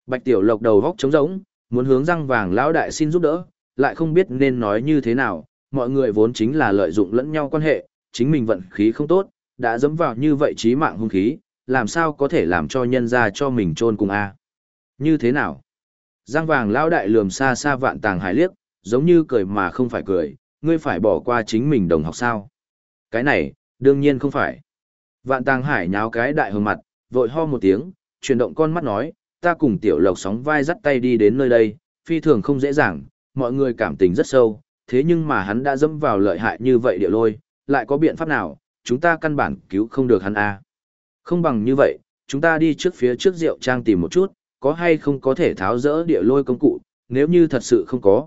Bạch Tiểu Lộc đầu góc trống rỗng, muốn hướng răng vàng lão đại xin giúp đỡ, lại không biết nên nói như thế nào, mọi người vốn chính là lợi dụng lẫn nhau quan hệ, chính mình vận khí không tốt, đã dẫm vào như vậy chí mạng hung khí, làm sao có thể làm cho nhân ra cho mình chôn cùng a? Như thế nào? Răng vàng lão đại lườm xa xa Vạn Tàng Hải liếc, giống như cười mà không phải cười, ngươi phải bỏ qua chính mình đồng học sao? Cái này, đương nhiên không phải. Vạn Tàng Hải nháo cái đại hồng mặt, vội ho một tiếng, chuyển động con mắt nói, ta cùng Tiểu Lộc sóng vai dắt tay đi đến nơi đây, phi thường không dễ dàng, mọi người cảm tình rất sâu, thế nhưng mà hắn đã dẫm vào lợi hại như vậy địa lôi, lại có biện pháp nào, chúng ta căn bản cứu không được hắn a. Không bằng như vậy, chúng ta đi trước phía trước rượu trang tìm một chút, có hay không có thể tháo rỡ địa lôi công cụ, nếu như thật sự không có,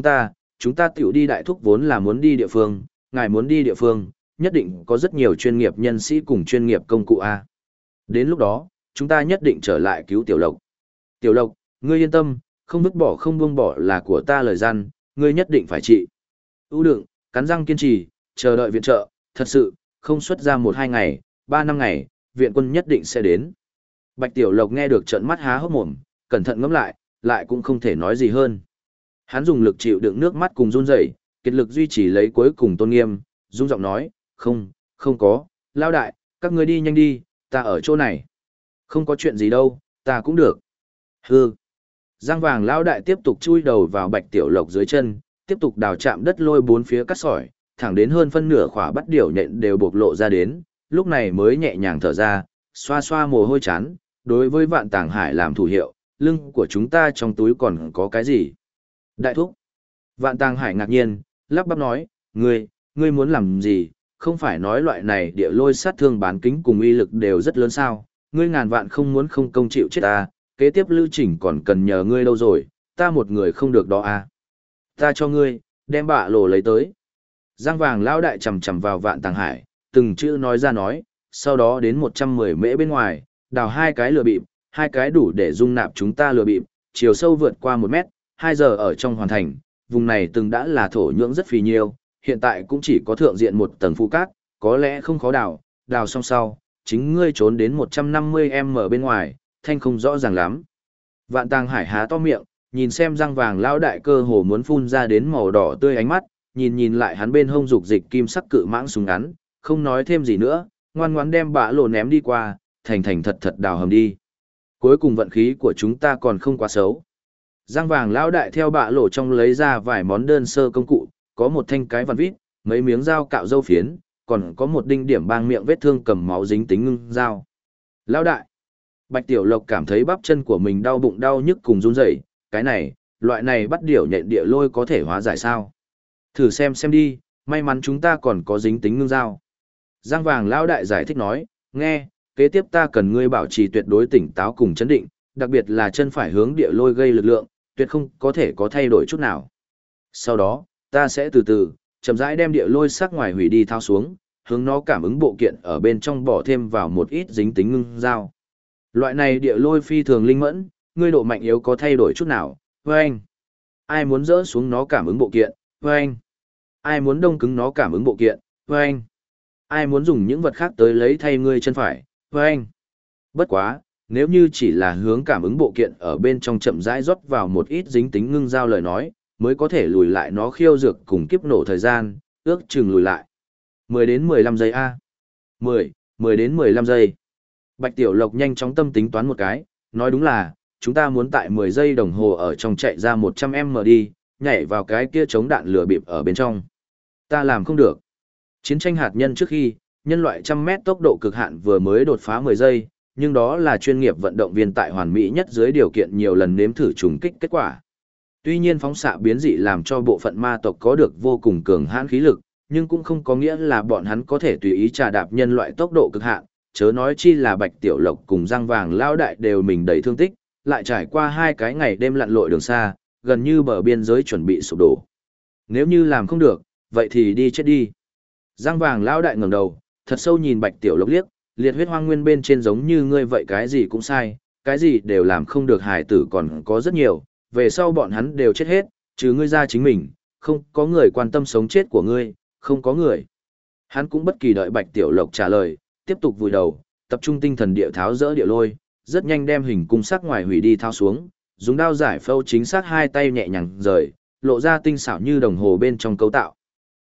chúng ta tiểu đi đại thúc vốn là muốn đi địa phương, ngài muốn đi địa phương, nhất định có rất nhiều chuyên nghiệp nhân sĩ cùng chuyên nghiệp công cụ a. Đến lúc đó, chúng ta nhất định trở lại cứu Tiểu Lộc. Tiểu Lộc, ngươi yên tâm, không vứt bỏ không buông bỏ là của ta lời gian, ngươi nhất định phải trị. ưu đựng, cắn răng kiên trì, chờ đợi viện trợ, thật sự, không xuất ra 1-2 ngày, 3 năm ngày, viện quân nhất định sẽ đến. Bạch Tiểu Lộc nghe được trợn mắt há hốc mồm, cẩn thận ngẫm lại cũng không thể nói gì hơn. Hắn dùng lực chịu đựng nước mắt cùng run rẩy, kiệt lực duy trì lấy cuối cùng tôn nghiêm, rung giọng nói, không có, lao đại, các ngươi đi nhanh đi, ta ở chỗ này. Không có chuyện gì đâu, ta cũng được. Hừ. Giang vàng lao đại tiếp tục chui đầu vào Bạch Tiểu Lộc dưới chân, tiếp tục đào chạm đất lôi bốn phía cắt sỏi, thẳng đến hơn phân nửa khỏa bắt điểu nhện đều bộc lộ ra đến, lúc này mới nhẹ nhàng thở ra, xoa xoa mồ hôi chán, đối với Vạn Tàng Hải làm thủ hiệu, lưng của chúng ta trong túi còn có cái gì? Đại thúc. Vạn Tàng Hải ngạc nhiên, lắp bắp nói, ngươi muốn làm gì? Không phải nói loại này địa lôi sát thương bán kính cùng uy lực đều rất lớn sao? Ngươi ngàn vạn không muốn không công chịu chết ta, kế tiếp lưu trình còn cần nhờ ngươi đâu rồi, ta một người không được đó à? Ta cho ngươi, đem bạ lộ lấy tới. Giang vàng lão đại chầm chầm vào Vạn Tàng Hải, từng chữ nói ra nói, sau đó đến 110 mễ bên ngoài, đào 2 cái lửa bịp, 2 cái đủ để dung nạp chúng ta lửa bịp, chiều sâu vượt qua 1 mét, 2 giờ ở trong hoàn thành, vùng này từng đã là thổ nhưỡng rất phì nhiêu, hiện tại cũng chỉ có thượng diện một tầng phụ cát, có lẽ không khó đào xong sau, chính ngươi trốn đến 150m bên ngoài, thanh không rõ ràng lắm. Vạn Tàng Hải há to miệng, nhìn xem răng vàng lão đại cơ hồ muốn phun ra đến màu đỏ tươi ánh mắt, nhìn lại hắn bên hông dục dịch kim sắc cự mãng súng ngắn, không nói thêm gì nữa, ngoan ngoãn đem bạ lộ ném đi qua, thành thật đào hầm đi. Cuối cùng vận khí của chúng ta còn không quá xấu. Giang vàng lão đại theo bạ lộ trong lấy ra vài món đơn sơ công cụ, có một thanh cái vặn vít, mấy miếng dao cạo dâu phiến, còn có một đinh điểm bang miệng vết thương cầm máu dính tính ngưng dao. Lão đại, Bạch Tiểu Lộc cảm thấy bắp chân của mình đau bụng đau nhức cùng run rẩy, cái này, loại này bắt điểu nhện địa lôi có thể hóa giải sao? Thử xem đi, may mắn chúng ta còn có dính tính ngưng dao. Giang vàng lão đại giải thích nói, nghe, kế tiếp ta cần ngươi bảo trì tuyệt đối tỉnh táo cùng chấn định, đặc biệt là chân phải hướng địa lôi gây lực lượng, tuyệt không có thể có thay đổi chút nào. Sau đó, ta sẽ từ từ, chậm rãi đem địa lôi sắc ngoài hủy đi thao xuống, hướng nó cảm ứng bộ kiện ở bên trong bỏ thêm vào một ít dính tính ngưng dao. Loại này địa lôi phi thường linh mẫn, ngươi độ mạnh yếu có thay đổi chút nào, vâng. Ai muốn dỡ xuống nó cảm ứng bộ kiện, vâng. Ai muốn đông cứng nó cảm ứng bộ kiện, vâng. Ai muốn dùng những vật khác tới lấy thay ngươi chân phải, vâng. Bất quá, nếu như chỉ là hướng cảm ứng bộ kiện ở bên trong chậm rãi rót vào một ít dính tính ngưng dao lời nói, mới có thể lùi lại nó khiêu dược cùng kiếp nổ thời gian, ước chừng lùi lại 10 đến 15 giây a. 10 đến 15 giây. Bạch Tiểu Lộc nhanh chóng tâm tính toán một cái, nói đúng là, chúng ta muốn tại 10 giây đồng hồ ở trong chạy ra 100m đi, nhảy vào cái kia chống đạn lửa bịp ở bên trong. Ta làm không được. Chiến tranh hạt nhân trước khi, nhân loại 100m tốc độ cực hạn vừa mới đột phá 10 giây, nhưng đó là chuyên nghiệp vận động viên tại hoàn mỹ nhất dưới điều kiện nhiều lần nếm thử trùng kích kết quả. Tuy nhiên phóng xạ biến dị làm cho bộ phận ma tộc có được vô cùng cường hãn khí lực, nhưng cũng không có nghĩa là bọn hắn có thể tùy ý trà đạp nhân loại tốc độ cực hạn, chớ nói chi là Bạch Tiểu Lộc cùng răng vàng lao đại đều mình đầy thương tích, lại trải qua 2 cái ngày đêm lặn lội đường xa, gần như bờ biên giới chuẩn bị sụp đổ. Nếu như làm không được, vậy thì đi chết đi. Răng vàng lao đại ngẩng đầu, thật sâu nhìn Bạch Tiểu Lộc liếc, liệt huyết hoang nguyên bên trên giống như ngươi vậy cái gì cũng sai, cái gì đều làm không được, hài tử còn có rất nhiều, về sau bọn hắn đều chết hết, trừ ngươi ra chính mình, không có người quan tâm sống chết của ngươi, không có người. Hắn cũng bất kỳ đợi Bạch Tiểu Lộc trả lời, tiếp tục vùi đầu, tập trung tinh thần địa tháo dỡ địa lôi, rất nhanh đem hình cung sắc ngoài hủy đi thao xuống, dùng đao giải phẫu chính xác hai tay nhẹ nhàng rời, lộ ra tinh xảo như đồng hồ bên trong cấu tạo.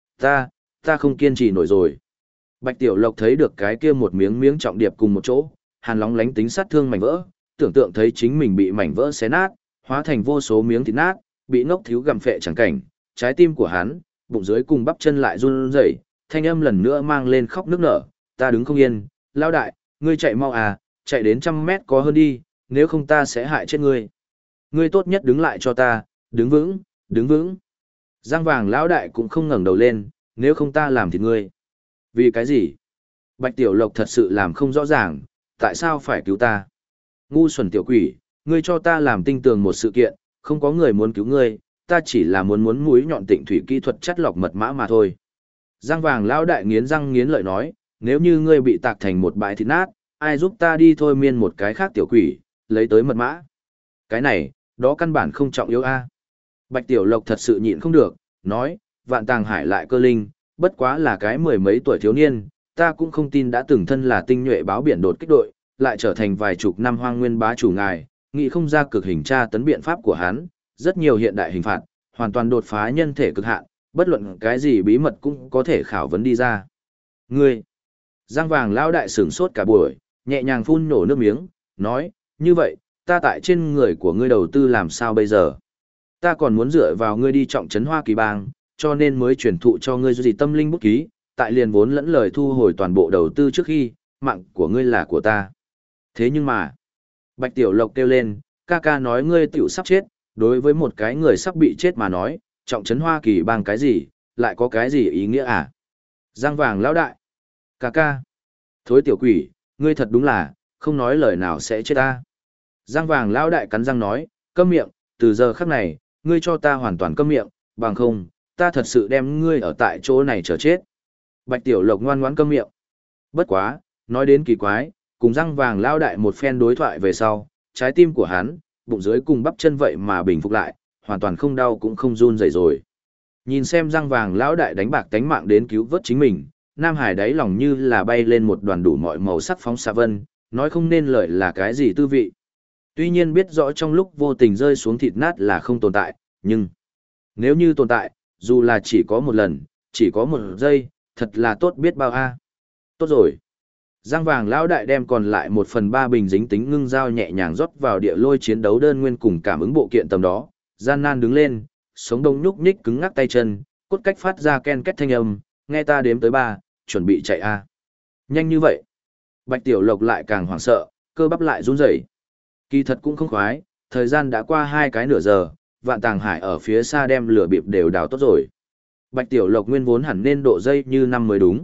Ta không kiên trì nổi rồi. Bạch Tiểu Lộc thấy được cái kia một miếng miếng trọng điệp cùng một chỗ, hàn lóng lánh tính sát thương mảnh vỡ, tưởng tượng thấy chính mình bị mảnh vỡ xé nát, hóa thành vô số miếng thịt nát, bị ngốc thiếu gặm phệ chẳng cảnh, trái tim của hắn, bụng dưới cùng bắp chân lại run rẩy, thanh âm lần nữa mang lên khóc nức nở, ta đứng không yên, lao đại, ngươi chạy mau à, chạy đến 100 mét có hơn đi, nếu không ta sẽ hại chết ngươi. Ngươi tốt nhất đứng lại cho ta, đứng vững, đứng vững. Giang vàng lão đại cũng không ngẩng đầu lên, nếu không ta làm thịt ngươi. Vì cái gì? Bạch Tiểu Lộc thật sự làm không rõ ràng, tại sao phải cứu ta? Ngu xuẩn tiểu quỷ, ngươi cho ta làm tinh tường một sự kiện, không có người muốn cứu ngươi, ta chỉ là muốn mũi nhọn tịnh thủy kỹ thuật chắt lọc mật mã mà thôi. Giang vàng lão đại nghiến răng nghiến lợi nói, nếu như ngươi bị tạc thành một bãi thịt nát, ai giúp ta đi thôi miên một cái khác tiểu quỷ, lấy tới mật mã. Cái này, đó căn bản không trọng yếu a. Bạch Tiểu Lộc thật sự nhịn không được, nói, Vạn Tàng Hải lại cơ linh, bất quá là cái mười mấy tuổi thiếu niên, ta cũng không tin đã từng thân là tinh nhuệ báo biển đột kích đội, lại trở thành vài chục năm hoang nguyên bá chủ ngài, nghĩ không ra cực hình tra tấn biện pháp của hắn, rất nhiều hiện đại hình phạt, hoàn toàn đột phá nhân thể cực hạn, bất luận cái gì bí mật cũng có thể khảo vấn đi ra. Ngươi, Giang vàng lão đại sửng sốt cả buổi, nhẹ nhàng phun nổ nước miếng, nói, như vậy, ta tại trên người của ngươi đầu tư làm sao bây giờ? Ta còn muốn dựa vào ngươi đi trọng trấn Hoa Kỳ bang, cho nên mới chuyển thụ cho ngươi gì tâm linh bút ký, tại liền vốn lẫn lời thu hồi toàn bộ đầu tư trước khi, mạng của ngươi là của ta. Thế nhưng mà, Bạch Tiểu Lộc kêu lên, ca ca nói ngươi tiểu sắp chết, đối với một cái người sắp bị chết mà nói, trọng trấn Hoa Kỳ bang cái gì, lại có cái gì ý nghĩa à? Giang vàng lão đại, ca ca, thối tiểu quỷ, ngươi thật đúng là, không nói lời nào sẽ chết ta. Giang vàng lão đại cắn răng nói, câm miệng, từ giờ khắc này, ngươi cho ta hoàn toàn câm miệng, bằng không, ta thật sự đem ngươi ở tại chỗ này chờ chết. Bạch Tiểu Lộc ngoan ngoãn câm miệng. Bất quá, nói đến kỳ quái, cùng Giang vàng lão đại một phen đối thoại về sau, trái tim của hắn, bụng dưới cùng bắp chân vậy mà bình phục lại, hoàn toàn không đau cũng không run rẩy rồi. Nhìn xem Giang vàng lão đại đánh bạc tánh mạng đến cứu vớt chính mình, Nam Hải đáy lòng như là bay lên một đoàn đủ mọi màu sắc phóng xạ vân, nói không nên lời là cái gì tư vị. Tuy nhiên biết rõ trong lúc vô tình rơi xuống thịt nát là không tồn tại, nhưng nếu như tồn tại, dù là chỉ có một lần, chỉ có một giây, thật là tốt biết bao a. Tốt rồi. Giang vàng lão đại đem còn lại 1/3 bình dính tính ngưng dao nhẹ nhàng rót vào địa lôi chiến đấu đơn nguyên cùng cảm ứng bộ kiện tầm đó, gian nan đứng lên, sống đông nhúc nhích cứng ngắc tay chân, cốt cách phát ra ken két thanh âm, nghe ta đếm tới 3, chuẩn bị chạy a. Nhanh như vậy. Bạch Tiểu Lộc lại càng hoảng sợ, cơ bắp lại run rẩy. Kỳ thật cũng không khoái, thời gian đã qua 2 cái nửa giờ, Vạn Tàng Hải ở phía xa đem lửa bịp đều đào tốt rồi. Bạch Tiểu Lộc nguyên vốn hẳn nên độ dây như năm mới đúng.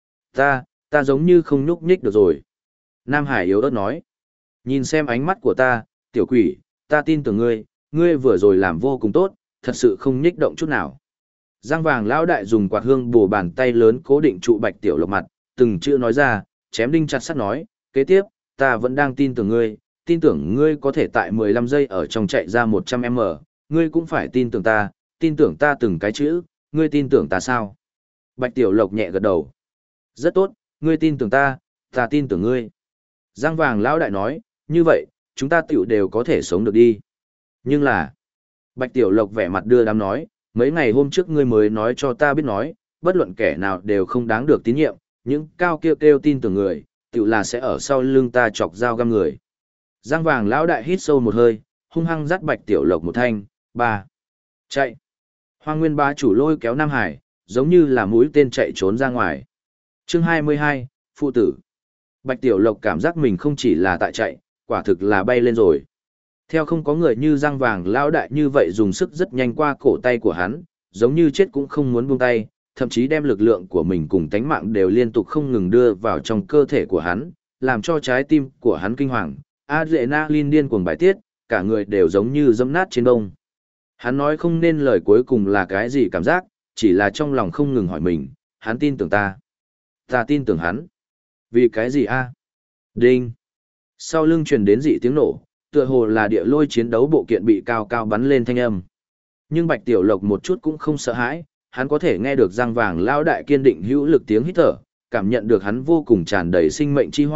Ta giống như không nhúc nhích được rồi. Nam Hải yếu ớt nói. Nhìn xem ánh mắt của ta, tiểu quỷ, ta tin tưởng ngươi vừa rồi làm vô cùng tốt, thật sự không nhích động chút nào. Giang vàng lão đại dùng quạt hương bổ bàn tay lớn cố định trụ Bạch Tiểu Lộc mặt, từng chữ nói ra, chém đinh chặt sắt nói, kế tiếp, ta vẫn đang tin tưởng ngươi có thể tại 15 giây ở trong chạy ra 100m, ngươi cũng phải tin tưởng ta từng cái chữ, ngươi tin tưởng ta sao? Bạch Tiểu Lộc nhẹ gật đầu. Rất tốt, ngươi tin tưởng ta tin tưởng ngươi. Giang vàng lão đại nói, như vậy, chúng ta tiểu đều có thể sống được đi. Nhưng là, Bạch Tiểu Lộc vẻ mặt đưa đám nói, mấy ngày hôm trước ngươi mới nói cho ta biết nói, bất luận kẻ nào đều không đáng được tín nhiệm, những cao kêu tin tưởng người, tiểu là sẽ ở sau lưng ta chọc dao găm người. Giang vàng lão đại hít sâu một hơi, hung hăng dắt Bạch Tiểu Lộc một thanh, 3. Chạy. Hoang nguyên bá chủ lôi kéo Nam Hải, giống như là mũi tên chạy trốn ra ngoài. Chương 22, phụ tử. Bạch Tiểu Lộc cảm giác mình không chỉ là tại chạy, quả thực là bay lên rồi. Theo không có người như Giang vàng lão đại như vậy dùng sức rất nhanh qua cổ tay của hắn, giống như chết cũng không muốn buông tay, thậm chí đem lực lượng của mình cùng tánh mạng đều liên tục không ngừng đưa vào trong cơ thể của hắn, làm cho trái tim của hắn kinh hoàng, adrenaline điên cuồng bài tiết, cả người đều giống như dẫm nát trên bông. Hắn nói không nên lời cuối cùng là cái gì cảm giác, chỉ là trong lòng không ngừng hỏi mình, hắn tin tưởng ta tin tưởng hắn. Vì cái gì a? Đinh. Sau lưng truyền đến dị tiếng nổ, tựa hồ là địa lôi chiến đấu bộ kiện bị cao cao bắn lên thanh âm. Nhưng Bạch Tiểu Lộc một chút cũng không sợ hãi, hắn có thể nghe được Giang vàng lão đại kiên định hữu lực tiếng hít thở, cảm nhận được hắn vô cùng tràn đầy sinh mệnh chi hỏa,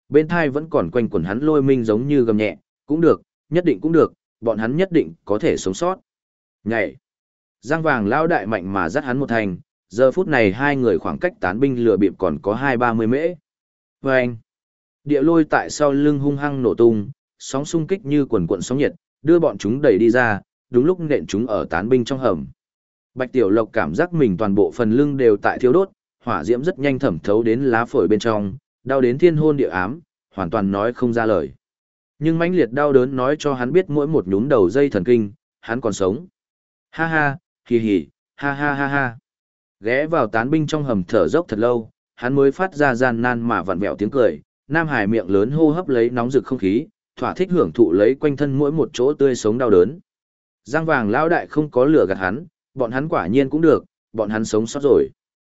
bên thai vẫn còn quanh quẩn hắn lôi minh giống như gầm nhẹ, cũng được, nhất định cũng được, bọn hắn nhất định có thể sống sót. Nhảy. Giang vàng lao đại mạnh mà dắt hắn một thành, giờ phút này hai người khoảng cách tán binh lừa bịp còn có 20-30 mễ. Vâng. Địa lôi tại sau lưng hung hăng nổ tung, sóng xung kích như quần cuộn sóng nhiệt, đưa bọn chúng đẩy đi ra, đúng lúc nện chúng ở tán binh trong hầm. Bạch Tiểu Lộc cảm giác mình toàn bộ phần lưng đều tại thiêu đốt, hỏa diễm rất nhanh thẩm thấu đến lá phổi bên trong, đau đến thiên hôn địa ám, hoàn toàn nói không ra lời. Nhưng mãnh liệt đau đớn nói cho hắn biết mỗi một nhúm đầu dây thần kinh, hắn còn sống. Ha ha, hì hì, ha ha ha ha. Ghé vào tán binh trong hầm thở dốc thật lâu, hắn mới phát ra gian nan mà vặn vẹo tiếng cười, Nam Hải miệng lớn hô hấp lấy nóng rực không khí, thỏa thích hưởng thụ lấy quanh thân mỗi một chỗ tươi sống đau đớn. Giang vàng lão đại không có lửa gạt hắn, bọn hắn quả nhiên cũng được, bọn hắn sống sót rồi.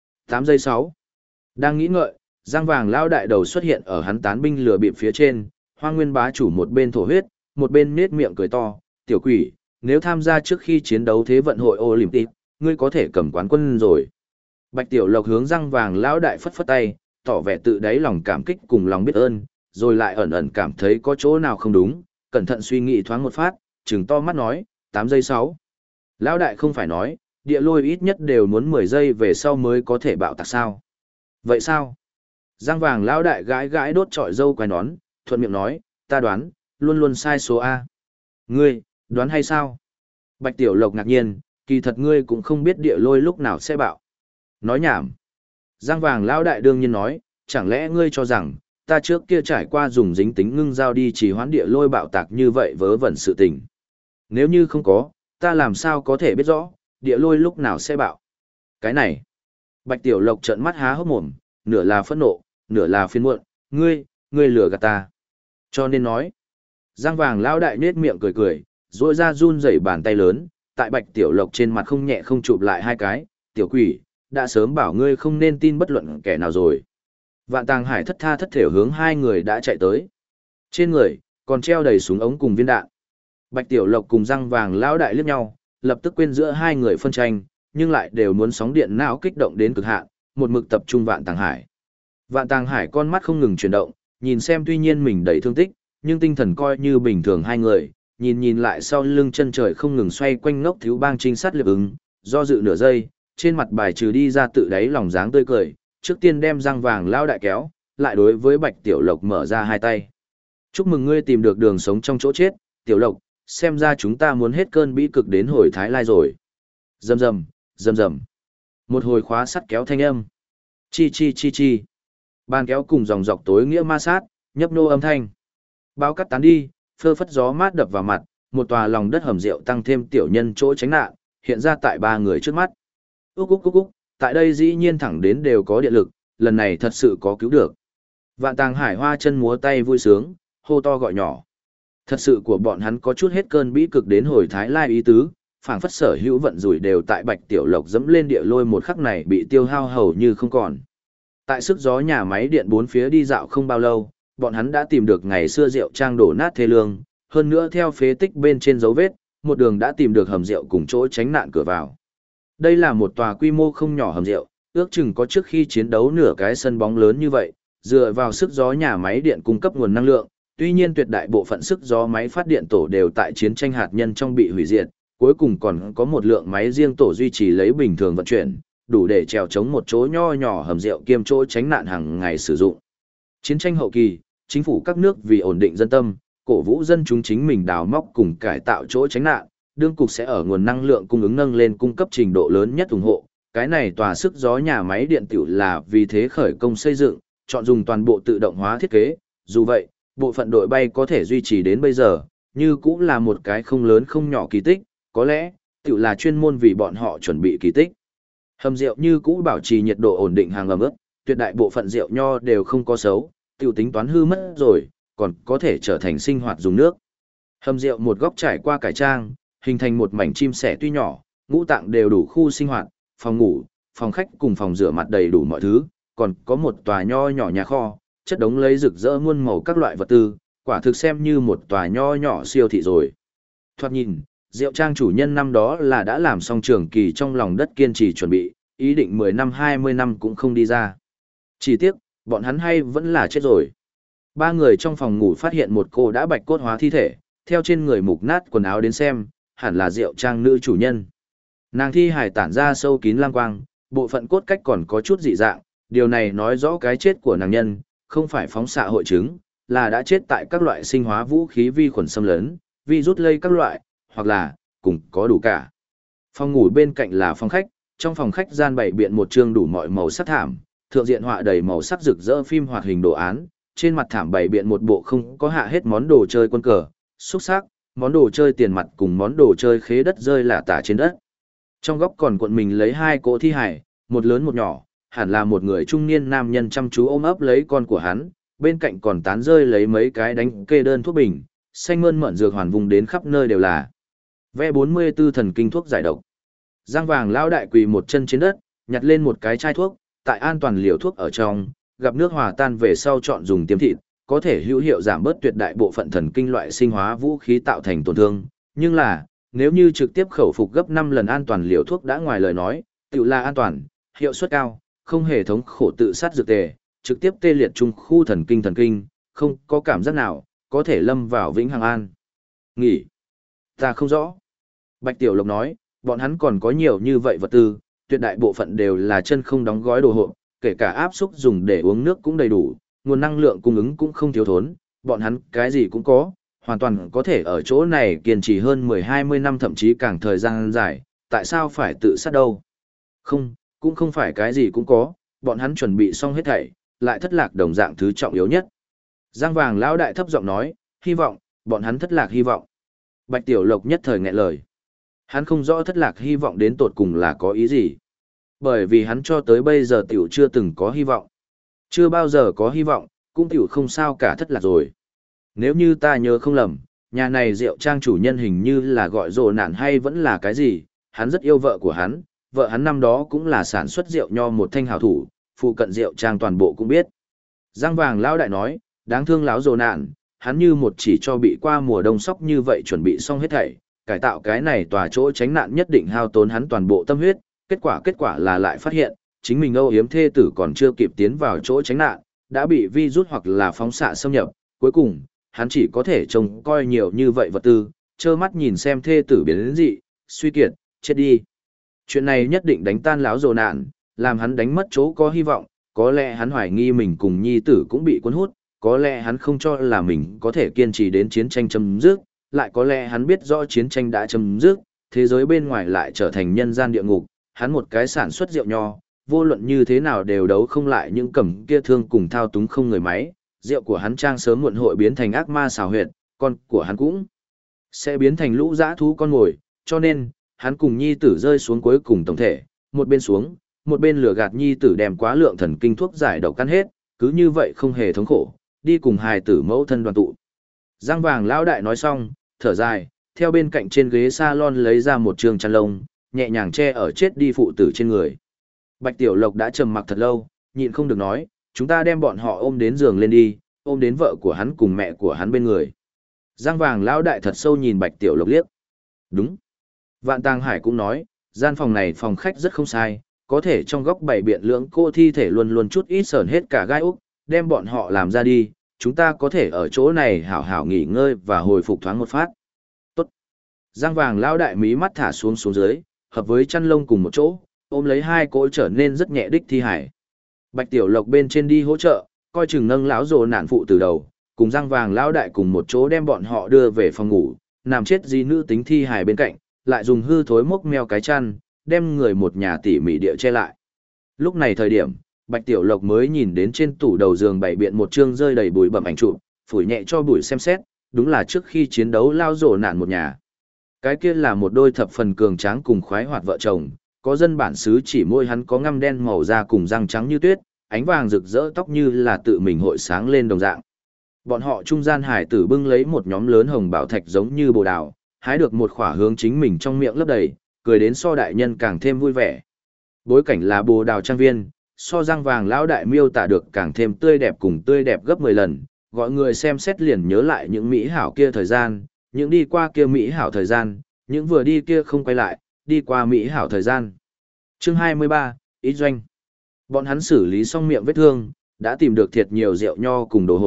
8 giây 6. Đang nghĩ ngợi, Giang vàng lão đại đầu xuất hiện ở hắn tán binh lửa bịp phía trên, Hoa Nguyên bá chủ một bên thổ huyết, một bên nết miệng cười to, tiểu quỷ, nếu tham gia trước khi chiến đấu thế vận hội Olympic, ngươi có thể cầm quán quân rồi. Bạch Tiểu Lộc hướng Giang vàng lão đại phất phất tay, tỏ vẻ tự đáy lòng cảm kích cùng lòng biết ơn, rồi lại ẩn ẩn cảm thấy có chỗ nào không đúng, cẩn thận suy nghĩ thoáng một phát, trừng to mắt nói, 8 giây 6. Lão đại không phải nói, địa lôi ít nhất đều muốn 10 giây về sau mới có thể bạo tạc sao. Vậy sao? Giang vàng lão đại gãi gãi đốt trọi dâu quai nón, thuận miệng nói, ta đoán, luôn luôn sai số A. Ngươi, đoán hay sao? Bạch Tiểu Lộc ngạc nhiên, kỳ thật ngươi cũng không biết địa lôi lúc nào sẽ bạo. Nói nhảm. Giang vàng lão đại đương nhiên nói, chẳng lẽ ngươi cho rằng, ta trước kia trải qua dùng dính tính ngưng dao đi chỉ hoán địa lôi bạo tạc như vậy vớ vẩn sự tình. Nếu như không có, ta làm sao có thể biết rõ, địa lôi lúc nào sẽ bạo. Cái này. Bạch Tiểu Lộc trợn mắt há hốc mồm, nửa là phẫn nộ, nửa là phiền muộn, ngươi lừa gạt ta. Cho nên nói. Giang vàng lão đại nết miệng cười cười, rỗi ra run rẩy bàn tay lớn, tại Bạch Tiểu Lộc trên mặt không nhẹ không chụp lại hai cái, tiểu quỷ, đã sớm bảo ngươi không nên tin bất luận kẻ nào rồi. Vạn Tàng Hải thất tha thất thểu hướng hai người đã chạy tới. Trên người, còn treo đầy súng ống cùng viên đạn. Bạch Tiểu Lộc cùng Giang vàng lão đại liếc nhau, lập tức quên giữa hai người phân tranh, nhưng lại đều muốn sóng điện não kích động đến cực hạn, một mực tập trung Vạn Tàng Hải. Vạn Tàng Hải con mắt không ngừng chuyển động, nhìn xem tuy nhiên mình đầy thương tích, nhưng tinh thần coi như bình thường hai người, nhìn lại sau lưng chân trời không ngừng xoay quanh ngốc thiếu bang trinh sát liệp ứng, do dự nửa giây, trên mặt bài trừ đi ra tự đáy lòng dáng tươi cười, trước tiên đem Giang vàng lao đại kéo, lại đối với Bạch Tiểu Lộc mở ra hai tay. Chúc mừng ngươi tìm được đường sống trong chỗ chết, Tiểu Lộc, xem ra chúng ta muốn hết cơn bĩ cực đến hồi Thái Lai rồi. Rầm rầm, rầm rầm. Một hồi khóa sắt kéo thanh âm. Chi chi chi chi. Bàn kéo cùng dòng dọc tối nghĩa ma sát, nhấp nô âm thanh. Bao cắt tán đi, phơ phất gió mát đập vào mặt, một tòa lòng đất hầm rượu tăng thêm tiểu nhân chỗ tránh nạn, hiện ra tại ba người trước mắt. Úc úc úc úc, tại đây dĩ nhiên thẳng đến đều có điện lực, lần này thật sự có cứu được. Vạn Tàng Hải hoa chân múa tay vui sướng, hô to gọi nhỏ. Thật sự của bọn hắn có chút hết cơn bĩ cực đến hồi Thái Lai ý tứ, phảng phất sở hữu vận rủi đều tại Bạch Tiểu Lộc dẫm lên địa lôi một khắc này bị tiêu hao hầu như không còn. Tại sức gió nhà máy điện bốn phía đi dạo không bao lâu, bọn hắn đã tìm được ngày xưa rượu trang đổ nát thê lương, hơn nữa theo phế tích bên trên dấu vết, một đường đã tìm được hầm rượu cùng chỗ tránh nạn cửa vào. Đây là một tòa quy mô không nhỏ hầm rượu, ước chừng có trước khi chiến đấu nửa cái sân bóng lớn như vậy, dựa vào sức gió nhà máy điện cung cấp nguồn năng lượng, tuy nhiên tuyệt đại bộ phận sức gió máy phát điện tổ đều tại chiến tranh hạt nhân trong bị hủy diệt, cuối cùng còn có một lượng máy riêng tổ duy trì lấy bình thường vận chuyển, đủ để trèo chống một chỗ nho nhỏ hầm rượu kiêm chỗ tránh nạn hàng ngày sử dụng. Chiến tranh hậu kỳ, chính phủ các nước vì ổn định dân tâm, cổ vũ dân chúng chính mình đào móc cùng cải tạo chỗ tránh nạn, đương cục sẽ ở nguồn năng lượng cung ứng nâng lên cung cấp trình độ lớn nhất ủng hộ. Cái này tòa sức gió nhà máy điện tiểu là vì thế khởi công xây dựng, chọn dùng toàn bộ tự động hóa thiết kế. Dù vậy, bộ phận đội bay có thể duy trì đến bây giờ, như cũng là một cái không lớn không nhỏ kỳ tích, có lẽ, tiểu là chuyên môn vì bọn họ chuẩn bị kỳ tích. Hầm rượu như cũ bảo trì nhiệt độ ổn định hàng ẩm ướt, tuyệt đại bộ phận rượu nho đều không có xấu, tiểu tính toán hư mất rồi, còn có thể trở thành sinh hoạt dùng nước. Hầm rượu một góc trải qua cải trang, hình thành một mảnh chim sẻ tuy nhỏ, ngũ tạng đều đủ khu sinh hoạt, phòng ngủ, phòng khách cùng phòng rửa mặt đầy đủ mọi thứ, còn có một tòa nho nhỏ nhà kho, chất đống lấy rực rỡ muôn màu các loại vật tư, quả thực xem như một tòa nho nhỏ siêu thị rồi. Thoạt nhìn, rượu trang chủ nhân năm đó là đã làm xong trường kỳ trong lòng đất kiên trì chuẩn bị, ý định 10 năm 20 năm cũng không đi ra. Chỉ tiếc, bọn hắn hay vẫn là chết rồi. Ba người trong phòng ngủ phát hiện một cô đã bạch cốt hóa thi thể, theo trên người mục nát quần áo đến xem, hẳn là Diệu Trang nữ chủ nhân. Nàng thi hài tản ra sâu kín lam quang, bộ phận cốt cách còn có chút dị dạng, điều này nói rõ cái chết của nàng nhân, không phải phóng xạ hội chứng, là đã chết tại các loại sinh hóa vũ khí vi khuẩn xâm lấn, virus lây các loại, hoặc là, cùng có đủ cả. Phòng ngủ bên cạnh là phòng khách, trong phòng khách gian bày biện một chương đủ mọi màu sắc thảm, thượng diện họa đầy màu sắc rực rỡ phim hoạt hình đồ án, trên mặt thảm bày biện một bộ không có hạ hết món đồ chơi quân cờ, xúc sắc, món đồ chơi tiền mặt cùng món đồ chơi khế đất rơi lả tả trên đất. Trong góc còn cuộn mình lấy hai cỗ thi hải, một lớn một nhỏ, hẳn là một người trung niên nam nhân chăm chú ôm ấp lấy con của hắn, bên cạnh còn tán rơi lấy mấy cái đánh kê đơn thuốc bình, xanh mơn mởn dược hoàn vùng đến khắp nơi đều là. Ve 44 thần kinh thuốc giải độc. Giang Vàng lão đại quỳ một chân trên đất, nhặt lên một cái chai thuốc, tại an toàn liều thuốc ở trong, gặp nước hòa tan về sau chọn dùng tiêm thịt, có thể hữu hiệu giảm bớt tuyệt đại bộ phận thần kinh loại sinh hóa vũ khí tạo thành tổn thương, nhưng là, nếu như trực tiếp khẩu phục gấp 5 lần an toàn liều thuốc đã ngoài lời nói, tự là an toàn, hiệu suất cao, không hề thống khổ tự sát dược tề, trực tiếp tê liệt trung khu thần kinh, không có cảm giác nào, có thể lâm vào vĩnh hằng an. Nghỉ. Ta không rõ. Bạch Tiểu Lộc nói, bọn hắn còn có nhiều như vậy vật tư, tuyệt đại bộ phận đều là chân không đóng gói đồ hộp, kể cả áp xúc dùng để uống nước cũng đầy đủ, nguồn năng lượng cung ứng cũng không thiếu thốn, bọn hắn cái gì cũng có, hoàn toàn có thể ở chỗ này kiên trì hơn 10-20 năm thậm chí càng thời gian dài, tại sao phải tự sát đâu? Không, cũng không phải cái gì cũng có, bọn hắn chuẩn bị xong hết thảy, lại thất lạc đồng dạng thứ trọng yếu nhất. Giang Vàng lão đại thấp giọng nói, hy vọng, bọn hắn thất lạc hy vọng. Bạch Tiểu Lộc nhất thời nghẹn lời. Hắn không rõ thất lạc hy vọng đến tột cùng là có ý gì. Bởi vì hắn cho tới bây giờ tiểu chưa từng có hy vọng. Chưa bao giờ có hy vọng, cũng tiểu không sao cả thất lạc rồi. Nếu như ta nhớ không lầm, nhà này Diệu Trang chủ nhân hình như là gọi rồ nạn hay vẫn là cái gì, hắn rất yêu vợ của hắn, vợ hắn năm đó cũng là sản xuất rượu nho một thanh hảo thủ, phụ cận Diệu Trang toàn bộ cũng biết. Giang Vàng lão đại nói, đáng thương lão rồ nạn, hắn như một chỉ cho bị qua mùa đông sóc như vậy chuẩn bị xong hết thảy, cải tạo cái này tòa chỗ tránh nạn nhất định hao tốn hắn toàn bộ tâm huyết, kết quả là lại phát hiện, chính mình âu yếm thê tử còn chưa kịp tiến vào chỗ tránh nạn, đã bị virus hoặc là phóng xạ xâm nhập, cuối cùng, hắn chỉ có thể trông coi nhiều như vậy vật tư, trơ mắt nhìn xem thê tử biến đến dị, suy kiệt, chết đi. Chuyện này nhất định đánh tan láo rồ nạn, làm hắn đánh mất chỗ có hy vọng, có lẽ hắn hoài nghi mình cùng nhi tử cũng bị cuốn hút, có lẽ hắn không cho là mình có thể kiên trì đến chiến tranh chấm dứt, lại có lẽ hắn biết rõ chiến tranh đã chấm dứt, thế giới bên ngoài lại trở thành nhân gian địa ngục, hắn một cái sản xuất rượu nho, vô luận như thế nào đều đấu không lại những cầm kia thương cùng thao túng không người máy, rượu của hắn trang sớm muộn hội biến thành ác ma xào huyệt, con của hắn cũng sẽ biến thành lũ dã thú con mồi, cho nên, hắn cùng nhi tử rơi xuống cuối cùng tổng thể, một bên xuống, một bên lừa gạt nhi tử đem quá lượng thần kinh thuốc giải độc căn hết, cứ như vậy không hề thống khổ, đi cùng hài tử mẫu thân đoàn tụ. Giang Vàng lão đại nói xong, thở dài, theo bên cạnh trên ghế salon lấy ra một trường chăn lông, nhẹ nhàng che ở chết đi phụ tử trên người. Bạch Tiểu Lộc đã trầm mặc thật lâu, nhịn không được nói, chúng ta đem bọn họ ôm đến giường lên đi, ôm đến vợ của hắn cùng mẹ của hắn bên người. Giang Vàng lão đại thật sâu nhìn Bạch Tiểu Lộc liếc. Đúng. Vạn Tàng Hải cũng nói, gian phòng này phòng khách rất không sai, có thể trong góc bảy biện lưỡng cô thi thể luôn luôn chút ít sờn hết cả gai úc, đem bọn họ làm ra đi, chúng ta có thể ở chỗ này hảo hảo nghỉ ngơi và hồi phục thoáng một phát. Tốt. Giang Vàng lão đại mí mắt thả xuống dưới, hợp với chăn lông cùng một chỗ, ôm lấy hai cỗ trở nên rất nhẹ đích thi hải. Bạch Tiểu Lộc bên trên đi hỗ trợ, coi chừng nâng lão rồ nạn phụ từ đầu, cùng Giang Vàng lão đại cùng một chỗ đem bọn họ đưa về phòng ngủ, nằm chết di nữ tính thi hải bên cạnh, lại dùng hư thối mốc meo cái chăn, đem người một nhà tỉ mỉ địa che lại. Lúc này thời điểm, Bạch Tiểu Lộc mới nhìn đến trên tủ đầu giường bày biện một chương rơi đầy bụi bặm ảnh chụp, phủi nhẹ cho bụi xem xét, đúng là trước khi chiến đấu lao rồ nạn một nhà. Cái kia là một đôi thập phần cường tráng cùng khoái hoạt vợ chồng, có dân bản xứ chỉ môi hắn có ngăm đen màu da cùng răng trắng như tuyết, ánh vàng rực rỡ tóc như là tự mình hội sáng lên đồng dạng. Bọn họ trung gian hải tử bưng lấy một nhóm lớn hồng bảo thạch giống như bồ đào, hái được một khỏa hướng chính mình trong miệng lấp đầy, cười đến so đại nhân càng thêm vui vẻ. Bối cảnh là bồ đào trang viên, so Giang Vàng lão đại miêu tả được càng thêm tươi đẹp cùng tươi đẹp gấp 10 lần, gọi người xem xét liền nhớ lại những mỹ hảo kia thời gian, những đi qua kia mỹ hảo thời gian, những vừa đi kia không quay lại, đi qua mỹ hảo thời gian. Chương 23, Ý doanh. Bọn hắn xử lý xong miệng vết thương, đã tìm được thiệt nhiều rượu nho cùng đồ hộp,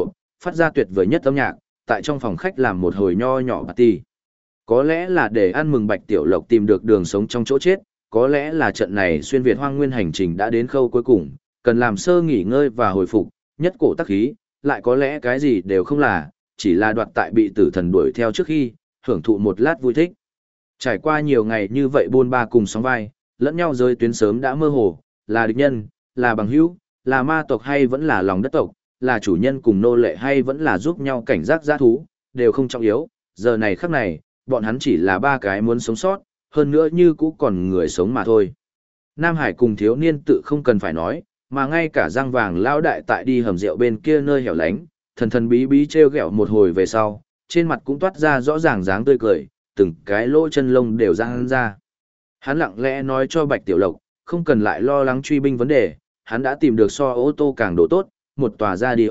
phát ra tuyệt vời nhất âm nhạc, tại trong phòng khách làm một hồi nho nhỏ party. Có lẽ là để ăn mừng Bạch Tiểu Lộc tìm được đường sống trong chỗ chết, có lẽ là trận này xuyên Việt hoang nguyên hành trình đã đến khâu cuối cùng, cần làm sơ nghỉ ngơi và hồi phục, nhất cổ tắc khí, lại có lẽ cái gì đều không là, chỉ là đoạt tại bị tử thần đuổi theo trước khi, hưởng thụ một lát vui thích. Trải qua nhiều ngày như vậy buôn ba cùng sóng vai, lẫn nhau rơi tuyến sớm đã mơ hồ, là địch nhân, là bằng hữu, là ma tộc hay vẫn là lòng đất tộc, là chủ nhân cùng nô lệ hay vẫn là giúp nhau cảnh giác giã thú, đều không trọng yếu, giờ này khắc này, bọn hắn chỉ là ba cái muốn sống sót, hơn nữa như cũ còn người sống mà thôi. Nam Hải cùng thiếu niên tự không cần phải nói, mà ngay cả răng vàng lao đại tại đi hầm rượu bên kia nơi hẻo lánh, thần thần bí bí treo gẹo một hồi về sau, trên mặt cũng toát ra rõ ràng dáng tươi cười, từng cái lỗ chân lông đều răng ra. Hắn lặng lẽ nói cho Bạch Tiểu Lộc, không cần lại lo lắng truy binh vấn đề, hắn đã tìm được so ô tô càng độ tốt, một tòa radio.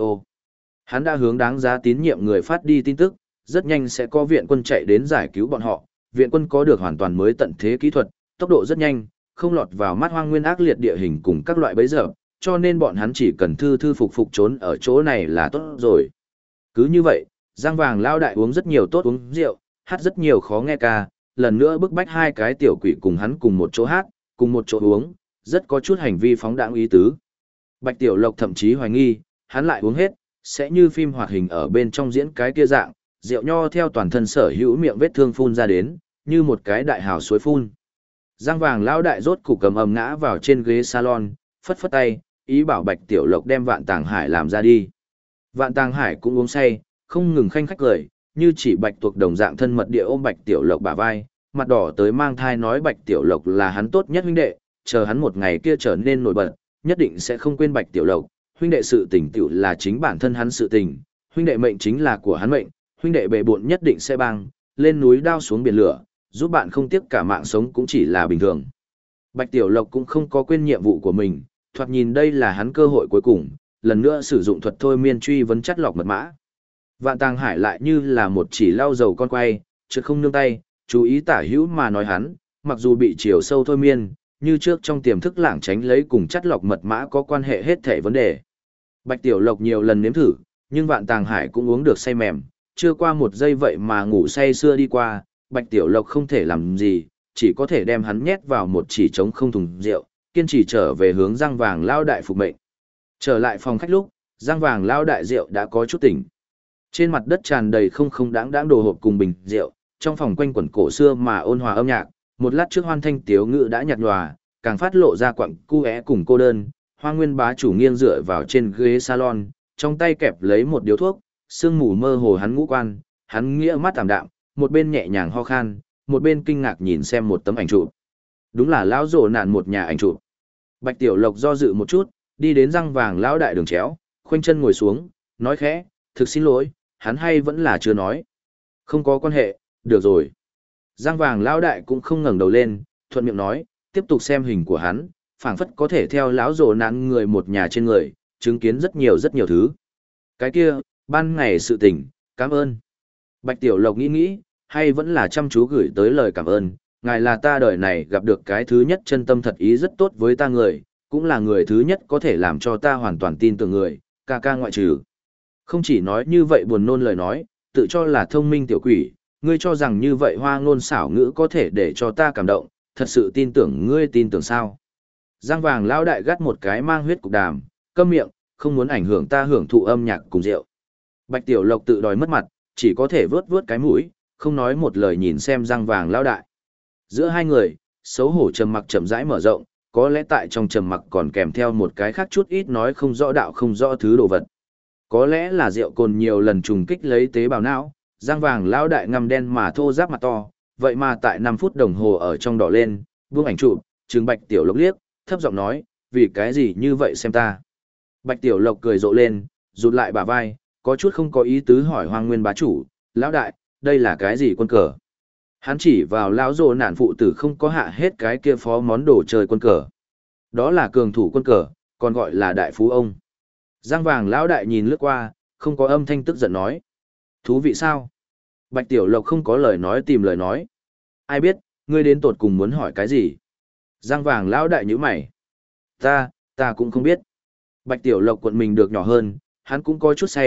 Hắn đã hướng đáng giá tín nhiệm người phát đi tin tức, rất nhanh sẽ có viện quân chạy đến giải cứu bọn họ. Viện quân có được hoàn toàn mới tận thế kỹ thuật, tốc độ rất nhanh, không lọt vào mắt hoang nguyên ác liệt địa hình cùng các loại bẫy dập, cho nên bọn hắn chỉ cần thư thư phục phục trốn ở chỗ này là tốt rồi. Cứ như vậy, Giang Vàng lao đại uống rất nhiều tốt uống rượu, hát rất nhiều khó nghe ca, lần nữa bức bách hai cái tiểu quỷ cùng hắn cùng một chỗ hát, cùng một chỗ uống, rất có chút hành vi phóng đãng ý tứ. Bạch Tiểu Lộc thậm chí hoài nghi, hắn lại uống hết, sẽ như phim hoạt hình ở bên trong diễn cái kia dạng, rượu nho theo toàn thân sở hữu miệng vết thương phun ra đến, như một cái đại hào suối phun. Giang Vàng lão đại rốt cục cầm ầm ngã vào trên ghế salon, phất phất tay, ý bảo Bạch Tiểu Lộc đem Vạn Tàng Hải làm ra đi. Vạn Tàng Hải cũng uống say, không ngừng khanh khách cười, như chỉ Bạch Tuộc đồng dạng thân mật địa ôm Bạch Tiểu Lộc bả vai, mặt đỏ tới mang thai nói Bạch Tiểu Lộc là hắn tốt nhất huynh đệ, chờ hắn một ngày kia trở nên nổi bật, nhất định sẽ không quên Bạch Tiểu Lộc, huynh đệ sự tình tiểu là chính bản thân hắn sự tình, huynh đệ mệnh chính là của hắn mệnh, huynh đệ bệ bội nhất định sẽ băng, lên núi đao xuống biển lửa, giúp bạn không tiếc cả mạng sống cũng chỉ là bình thường. Bạch Tiểu Lộc cũng không có quên nhiệm vụ của mình, thoạt nhìn đây là hắn cơ hội cuối cùng, lần nữa sử dụng thuật thôi miên truy vấn chất lọc mật mã. Vạn Tàng Hải lại như là một chỉ lau dầu con quay, chứ không nương tay, chú ý tả hữu mà nói hắn, mặc dù bị chiều sâu thôi miên, như trước trong tiềm thức lảng tránh lấy cùng chất lọc mật mã có quan hệ hết thể vấn đề. Bạch Tiểu Lộc nhiều lần nếm thử, nhưng Vạn Tàng Hải cũng uống được say mềm, chưa qua một giây vậy mà ngủ say sưa đi qua, Bạch Tiểu Lộc không thể làm gì, chỉ có thể đem hắn nhét vào một chỉ trống không thùng rượu, kiên trì trở về hướng Giang Vàng lao đại phục mệnh. Trở lại phòng khách lúc, Giang Vàng lao đại rượu đã có chút tỉnh. Trên mặt đất tràn đầy không đáng đồ hộp cùng bình rượu, trong phòng quanh quẩn cổ xưa mà ôn hòa âm nhạc, một lát trước hoan thanh tiếu ngữ đã nhạt nhòa, càng phát lộ ra quặng cu é cùng cô đơn. Hoa Nguyên bá chủ nghiêng dựa vào trên ghế salon, trong tay kẹp lấy một điếu thuốc, sương mù mơ hồ hắn ngũ quan, hắn nghĩa mắt tạm đạm, một bên nhẹ nhàng ho khan, một bên kinh ngạc nhìn xem một tấm ảnh chụp. Đúng là lão rồ nạn một nhà ảnh chụp. Bạch Tiểu Lộc do dự một chút, đi đến Răng Vàng lão đại đường chéo, khoanh chân ngồi xuống, nói khẽ, thực xin lỗi, hắn hay vẫn là chưa nói. Không có quan hệ, được rồi. Răng Vàng lão đại cũng không ngẩng đầu lên, thuận miệng nói, tiếp tục xem hình của hắn, phảng phất có thể theo lão rồ nạn người một nhà trên người, chứng kiến rất nhiều thứ. Cái kia, ban ngày sự tình, cảm ơn. Bạch Tiểu Lộc nghĩ, hay vẫn là chăm chú gửi tới lời cảm ơn, ngài là ta đời này gặp được cái thứ nhất chân tâm thật ý rất tốt với ta người, cũng là người thứ nhất có thể làm cho ta hoàn toàn tin tưởng người, ca ngoại trừ. Không chỉ nói như vậy buồn nôn lời nói, tự cho là thông minh tiểu quỷ, ngươi cho rằng như vậy hoa ngôn xảo ngữ có thể để cho ta cảm động, thật sự tin tưởng ngươi tin tưởng sao. Giang Vàng lao đại gắt một cái mang huyết cục đàm, câm miệng, không muốn ảnh hưởng ta hưởng thụ âm nhạc cùng rượu. Bạch Tiểu Lộc tự đòi mất mặt, chỉ có thể vớt cái mũi, không nói một lời nhìn xem Giang Vàng lao đại. Giữa hai người, xấu hổ trầm mặc chậm rãi mở rộng, có lẽ tại trong trầm mặc còn kèm theo một cái khác chút ít nói không rõ đạo không rõ thứ đồ vật. Có lẽ là rượu cồn nhiều lần trùng kích lấy tế bào não, Giang Vàng lao đại ngăm đen mà thô ráp mặt to, vậy mà tại 5 phút đồng hồ ở trong đỏ lên, buông ảnh chụp, trừng Bạch Tiểu Lộc liếc, thấp giọng nói, vì cái gì như vậy xem ta. Bạch Tiểu Lộc cười rộ lên, rụt lại bả vai, có chút không có ý tứ hỏi Hoang Nguyên bá chủ, lão đại, đây là cái gì quân cờ? Hắn chỉ vào lão rồ nạn phụ tử không có hạ hết cái kia phó món đồ chơi quân cờ. Đó là cường thủ quân cờ, còn gọi là đại phú ông. Giang Vàng lão đại nhìn lướt qua, không có âm thanh tức giận nói. Thú vị sao? Bạch Tiểu Lộc không có lời nói tìm lời nói. Ai biết, ngươi đến tột cùng muốn hỏi cái gì? Giang Vàng lão đại nhíu mày. Ta cũng không biết. Bạch Tiểu Lộc quận mình được nhỏ hơn, hắn cũng có chút say,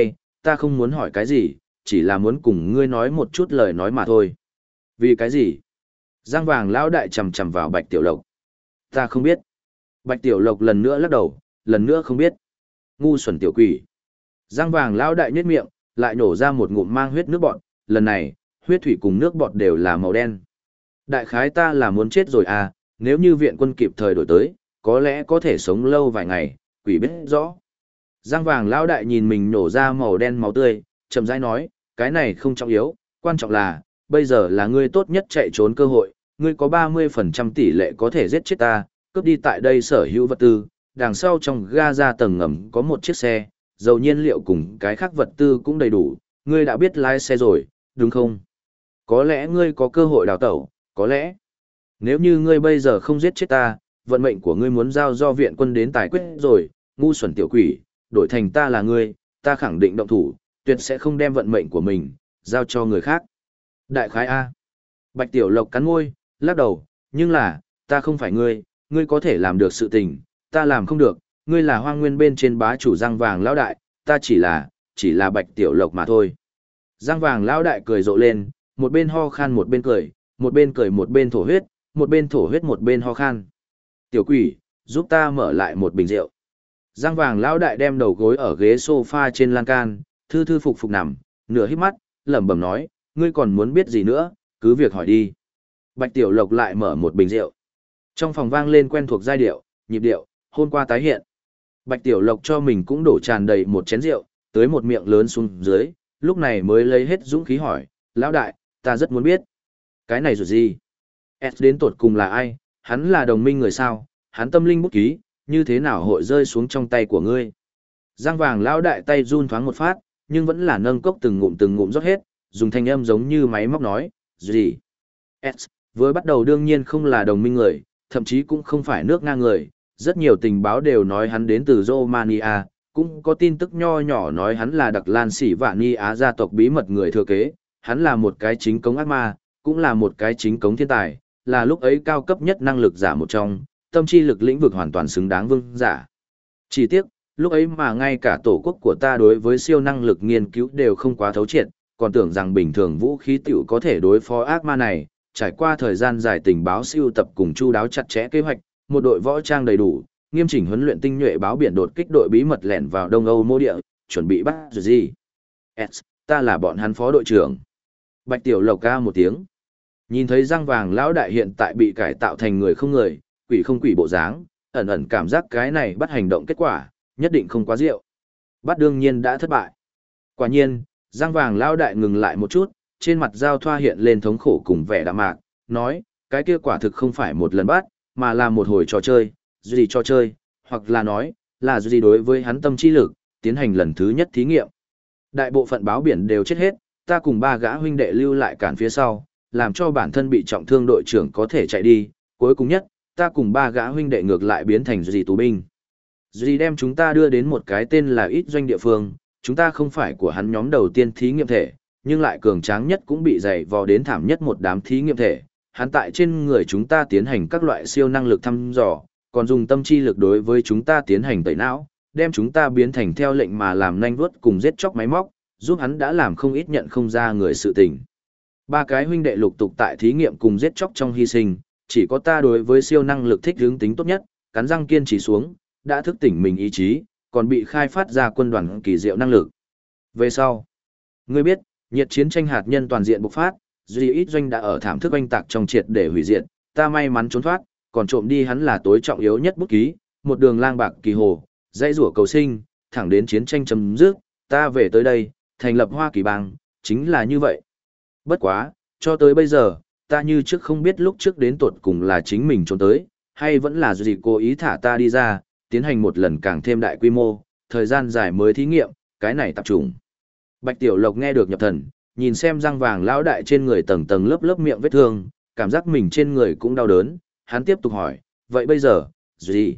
ta không muốn hỏi cái gì, chỉ là muốn cùng ngươi nói một chút lời nói mà thôi. Vì cái gì? Giang vàng lão đại chầm chầm vào Bạch Tiểu Lộc. Ta không biết. Bạch Tiểu Lộc lần nữa lắc đầu, lần nữa không biết. Ngu xuẩn tiểu quỷ. Giang vàng lão đại nhếch miệng, lại nổ ra một ngụm mang huyết nước bọt, lần này, huyết thủy cùng nước bọt đều là màu đen. Đại khái ta là muốn chết rồi à, nếu như viện quân kịp thời đổi tới, có lẽ có thể sống lâu vài ngày, quỷ biết rõ. Giang vàng lão đại nhìn mình nổ ra màu đen máu tươi, chậm rãi nói, cái này không trọng yếu, quan trọng là, bây giờ là ngươi tốt nhất chạy trốn cơ hội, ngươi có 30% tỷ lệ có thể giết chết ta, cướp đi tại đây sở hữu vật tư, đằng sau trong ga ra tầng ngầm có một chiếc xe, dầu nhiên liệu cùng cái khác vật tư cũng đầy đủ, ngươi đã biết lái xe rồi, đúng không? Có lẽ ngươi có cơ hội đào tẩu, có lẽ. Nếu như ngươi bây giờ không giết chết ta, vận mệnh của ngươi muốn giao do viện quân đến tài quyết rồi, ngu xuẩn tiểu quỷ, đổi thành ta là ngươi, ta khẳng định động thủ, tuyệt sẽ không đem vận mệnh của mình giao cho người khác. Đại khái A. Bạch Tiểu Lộc cắn môi, lắc đầu, nhưng là, ta không phải ngươi, ngươi có thể làm được sự tình, ta làm không được, ngươi là hoang nguyên bên trên bá chủ răng vàng lão đại, ta chỉ là Bạch Tiểu Lộc mà thôi. Răng vàng lão đại cười rộ lên, một bên ho khan một bên cười, một bên cười một bên thổ huyết, một bên thổ huyết một bên ho khan. Tiểu quỷ, giúp ta mở lại một bình rượu. Răng vàng lão đại đem đầu gối ở ghế sofa trên lan can, thư thư phục phục nằm, nửa hít mắt, lẩm bẩm nói, ngươi còn muốn biết gì nữa, cứ việc hỏi đi. Bạch Tiểu Lộc lại mở một bình rượu. Trong phòng vang lên quen thuộc giai điệu, nhịp điệu, hôm qua tái hiện. Bạch Tiểu Lộc cho mình cũng đổ tràn đầy một chén rượu, tới một miệng lớn xuống dưới, lúc này mới lấy hết dũng khí hỏi, lão đại, ta rất muốn biết. Cái này rồi gì? S đến tột cùng là ai? Hắn là đồng minh người sao? Hắn tâm linh bút ký, như thế nào hội rơi xuống trong tay của ngươi? Giang vàng lão đại tay run thoáng một phát, nhưng vẫn là nâng cốc từng ngụm rót hết, dùng thanh âm giống như máy móc nói, gì? S, với bắt đầu đương nhiên không là đồng minh người, thậm chí cũng không phải nước Nga người, rất nhiều tình báo đều nói hắn đến từ Romania, cũng có tin tức nho nhỏ nói hắn là Đặc Lan Sĩ Vạn Ni Á gia tộc bí mật người thừa kế, hắn là một cái chính cống ác ma, cũng là một cái chính cống thiên tài, là lúc ấy cao cấp nhất năng lực giả một trong, tâm chi lực lĩnh vực hoàn toàn xứng đáng vương giả. Chỉ tiếc, lúc ấy mà ngay cả tổ quốc của ta đối với siêu năng lực nghiên cứu đều không quá thấu triệt, còn tưởng rằng bình thường vũ khí tiểu có thể đối phó ác ma này, trải qua thời gian dài tình báo siêu tập cùng chu đáo chặt chẽ kế hoạch, một đội võ trang đầy đủ, nghiêm chỉnh huấn luyện tinh nhuệ báo biển đột kích đội bí mật lẻn vào Đông Âu mô địa, chuẩn bị bắt rồi gì? S, ta là bọn hắn phó đội trưởng. Bạch Tiểu Lộc ca một tiếng. Nhìn thấy răng vàng lão đại hiện tại bị cải tạo thành người không người, quỷ không quỷ bộ dáng, ẩn ẩn cảm giác cái này bắt hành động kết quả, nhất định không quá rượu. Bắt đương nhiên đã thất bại. Quả nhiên, răng vàng lão đại ngừng lại một chút, trên mặt giao thoa hiện lên thống khổ cùng vẻ đạm mạc, nói, cái kia quả thực không phải một lần bắt, mà là một hồi trò chơi, gì trò chơi, hoặc là nói, là gì đối với hắn tâm trí lực, tiến hành lần thứ nhất thí nghiệm. Đại bộ phận báo biển đều chết hết, ta cùng ba gã huynh đệ lưu lại cản phía sau, làm cho bản thân bị trọng thương đội trưởng có thể chạy đi, cuối cùng nhất, ta cùng ba gã huynh đệ ngược lại biến thành gì tù binh. Dì đem chúng ta đưa đến một cái tên là ít doanh địa phương, chúng ta không phải của hắn nhóm đầu tiên thí nghiệm thể, nhưng lại cường tráng nhất cũng bị dày vò đến thảm nhất một đám thí nghiệm thể. Hắn tại trên người chúng ta tiến hành các loại siêu năng lực thăm dò, còn dùng tâm chi lực đối với chúng ta tiến hành tẩy não, đem chúng ta biến thành theo lệnh mà làm nhanh vuốt cùng giết chóc máy móc, giúp hắn đã làm không ít nhận không ra người sự tình. Ba cái huynh đệ lục tục tại thí nghiệm cùng giết chóc trong hy sinh, chỉ có ta đối với siêu năng lực thích hướng tính tốt nhất, cắn răng kiên trì xuống, đã thức tỉnh mình ý chí, còn bị khai phát ra quân đoàn kỳ diệu năng lực. Về sau, ngươi biết, nhiệt chiến tranh hạt nhân toàn diện bộc phát, duy ít doanh đã ở thảm thức oanh tạc trong triệt để hủy diệt, ta may mắn trốn thoát, còn trộm đi hắn là tối trọng yếu nhất bút ký, một đường lang bạc kỳ hồ, dãy rủa cầu sinh, thẳng đến chiến tranh chấm dứt, ta về tới đây, thành lập Hoa Kỳ bang, chính là như vậy. Bất quá, cho tới bây giờ, ta như trước không biết lúc trước đến tột cùng là chính mình trốn tới, hay vẫn là gì cố ý thả ta đi ra, tiến hành một lần càng thêm đại quy mô, thời gian dài mới thí nghiệm, cái này tập trung. Bạch Tiểu Lộc nghe được nhập thần, nhìn xem răng vàng lão đại trên người tầng tầng lớp lớp miệng vết thương, cảm giác mình trên người cũng đau đớn, hắn tiếp tục hỏi, vậy bây giờ, gì?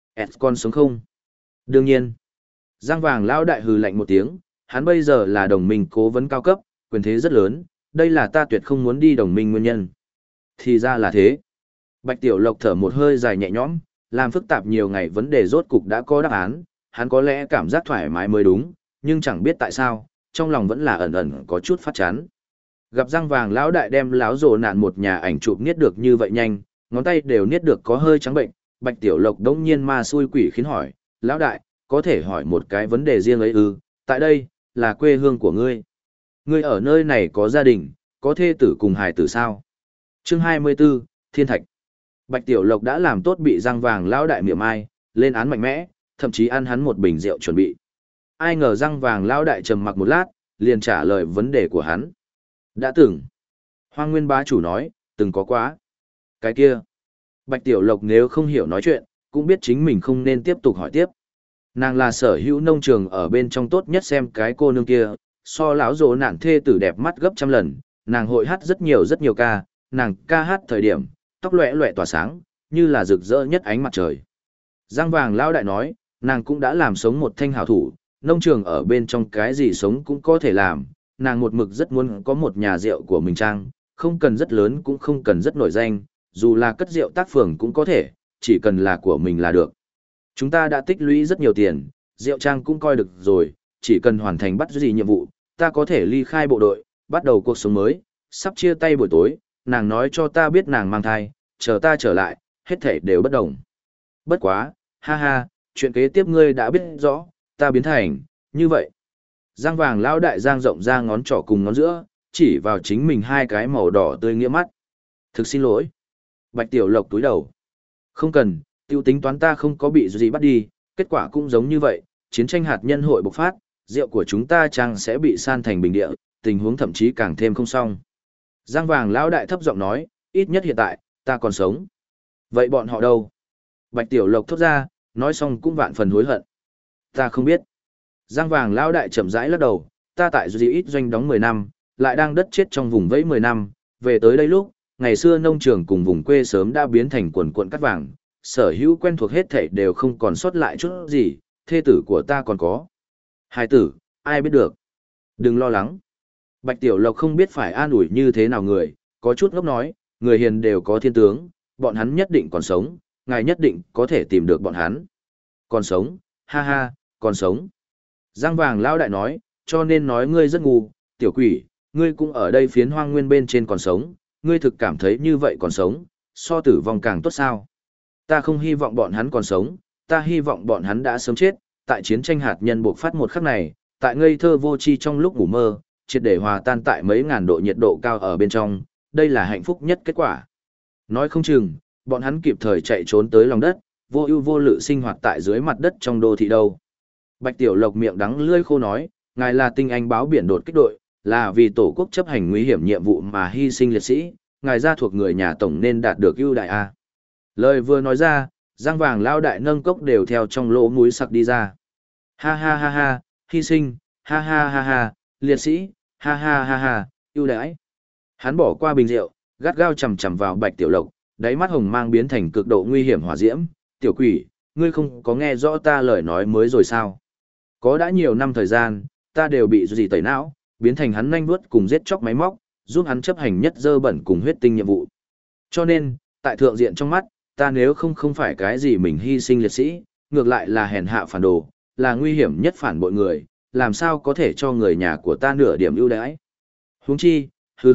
S con sống không? Đương nhiên. Răng vàng lão đại hừ lạnh một tiếng, hắn bây giờ là đồng minh cố vấn cao cấp, quyền thế rất lớn, đây là ta tuyệt không muốn đi đồng minh nguyên nhân. Thì ra là thế. Bạch Tiểu Lộc thở một hơi dài nhẹ nhõm, làm phức tạp nhiều ngày vấn đề rốt cục đã có đáp án, hắn có lẽ cảm giác thoải mái mới đúng, nhưng chẳng biết tại sao, trong lòng vẫn là ẩn ẩn có chút phát chán. Gặp răng vàng lão đại đem láo rồ nạn một nhà ảnh chụp niết được như vậy nhanh, ngón tay đều niết được có hơi trắng bệnh, Bạch Tiểu Lộc đống nhiên ma xui quỷ khiến hỏi, lão đại, có thể hỏi một cái vấn đề riêng ấy ư, tại đây, là quê hương của ngươi. Ngươi ở nơi này có gia đình, có thê tử cùng hài tử sao? Chương 24, Thiên Thạch. Bạch Tiểu Lộc đã làm tốt bị răng vàng lão đại miệng ai, lên án mạnh mẽ, thậm chí ăn hắn một bình rượu chuẩn bị. Ai ngờ răng vàng lão đại trầm mặc một lát, liền trả lời vấn đề của hắn. Đã từng. Hoang Nguyên bá chủ nói, từng có quá. Cái kia. Bạch Tiểu Lộc nếu không hiểu nói chuyện, cũng biết chính mình không nên tiếp tục hỏi tiếp. Nàng là sở hữu nông trường ở bên trong tốt nhất xem cái cô nương kia, so lão rồ nạn thê tử đẹp mắt gấp trăm lần, nàng hội hát rất nhiều ca, nàng ca hát thời điểm, tóc loẹ loẹ tỏa sáng, như là rực rỡ nhất ánh mặt trời. Giang vàng lão đại nói, nàng cũng đã làm sống một thanh hảo thủ, nông trường ở bên trong cái gì sống cũng có thể làm, nàng một mực rất muốn có một nhà rượu của mình trang, không cần rất lớn cũng không cần rất nổi danh, dù là cất rượu tác phường cũng có thể, chỉ cần là của mình là được. Chúng ta đã tích lũy rất nhiều tiền, rượu trang cũng coi được rồi, chỉ cần hoàn thành bắt gì nhiệm vụ, ta có thể ly khai bộ đội, bắt đầu cuộc sống mới, sắp chia tay buổi tối, nàng nói cho ta biết nàng mang thai, chờ ta trở lại, hết thảy đều bất đồng. Bất quá, ha ha, chuyện kế tiếp ngươi đã biết rõ, ta biến thành, như vậy. Giang vàng lão đại giang rộng ra ngón trỏ cùng ngón giữa, chỉ vào chính mình hai cái màu đỏ tươi nghĩa mắt. Thực xin lỗi. Bạch Tiểu Lộc túi đầu. Không cần, tiêu tính toán ta không có bị gì bắt đi, kết quả cũng giống như vậy, chiến tranh hạt nhân hội bộc phát, rượu của chúng ta chăng sẽ bị san thành bình địa, tình huống thậm chí càng thêm không xong. Giang vàng lão đại thấp giọng nói, ít nhất hiện tại, ta còn sống. Vậy bọn họ đâu? Bạch Tiểu Lộc thốt ra, nói xong cũng vạn phần hối hận. Ta không biết. Giang vàng lão đại chậm rãi lắc đầu, ta tại Duy ít doanh đóng 10 năm, lại đang đất chết trong vùng vẫy 10 năm, về tới đây lúc, ngày xưa nông trường cùng vùng quê sớm đã biến thành quần cuộn cắt vàng, sở hữu quen thuộc hết thảy đều không còn sót lại chút gì, thê tử của ta còn có. Hai tử, ai biết được. Đừng lo lắng. Bạch Tiểu Lộc không biết phải an ủi như thế nào người, có chút ngốc nói, người hiền đều có thiên tướng, bọn hắn nhất định còn sống, ngài nhất định có thể tìm được bọn hắn. Còn sống, ha ha, còn sống. Giang vàng lão đại nói, cho nên nói ngươi rất ngu, tiểu quỷ, ngươi cũng ở đây phiến hoang nguyên bên trên còn sống, ngươi thực cảm thấy như vậy còn sống, so tử vong càng tốt sao. Ta không hy vọng bọn hắn còn sống, ta hy vọng bọn hắn đã sớm chết, tại chiến tranh hạt nhân buộc phát một khắc này, tại ngây thơ vô tri trong lúc ngủ mơ, triệt để hòa tan tại mấy ngàn độ nhiệt độ cao ở bên trong, đây là hạnh phúc nhất kết quả. Nói không chừng, bọn hắn kịp thời chạy trốn tới lòng đất, vô ưu vô lự sinh hoạt tại dưới mặt đất trong đô thị đâu. Bạch Tiểu Lộc miệng đắng lưỡi khô nói, ngài là tinh anh báo biển đột kích đội, là vì tổ quốc chấp hành nguy hiểm nhiệm vụ mà hy sinh liệt sĩ, ngài gia thuộc người nhà tổng nên đạt được ưu đại a. Lời vừa nói ra, Giang vàng lao đại nâng cốc đều theo trong lỗ mũi sặc đi ra. Ha ha ha ha, hy sinh, ha ha ha ha, liệt sĩ, ha ha ha ha, ưu đãi. Hắn bỏ qua bình rượu, gắt gao chầm chầm vào Bạch Tiểu Lộc, đáy mắt hồng mang biến thành cực độ nguy hiểm hỏa diễm. Tiểu quỷ, ngươi không có nghe rõ ta lời nói mới rồi sao? Có đã nhiều năm thời gian, ta đều bị gì tẩy não, biến thành hắn nhanh vuốt cùng giết chóc máy móc, giúp hắn chấp hành nhất dơ bẩn cùng huyết tinh nhiệm vụ. Cho nên, tại thượng diện trong mắt, ta nếu không phải cái gì mình hy sinh liệt sĩ, ngược lại là hèn hạ phản đồ, là nguy hiểm nhất phản bội người, làm sao có thể cho người nhà của ta nửa điểm ưu đãi. Huống chi,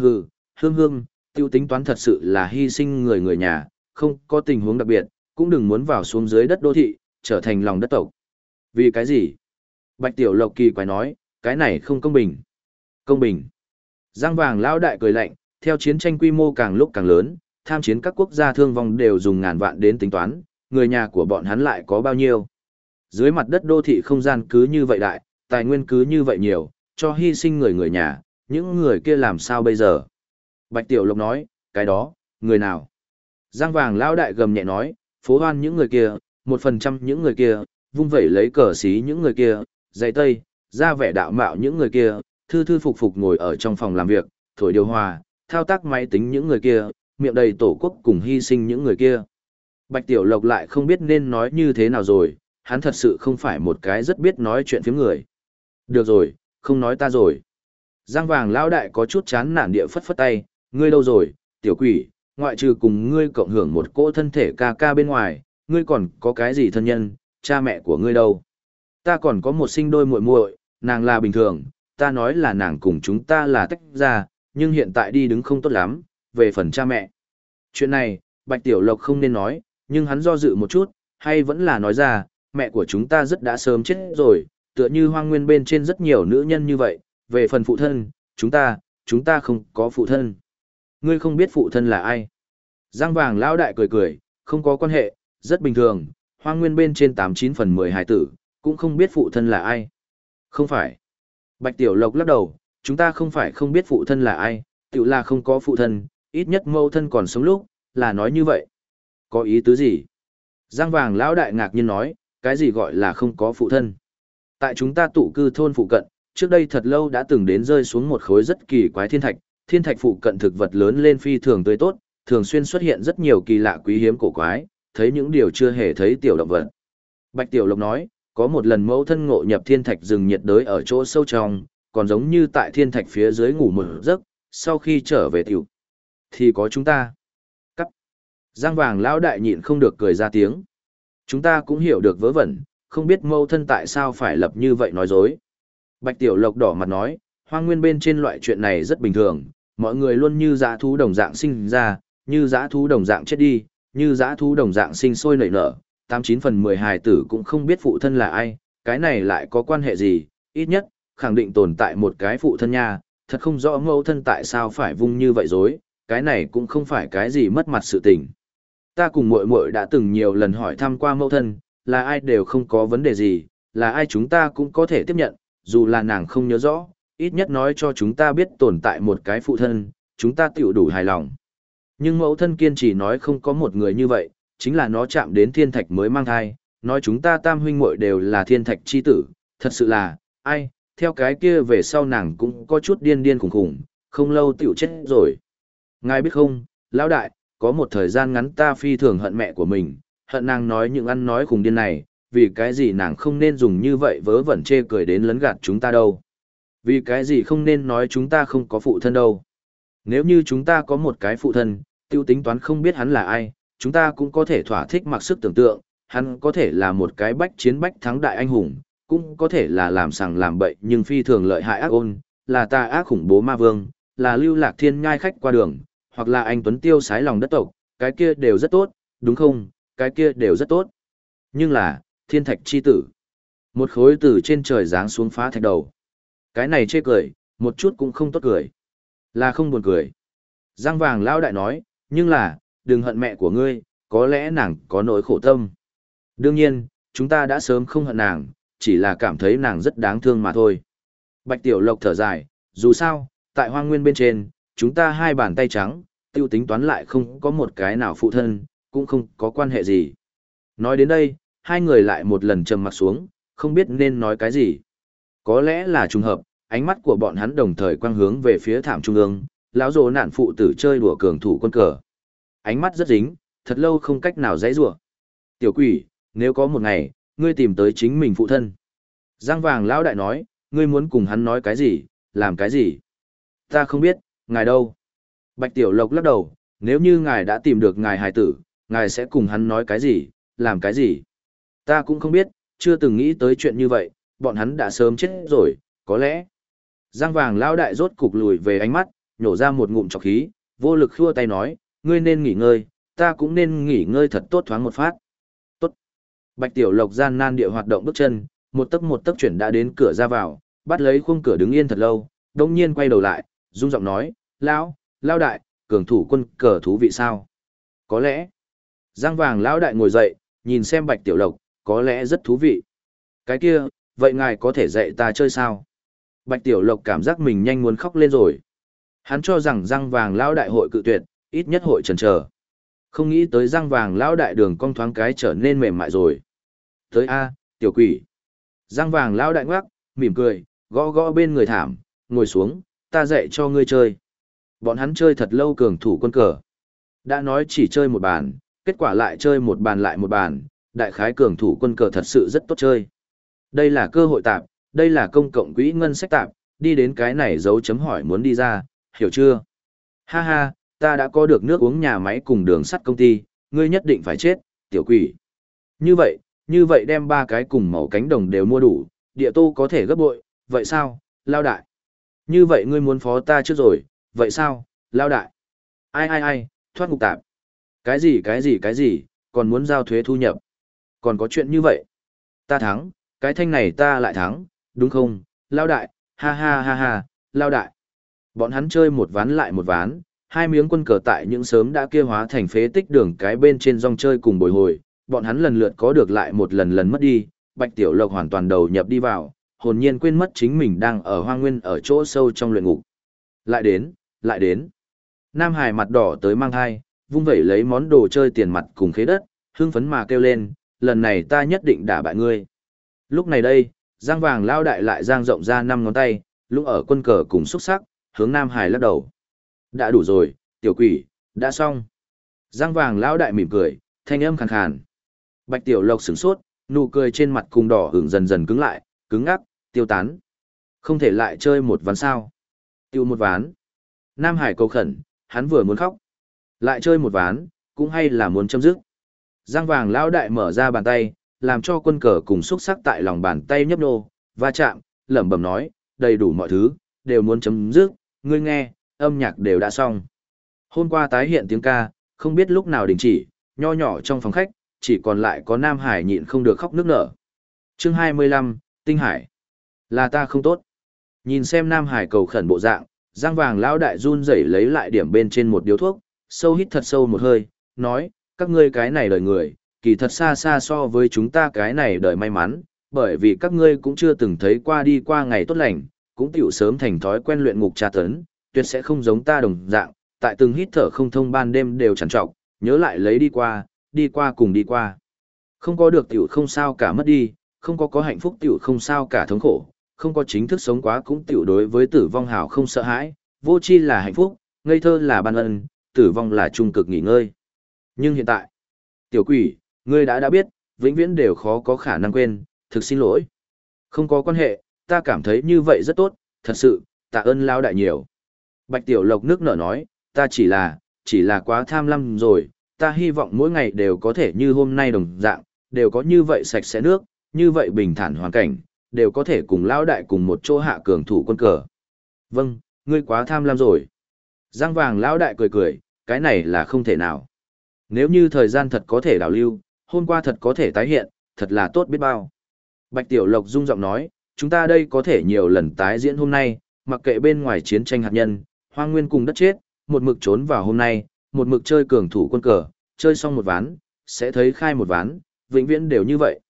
hương hương, tiêu tính toán thật sự là hy sinh người nhà, không có tình huống đặc biệt, cũng đừng muốn vào xuống dưới đất đô thị, trở thành lòng đất tộc. Vì cái gì? Bạch Tiểu Lộc kỳ quái nói, cái này không công bình. Công bình. Giang vàng lão đại cười lạnh, theo chiến tranh quy mô càng lúc càng lớn, tham chiến các quốc gia thương vong đều dùng ngàn vạn đến tính toán, người nhà của bọn hắn lại có bao nhiêu. Dưới mặt đất đô thị không gian cứ như vậy đại, tài nguyên cứ như vậy nhiều, cho hy sinh người nhà, những người kia làm sao bây giờ? Bạch Tiểu Lộc nói, cái đó, người nào? Giang vàng lão đại gầm nhẹ nói, phố hoan những người kia, 1% những người kia, vung vẩy lấy cờ xí những người kia, giày tây, ra vẻ đạo mạo những người kia, thư thư phục phục ngồi ở trong phòng làm việc, thổi điều hòa, thao tác máy tính những người kia, miệng đầy tổ quốc cùng hy sinh những người kia. Bạch Tiểu Lộc lại không biết nên nói như thế nào rồi, hắn thật sự không phải một cái rất biết nói chuyện phiếm người. Được rồi, không nói ta rồi. Giang vàng lão đại có chút chán nản địa phất phất tay, ngươi đâu rồi, tiểu quỷ, ngoại trừ cùng ngươi cộng hưởng một cỗ thân thể ca ca bên ngoài, ngươi còn có cái gì thân nhân, cha mẹ của ngươi đâu. Ta còn có một sinh đôi muội muội, nàng là bình thường, ta nói là nàng cùng chúng ta là tách ra, nhưng hiện tại đi đứng không tốt lắm, về phần cha mẹ. Chuyện này, Bạch Tiểu Lộc không nên nói, nhưng hắn do dự một chút, hay vẫn là nói ra, mẹ của chúng ta rất đã sớm chết rồi, tựa như hoang nguyên bên trên rất nhiều nữ nhân như vậy, về phần phụ thân, chúng ta không có phụ thân. Ngươi không biết phụ thân là ai? Giang Vàng lão đại cười cười, không có quan hệ, rất bình thường, hoang nguyên bên trên 89 phần 10 hài tử, cũng không biết phụ thân là ai. Không phải. Bạch Tiểu Lộc lắc đầu, chúng ta không phải không biết phụ thân là ai, tự là không có phụ thân, ít nhất mẫu thân còn sống lúc, là nói như vậy. Có ý tứ gì? Giang Vàng lão đại ngạc nhiên nói, cái gì gọi là không có phụ thân? Tại chúng ta tụ cư thôn phụ cận, trước đây thật lâu đã từng đến rơi xuống một khối rất kỳ quái thiên thạch phụ cận thực vật lớn lên phi thường tươi tốt, thường xuyên xuất hiện rất nhiều kỳ lạ quý hiếm cổ quái, thấy những điều chưa hề thấy tiểu động vật. Bạch Tiểu Lộc nói, có một lần mẫu thân ngộ nhập thiên thạch rừng nhiệt đới ở chỗ sâu trong, còn giống như tại thiên thạch phía dưới ngủ một giấc, sau khi trở về tiểu, thì có chúng ta. Cắt. Giang Vàng lão đại nhịn không được cười ra tiếng. Chúng ta cũng hiểu được vớ vẩn, không biết mẫu thân tại sao phải lập như vậy nói dối. Bạch Tiểu Lộc đỏ mặt nói, hoang nguyên bên trên loại chuyện này rất bình thường, mọi người luôn như dã thú đồng dạng sinh ra, như dã thú đồng dạng chết đi, như dã thú đồng dạng sinh sôi nảy nở, 89 phần 10 hài tử cũng không biết phụ thân là ai, cái này lại có quan hệ gì, ít nhất, khẳng định tồn tại một cái phụ thân nha, thật không rõ mẫu thân tại sao phải vung như vậy dối, cái này cũng không phải cái gì mất mặt sự tình. Ta cùng muội muội đã từng nhiều lần hỏi thăm qua mẫu thân, là ai đều không có vấn đề gì, là ai chúng ta cũng có thể tiếp nhận, dù là nàng không nhớ rõ, ít nhất nói cho chúng ta biết tồn tại một cái phụ thân, chúng ta tiểu đủ hài lòng. Nhưng mẫu thân kiên trì nói không có một người như vậy, chính là nó chạm đến thiên thạch mới mang thai, nói chúng ta tam huynh muội đều là thiên thạch chi tử, thật sự là, ai, theo cái kia về sau nàng cũng có chút điên điên khủng khủng, không lâu tiểu chết rồi. Ngài biết không, lão đại, có một thời gian ngắn ta phi thường hận mẹ của mình, hận nàng nói những ăn nói khủng điên này, vì cái gì nàng không nên dùng như vậy vớ vẩn chê cười đến lấn gạt chúng ta đâu. Vì cái gì không nên nói chúng ta không có phụ thân đâu. Nếu như chúng ta có một cái phụ thân, tiêu tính toán không biết hắn là ai, chúng ta cũng có thể thỏa thích mặc sức tưởng tượng, hắn có thể là một cái bách chiến bách thắng đại anh hùng, cũng có thể là làm sằng làm bậy nhưng phi thường lợi hại ác ôn, là tà ác khủng bố ma vương, là lưu lạc thiên nhai khách qua đường, hoặc là anh tuấn tiêu sái lòng đất tộc, cái kia đều rất tốt, đúng không, cái kia đều rất tốt. Nhưng là, thiên thạch chi tử. Một khối từ trên trời giáng xuống phá thạch đầu. Cái này chê cười, một chút cũng không tốt cười. Là không buồn cười. Giang Vàng lão đại nói, nhưng là, đừng hận mẹ của ngươi, có lẽ nàng có nỗi khổ tâm. Đương nhiên, chúng ta đã sớm không hận nàng, chỉ là cảm thấy nàng rất đáng thương mà thôi. Bạch Tiểu Lộc thở dài, dù sao, tại hoang nguyên bên trên, chúng ta hai bàn tay trắng, tiêu tính toán lại không có một cái nào phụ thân, cũng không có quan hệ gì. Nói đến đây, hai người lại một lần trầm mặt xuống, không biết nên nói cái gì. Có lẽ là trùng hợp, ánh mắt của bọn hắn đồng thời quang hướng về phía thảm trung ương, lão rồ nạn phụ tử chơi đùa cường thủ quân cờ. Ánh mắt rất dính, thật lâu không cách nào giãy giụa. Tiểu quỷ, nếu có một ngày, ngươi tìm tới chính mình phụ thân. Giang Vàng lão đại nói, ngươi muốn cùng hắn nói cái gì, làm cái gì? Ta không biết, ngài đâu? Bạch Tiểu Lộc lắc đầu, nếu như ngài đã tìm được ngài hài tử, ngài sẽ cùng hắn nói cái gì, làm cái gì? Ta cũng không biết, chưa từng nghĩ tới chuyện như vậy, bọn hắn đã sớm chết rồi, có lẽ. Giang Vàng lão đại rốt cục lùi về ánh mắt, nhổ ra một ngụm trọc khí, vô lực khua tay nói, ngươi nên nghỉ ngơi, ta cũng nên nghỉ ngơi thật tốt thoáng một phát. Tốt. Bạch Tiểu Lộc gian nan địa hoạt động bước chân, một tấc chuyển đã đến cửa ra vào, bắt lấy khung cửa đứng yên thật lâu, đồng nhiên quay đầu lại, rung giọng nói, lão đại, cường thủ quân cờ thú vị sao? Có lẽ. Giang Vàng lão đại ngồi dậy, nhìn xem Bạch Tiểu Lộc, có lẽ rất thú vị. Cái kia, vậy ngài có thể dạy ta chơi sao? Bạch Tiểu Lộc cảm giác mình nhanh muốn khóc lên rồi. Hắn cho rằng Giang Vàng lão đại hội cự tuyệt, ít nhất hội chần chờ. Không nghĩ tới Giang Vàng lão đại đường cong thoáng cái trở nên mềm mại rồi. Tới a, tiểu quỷ. Giang Vàng lão đại ngoắc, mỉm cười, gõ gõ bên người thảm, ngồi xuống, ta dạy cho ngươi chơi. Bọn hắn chơi thật lâu cường thủ quân cờ. Đã nói chỉ chơi một bàn, kết quả lại chơi một bàn lại một bàn, đại khái cường thủ quân cờ thật sự rất tốt chơi. Đây là cơ hội tạp, đây là công cộng quỹ ngân sách tạp, đi đến cái này dấu chấm hỏi muốn đi ra, hiểu chưa? Ha ha, ta đã có được nước uống nhà máy cùng đường sắt công ty, ngươi nhất định phải chết, tiểu quỷ. Như vậy đem ba cái cùng màu cánh đồng đều mua đủ, địa tô có thể gấp bội, vậy sao, lao đại. Như vậy ngươi muốn phó ta trước rồi, vậy sao, lao đại? Ai, thoát ngục tạp. Cái gì, còn muốn giao thuế thu nhập. Còn có chuyện như vậy. Ta thắng, cái thanh này ta lại thắng, đúng không, lao đại, ha, lao đại. Bọn hắn chơi một ván lại một ván, hai miếng quân cờ tại những sớm đã kia hóa thành phế tích đường cái bên trên rong chơi cùng bồi hồi, bọn hắn lần lượt có được lại một lần mất đi, Bạch Tiểu Lộc hoàn toàn đầu nhập đi vào, hồn nhiên quên mất chính mình đang ở hoang nguyên ở chỗ sâu trong luyện ngục. Lại đến. Nam Hải mặt đỏ tới mang thai, vung vẩy lấy món đồ chơi tiền mặt cùng khế đất, hưng phấn mà kêu lên, lần này ta nhất định đả bại ngươi. Lúc này đây, Giang Vàng lao đại lại giang rộng ra 5 ngón tay, lúc ở quân cờ cùng xúc sắc, hướng Nam Hải lắc đầu. Đã đủ rồi, tiểu quỷ, đã xong. Giang Vàng lao đại mỉm cười, thanh âm khàn khàn. Bạch Tiểu Lộc sửng sốt, nụ cười trên mặt cùng đỏ hưởng dần dần cứng lại, cứng ngắc, tiêu tán. Không thể lại chơi một ván sao. Tiêu một ván. Nam Hải cầu khẩn, hắn vừa muốn khóc. Lại chơi một ván, cũng hay là muốn chấm dứt. Giang Vàng lão đại mở ra bàn tay, làm cho quân cờ cùng xúc sắc tại lòng bàn tay nhấp nô, va chạm, lẩm bẩm nói, đầy đủ mọi thứ, đều muốn chấm dứt, ngươi nghe, âm nhạc đều đã xong. Hôm qua tái hiện tiếng ca, không biết lúc nào đình chỉ, nho nhỏ trong phòng khách, chỉ còn lại có Nam Hải nhịn không được khóc nức nở. Chương 25, Tinh Hải. Là ta không tốt. Nhìn xem Nam Hải cầu khẩn bộ dạng, Giang Vàng lão đại run rẩy lấy lại điểm bên trên một điếu thuốc, sâu hít thật sâu một hơi, nói, các ngươi cái này đời người, kỳ thật xa xa so với chúng ta cái này đời may mắn, bởi vì các ngươi cũng chưa từng thấy qua đi qua ngày tốt lành, cũng tiểu sớm thành thói quen luyện ngục tra tấn, tuyệt sẽ không giống ta đồng dạng, tại từng hít thở không thông ban đêm đều trằn trọc, nhớ lại lấy đi qua cùng đi qua. Không có được tiểu không sao cả mất đi, không có hạnh phúc tiểu không sao cả thống khổ, không có chính thức sống quá cũng tiểu đối với tử vong hảo không sợ hãi, vô tri là hạnh phúc, ngây thơ là ban ân, tử vong là trung cực nghỉ ngơi. Nhưng hiện tại, tiểu quỷ, ngươi đã biết, vĩnh viễn đều khó có khả năng quên, thực xin lỗi. Không có quan hệ, ta cảm thấy như vậy rất tốt, thật sự, tạ ơn lao đại nhiều. Bạch Tiểu Lộc nước nở nói, ta chỉ là quá tham lam rồi, ta hy vọng mỗi ngày đều có thể như hôm nay đồng dạng, đều có như vậy sạch sẽ nước, như vậy bình thản hoàn cảnh, đều có thể cùng lao đại cùng một chỗ hạ cường thủ quân cờ. Vâng, ngươi quá tham lam rồi. Giang Vàng lão đại cười, cái này là không thể nào. Nếu như thời gian thật có thể đảo lưu, hôm qua thật có thể tái hiện, thật là tốt biết bao. Bạch Tiểu Lộc rung giọng nói, chúng ta đây có thể nhiều lần tái diễn hôm nay, mặc kệ bên ngoài chiến tranh hạt nhân, hoang nguyên cùng đất chết, một mực trốn vào hôm nay, một mực chơi cường thủ quân cờ, chơi xong một ván, sẽ thấy khai một ván, vĩnh viễn đều như vậy.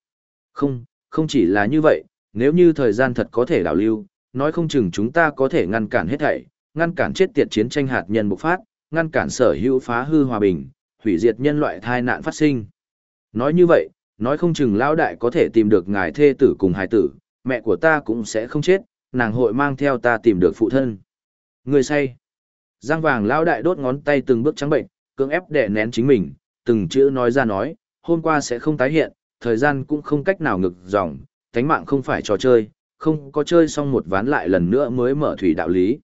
Không chỉ là như vậy, nếu như thời gian thật có thể đảo lưu, nói không chừng chúng ta có thể ngăn cản hết thảy, ngăn cản chết tiệt chiến tranh hạt nhân bộc phát, ngăn cản sở hữu phá hư hòa bình, hủy diệt nhân loại tai nạn phát sinh. Nói như vậy, nói không chừng lão đại có thể tìm được ngài thê tử cùng hài tử, mẹ của ta cũng sẽ không chết, nàng hội mang theo ta tìm được phụ thân. Người say. Giang Vàng lão đại đốt ngón tay từng bước trắng bệnh, cưỡng ép đè nén chính mình, từng chữ nói ra nói, hôm qua sẽ không tái hiện, thời gian cũng không cách nào ngực dòng, tánh mạng không phải trò chơi, không có chơi xong một ván lại lần nữa mới mở thủy đạo lý.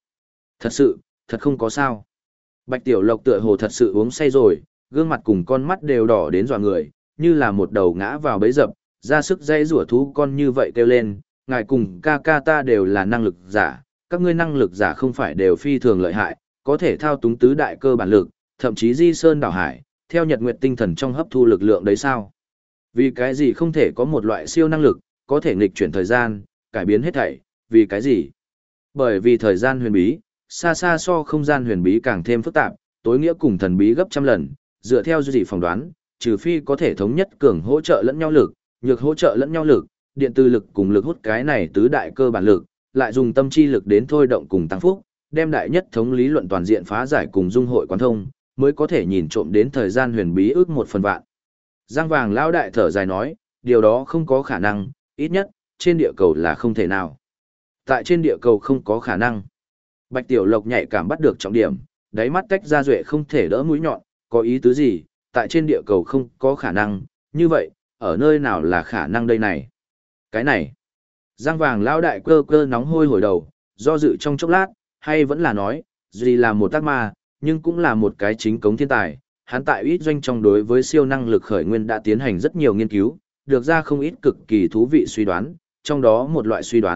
Thật không có sao. Bạch Tiểu Lộc tựa hồ thật sự uống say rồi, gương mặt cùng con mắt đều đỏ đến dọa người, như là một đầu ngã vào bẫy dập, ra sức dây rủa thú con như vậy kêu lên, ngài cùng ca ca ta đều là năng lực giả, các ngươi năng lực giả không phải đều phi thường lợi hại, có thể thao túng tứ đại cơ bản lực, thậm chí di sơn đảo hải, theo nhật nguyệt tinh thần trong hấp thu lực lượng đấy sao? Vì cái gì không thể có một loại siêu năng lực, có thể nghịch chuyển thời gian, cải biến hết thảy, vì cái gì? Bởi vì thời gian huyền bí, xa xa so không gian huyền bí càng thêm phức tạp, tối nghĩa cùng thần bí gấp trăm lần, dựa theo gì phỏng đoán, trừ phi có thể thống nhất cường hỗ trợ lẫn nhau lực, nhược hỗ trợ lẫn nhau lực, điện từ lực cùng lực hút cái này tứ đại cơ bản lực, lại dùng tâm chi lực đến thôi động cùng tăng phúc, đem đại nhất thống lý luận toàn diện phá giải cùng dung hội quán thông, mới có thể nhìn trộm đến thời gian huyền bí ước 1/1000. Giang Vàng lão đại thở dài nói, điều đó không có khả năng, ít nhất, trên địa cầu là không thể nào. Tại trên địa cầu không có khả năng. Bạch Tiểu Lộc nhạy cảm bắt được trọng điểm, đáy mắt tách ra duệ không thể đỡ mũi nhọn, có ý tứ gì, tại trên địa cầu không có khả năng, như vậy, ở nơi nào là khả năng đây này? Cái này. Giang Vàng lão đại cơ nóng hôi hổi đầu, do dự trong chốc lát, hay vẫn là nói, gì là một tác ma, nhưng cũng là một cái chính cống thiên tài. Hắn tại ít doanh trong đối với siêu năng lực khởi nguyên đã tiến hành rất nhiều nghiên cứu, được ra không ít cực kỳ thú vị suy đoán, trong đó một loại suy đoán,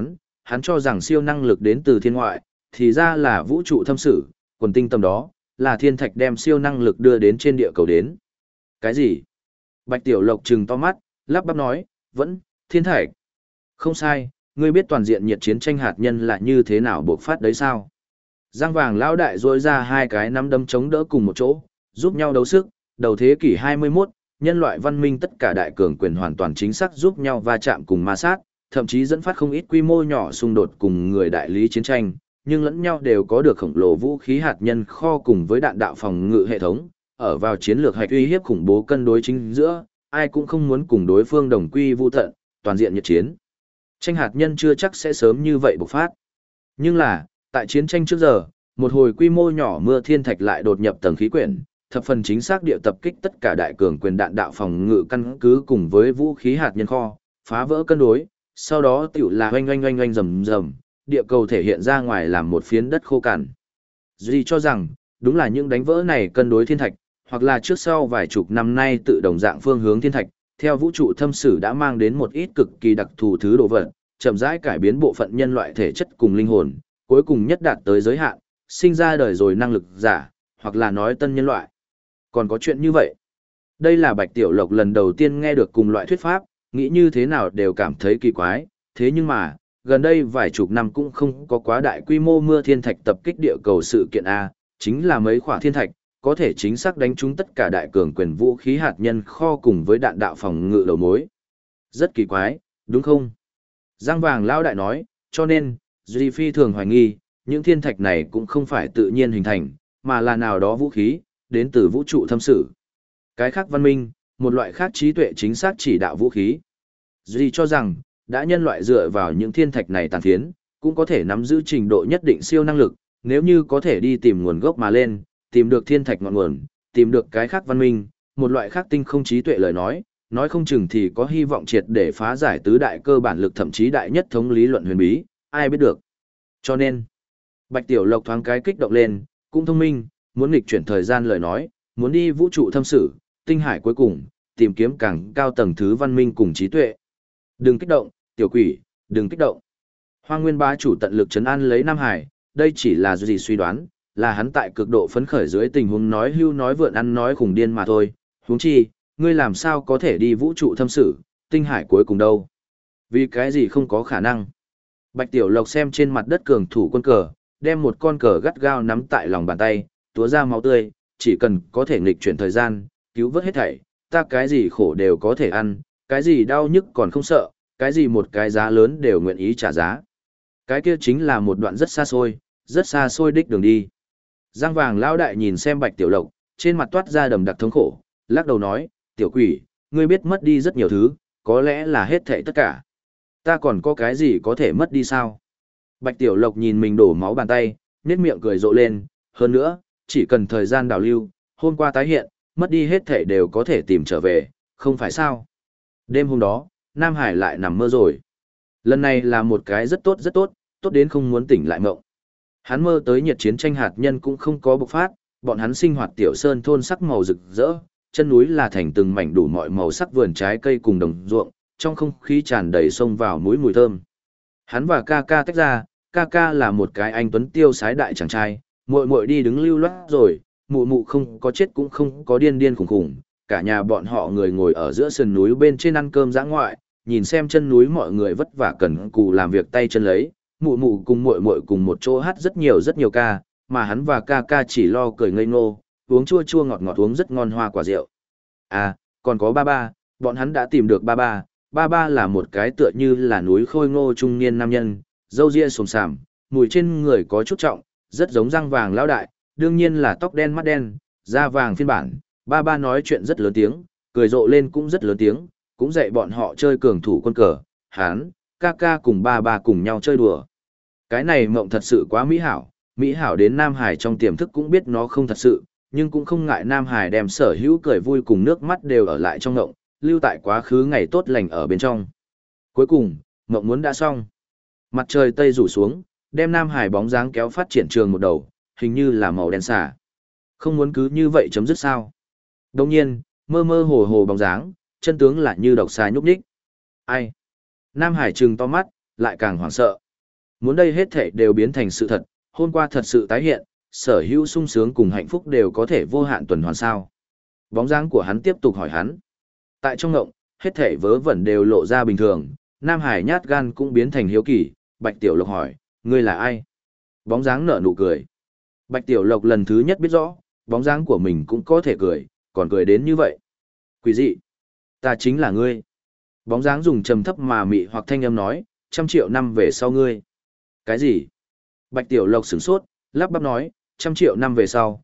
hắn cho rằng siêu năng lực đến từ thiên ngoại, thì ra là vũ trụ thâm sử, quần tinh tầm đó, là thiên thạch đem siêu năng lực đưa đến trên địa cầu đến. Cái gì? Bạch Tiểu Lộc trừng to mắt, lắp bắp nói, vẫn, thiên thạch. Không sai, ngươi biết toàn diện nhiệt chiến tranh hạt nhân là như thế nào buộc phát đấy sao? Giang vàng lão đại rôi ra hai cái nắm đấm chống đỡ cùng một chỗ, giúp nhau đấu sức, đầu thế kỷ 21, nhân loại văn minh tất cả đại cường quyền hoàn toàn chính xác giúp nhau va chạm cùng ma sát, thậm chí dẫn phát không ít quy mô nhỏ xung đột cùng người đại lý chiến tranh, nhưng lẫn nhau đều có được khổng lồ vũ khí hạt nhân kho cùng với đạn đạo phòng ngự hệ thống, ở vào chiến lược hạch uy hiếp khủng bố cân đối chính giữa, ai cũng không muốn cùng đối phương đồng quy vu tận, toàn diện nhiệt chiến. Tranh hạt nhân chưa chắc sẽ sớm như vậy bộc phát. Nhưng là, tại chiến tranh trước giờ, một hồi quy mô nhỏ mưa thiên thạch lại đột nhập tầng khí quyển, thập phần chính xác địa tập kích tất cả đại cường quyền đạn đạo phòng ngự căn cứ cùng với vũ khí hạt nhân kho, phá vỡ cân đối, sau đó tiểu là oanh oanh oanh oanh rầm rầm, địa cầu thể hiện ra ngoài làm một phiến đất khô cằn. Duy cho rằng, đúng là những đánh vỡ này cân đối thiên thạch, hoặc là trước sau vài chục năm nay tự đồng dạng phương hướng thiên thạch, theo vũ trụ thâm sử đã mang đến một ít cực kỳ đặc thù thứ đồ vật, chậm rãi cải biến bộ phận nhân loại thể chất cùng linh hồn, cuối cùng nhất đạt tới giới hạn, sinh ra đời rồi năng lực giả, hoặc là nói tân nhân loại. Còn có chuyện như vậy. Đây là Bạch Tiểu Lộc lần đầu tiên nghe được cùng loại thuyết pháp, nghĩ như thế nào đều cảm thấy kỳ quái, thế nhưng mà, gần đây vài chục năm cũng không có quá đại quy mô mưa thiên thạch tập kích địa cầu sự kiện A, chính là mấy khỏa thiên thạch, có thể chính xác đánh trúng tất cả đại cường quyền vũ khí hạt nhân kho cùng với đạn đạo phòng ngự đầu mối. Rất kỳ quái, đúng không? Giang vàng lao đại nói, cho nên, Duy Phi thường hoài nghi, những thiên thạch này cũng không phải tự nhiên hình thành, mà là nào đó vũ khí, đến từ vũ trụ thâm sử. Cái khác văn minh, một loại khác trí tuệ chính xác chỉ đạo vũ khí. Duy cho rằng, đã nhân loại dựa vào những thiên thạch này tàn phiến, cũng có thể nắm giữ trình độ nhất định siêu năng lực, nếu như có thể đi tìm nguồn gốc mà lên, tìm được thiên thạch ngọn nguồn, tìm được cái khác văn minh, một loại khác tinh không trí tuệ lời nói không chừng thì có hy vọng triệt để phá giải tứ đại cơ bản lực thậm chí đại nhất thống lý luận huyền bí, ai biết được. Cho nên, Bạch Tiểu Lộc thoáng cái kích động lên, cũng thông minh, muốn nghịch chuyển thời gian lời nói, muốn đi vũ trụ thâm sử, tinh hải cuối cùng, tìm kiếm càng cao tầng thứ văn minh cùng trí tuệ. Đừng kích động, tiểu quỷ, đừng kích động. Hoa Nguyên bá chủ tận lực trấn an lấy Nam Hải, đây chỉ là gì suy đoán, là hắn tại cực độ phấn khởi dưới tình huống nói hưu nói vượn ăn nói khủng điên mà thôi. Huống chi, ngươi làm sao có thể đi vũ trụ thâm sử, tinh hải cuối cùng đâu? Vì cái gì không có khả năng? Bạch Tiểu Lộc xem trên mặt đất cường thủ quân cờ, đem một con cờ gắt gao nắm tại lòng bàn tay, túa ra máu tươi, chỉ cần có thể nghịch chuyển thời gian, cứu vớt hết thảy, ta cái gì khổ đều có thể ăn, cái gì đau nhức còn không sợ, cái gì một cái giá lớn đều nguyện ý trả giá. Cái kia chính là một đoạn rất xa xôi đích đường đi. Giang vàng lao đại nhìn xem Bạch Tiểu Lộc, trên mặt toát ra đầm đặc thống khổ, lắc đầu nói, tiểu quỷ, ngươi biết mất đi rất nhiều thứ, có lẽ là hết thảy tất cả. Ta còn có cái gì có thể mất đi sao? Bạch Tiểu Lộc nhìn mình đổ máu bàn tay, nhếch miệng cười rộ lên, hơn nữa, chỉ cần thời gian đào lưu, hôm qua tái hiện, mất đi hết thảy đều có thể tìm trở về, không phải sao? Đêm hôm đó, Nam Hải lại nằm mơ rồi. Lần này là một cái rất tốt, tốt đến không muốn tỉnh lại mộng. Hắn mơ tới nhiệt chiến tranh hạt nhân cũng không có bộc phát, bọn hắn sinh hoạt tiểu sơn thôn sắc màu rực rỡ, chân núi là thành từng mảnh đủ mọi màu sắc vườn trái cây cùng đồng ruộng, trong không khí tràn đầy xông vào mũi mùi thơm. Hắn và ca ca tách ra, ca ca là một cái anh tuấn tiêu sái đại chàng trai, muội muội đi đứng lưu loát rồi, mụ mụ không có chết cũng không có điên điên khủng khủng, cả nhà bọn họ người ngồi ở giữa sườn núi bên trên ăn cơm dã ngoại, nhìn xem chân núi mọi người vất vả cần cù làm việc tay chân lấy, mụ mụ cùng muội muội cùng một chỗ hát rất nhiều ca, mà hắn và ca ca chỉ lo cười ngây ngô, uống chua chua ngọt ngọt uống rất ngon hoa quả rượu. À, còn có ba ba, bọn hắn đã tìm được ba ba. Ba ba là một cái tựa như là núi khôi ngô trung niên nam nhân, râu ria xồm xàm, mùi trên người có chút trọng, rất giống răng vàng lão đại, đương nhiên là tóc đen mắt đen, da vàng phiên bản. Ba ba nói chuyện rất lớn tiếng, cười rộ lên cũng rất lớn tiếng, cũng dạy bọn họ chơi cường thủ quân cờ, hắn, ca ca cùng ba ba cùng nhau chơi đùa. Cái này mộng thật sự quá mỹ hảo đến Nam Hải trong tiềm thức cũng biết nó không thật sự, nhưng cũng không ngại Nam Hải đem sở hữu cười vui cùng nước mắt đều ở lại trong mộng, lưu tại quá khứ ngày tốt lành ở bên trong. Cuối cùng, mộng muốn đã xong. Mặt trời tây rủ xuống, đem Nam Hải bóng dáng kéo phát triển trường một đầu, hình như là màu đen xả. Không muốn cứ như vậy chấm dứt sao? Đồng nhiên, mơ mơ hồ hồ bóng dáng, chân tướng lại như độc xà nhúc nhích. Ai? Nam Hải trừng to mắt, lại càng hoảng sợ. Muốn đây hết thảy đều biến thành sự thật, hôm qua thật sự tái hiện, sở hữu sung sướng cùng hạnh phúc đều có thể vô hạn tuần hoàn sao. Bóng dáng của hắn tiếp tục hỏi hắn. Tại trong ngộng, hết thảy vớ vẩn đều lộ ra bình thường, Nam Hải nhát gan cũng biến thành hiếu kỳ, Bạch Tiểu Lộc hỏi, ngươi là ai? Bóng dáng nở nụ cười. Bạch Tiểu Lộc lần thứ nhất biết rõ, bóng dáng của mình cũng có thể cười, còn cười đến như vậy. Quỷ dị, ta chính là ngươi. Bóng dáng dùng trầm thấp mà mị hoặc thanh âm nói, 100 triệu năm về sau ngươi. Cái gì? Bạch Tiểu Lộc sửng sốt, lắp bắp nói, 100 triệu năm về sau,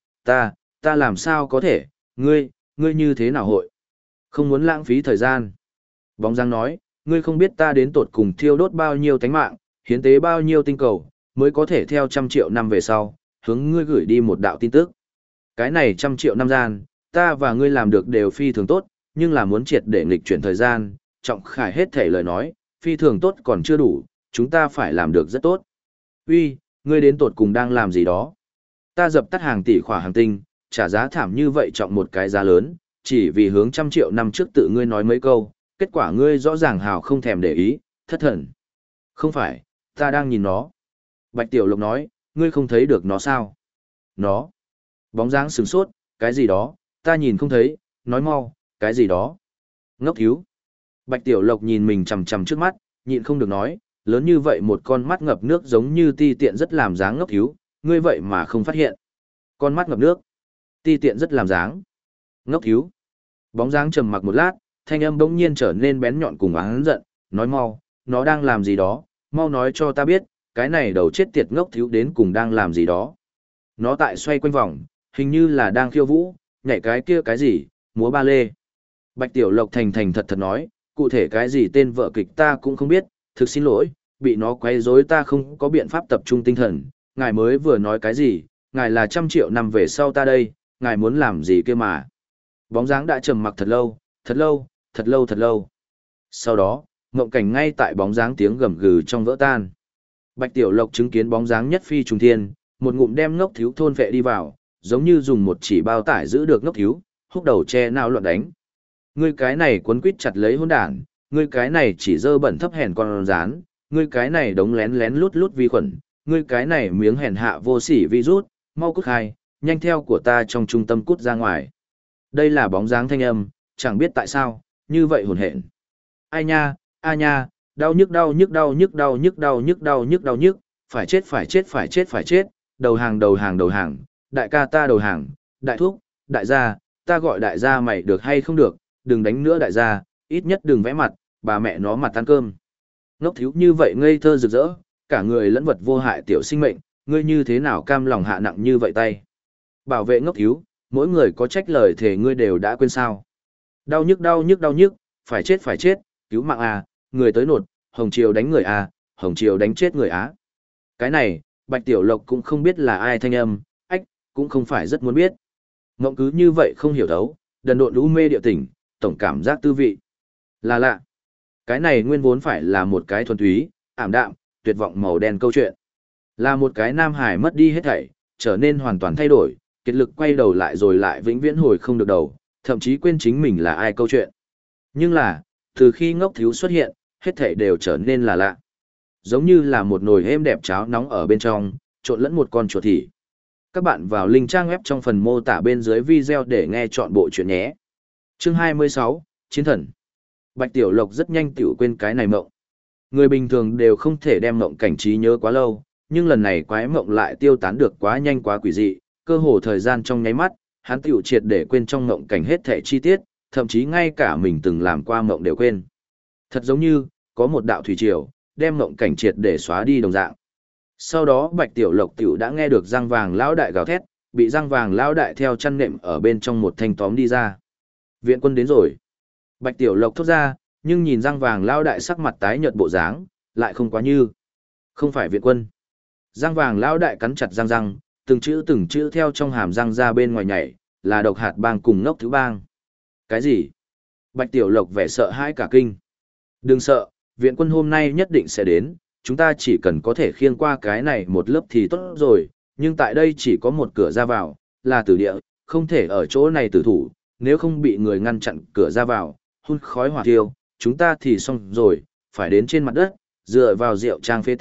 ta làm sao có thể, ngươi như thế nào hội? Không muốn lãng phí thời gian. Bóng dáng nói, ngươi không biết ta đến tột cùng thiêu đốt bao nhiêu tánh mạng, hiến tế bao nhiêu tinh cầu, mới có thể theo 100 triệu năm về sau, hướng ngươi gửi đi một đạo tin tức. Cái này 100 triệu năm gian, ta và ngươi làm được đều phi thường tốt, nhưng là muốn triệt để nghịch chuyển thời gian, Trọng Khải hết thể lời nói, phi thường tốt còn chưa đủ, chúng ta phải làm được rất tốt. Uy, ngươi đến tột cùng đang làm gì đó? Ta dập tắt hàng tỷ khỏa hàng tinh, trả giá thảm như vậy trọng một cái giá lớn, chỉ vì hướng 100 triệu năm trước tự ngươi nói mấy câu, kết quả ngươi rõ ràng hào không thèm để ý, thất thần. Không phải, ta đang nhìn nó. Bạch Tiểu Lộc nói, ngươi không thấy được nó sao? Nó. Bóng dáng sửng sốt, cái gì đó, ta nhìn không thấy, nói mau, cái gì đó. Ngốc thiếu. Bạch Tiểu Lộc nhìn mình chằm chằm trước mắt, nhịn không được nói, lớn như vậy một con mắt ngập nước giống như ti tiện rất làm dáng ngốc thiếu, ngươi vậy mà không phát hiện. Con mắt ngập nước, ti tiện rất làm dáng. Ngốc thiếu. Bóng dáng trầm mặc một lát, thanh âm bỗng nhiên trở nên bén nhọn cùng oán giận, nói mau, nó đang làm gì đó, mau nói cho ta biết, cái này đầu chết tiệt ngốc thiếu đến cùng đang làm gì đó. Nó tại xoay quanh vòng, hình như là đang khiêu vũ, nhảy cái kia cái gì, múa ba lê. Bạch Tiểu Lộc thành thành thật thật nói, cụ thể cái gì tên vợ kịch ta cũng không biết, thực xin lỗi, bị nó quấy rối ta không có biện pháp tập trung tinh thần, ngài mới vừa nói cái gì, ngài là 100 triệu năm về sau ta đây, ngài muốn làm gì kia mà. Bóng dáng đã trầm mặc thật lâu, thật lâu, thật lâu thật lâu. Sau đó, ngộng cảnh ngay tại bóng dáng tiếng gầm gừ trong vỡ tan. Bạch Tiểu Lộc chứng kiến bóng dáng nhất phi trùng thiên, một ngụm đem ngốc thiếu thôn vệ đi vào, giống như dùng một chỉ bao tải giữ được ngốc thiếu, húc đầu che nao loạn đánh. Ngươi cái này quấn quít chặt lấy hỗn đản, ngươi cái này chỉ dơ bẩn thấp hèn con rán, ngươi cái này đống lén lén lút lút vi khuẩn, ngươi cái này miếng hèn hạ vô sỉ virus, mau cút khai, nhanh theo của ta trong trung tâm cút ra ngoài. Đây là bóng dáng thanh âm, chẳng biết tại sao, như vậy hồn hển. Ai nha, a nha, đau nhức đau nhức đau nhức đau nhức đau nhức đau nhức đau nhức, phải chết phải chết phải chết phải chết, đầu hàng đầu hàng đầu hàng, đại ca ta đầu hàng, đại thúc, đại gia, ta gọi đại gia mày được hay không được, đừng đánh nữa đại gia, ít nhất đừng vẽ mặt, bà mẹ nó mặt ăn cơm. Ngốc thiếu như vậy ngây thơ rực rỡ, cả người lẫn vật vô hại tiểu sinh mệnh, ngươi như thế nào cam lòng hạ nặng như vậy tay. Bảo vệ ngốc thiếu, mỗi người có trách lời thể ngươi đều đã quên sao. Đau nhức đau nhức đau nhức, phải chết, cứu mạng à, người tới nột, Hồng Triều đánh người à, Hồng Triều đánh chết người á. Cái này, Bạch Tiểu Lộc cũng không biết là ai thanh âm, ách, cũng không phải rất muốn biết. Ngộng cứ như vậy không hiểu thấu, đần độn lũ mê điệu tỉnh, tổng cảm giác tư vị. Là lạ. Cái này nguyên vốn phải là một cái thuần túy, ảm đạm, tuyệt vọng màu đen câu chuyện. Là một cái nam hải mất đi hết thảy, trở nên hoàn toàn thay đổi, kiệt lực quay đầu lại rồi lại vĩnh viễn hồi không được đầu, thậm chí quên chính mình là ai câu chuyện. Nhưng là, từ khi ngốc thiếu xuất hiện, hết thảy đều trở nên là lạ. Giống như là một nồi êm đẹp cháo nóng ở bên trong, trộn lẫn một con chuột thỉ. Các bạn vào link trang web trong phần mô tả bên dưới video để nghe chọn bộ chuyện nhé. Chương 26, Chiến thần. Bạch Tiểu Lộc rất nhanh tiểu quên cái này mộng. Người bình thường đều không thể đem mộng cảnh trí nhớ quá lâu, nhưng lần này quái mộng lại tiêu tán được quá nhanh quá quỷ dị, cơ hồ thời gian trong nháy mắt, hắn tiểu triệt để quên trong mộng cảnh hết thảy chi tiết, thậm chí ngay cả mình từng làm qua mộng đều quên. Thật giống như, có một đạo thủy triều, đem mộng cảnh triệt để xóa đi đồng dạng. Sau đó Bạch Tiểu Lộc tiểu đã nghe được răng vàng lão đại gào thét, bị răng vàng lão đại theo chăn nệm ở bên trong một thanh tóm đi ra. Viện quân đến rồi. Bạch Tiểu Lộc thốt ra, nhưng nhìn răng vàng lão đại sắc mặt tái nhợt bộ dáng, lại không quá như. Không phải viện quân. Răng vàng lão đại cắn chặt răng răng, từng chữ theo trong hàm răng ra bên ngoài nhảy, là độc hạt bang cùng ngốc thứ bang. Cái gì? Bạch Tiểu Lộc vẻ sợ hãi cả kinh. Đừng sợ, viện quân hôm nay nhất định sẽ đến, chúng ta chỉ cần có thể khiêng qua cái này một lớp thì tốt rồi, nhưng tại đây chỉ có một cửa ra vào, là tử địa, không thể ở chỗ này tử thủ, nếu không bị người ngăn chặn cửa ra vào, hun khói hỏa thiêu, chúng ta thì xong rồi, phải đến trên mặt đất, dựa vào rượu trang phế tích,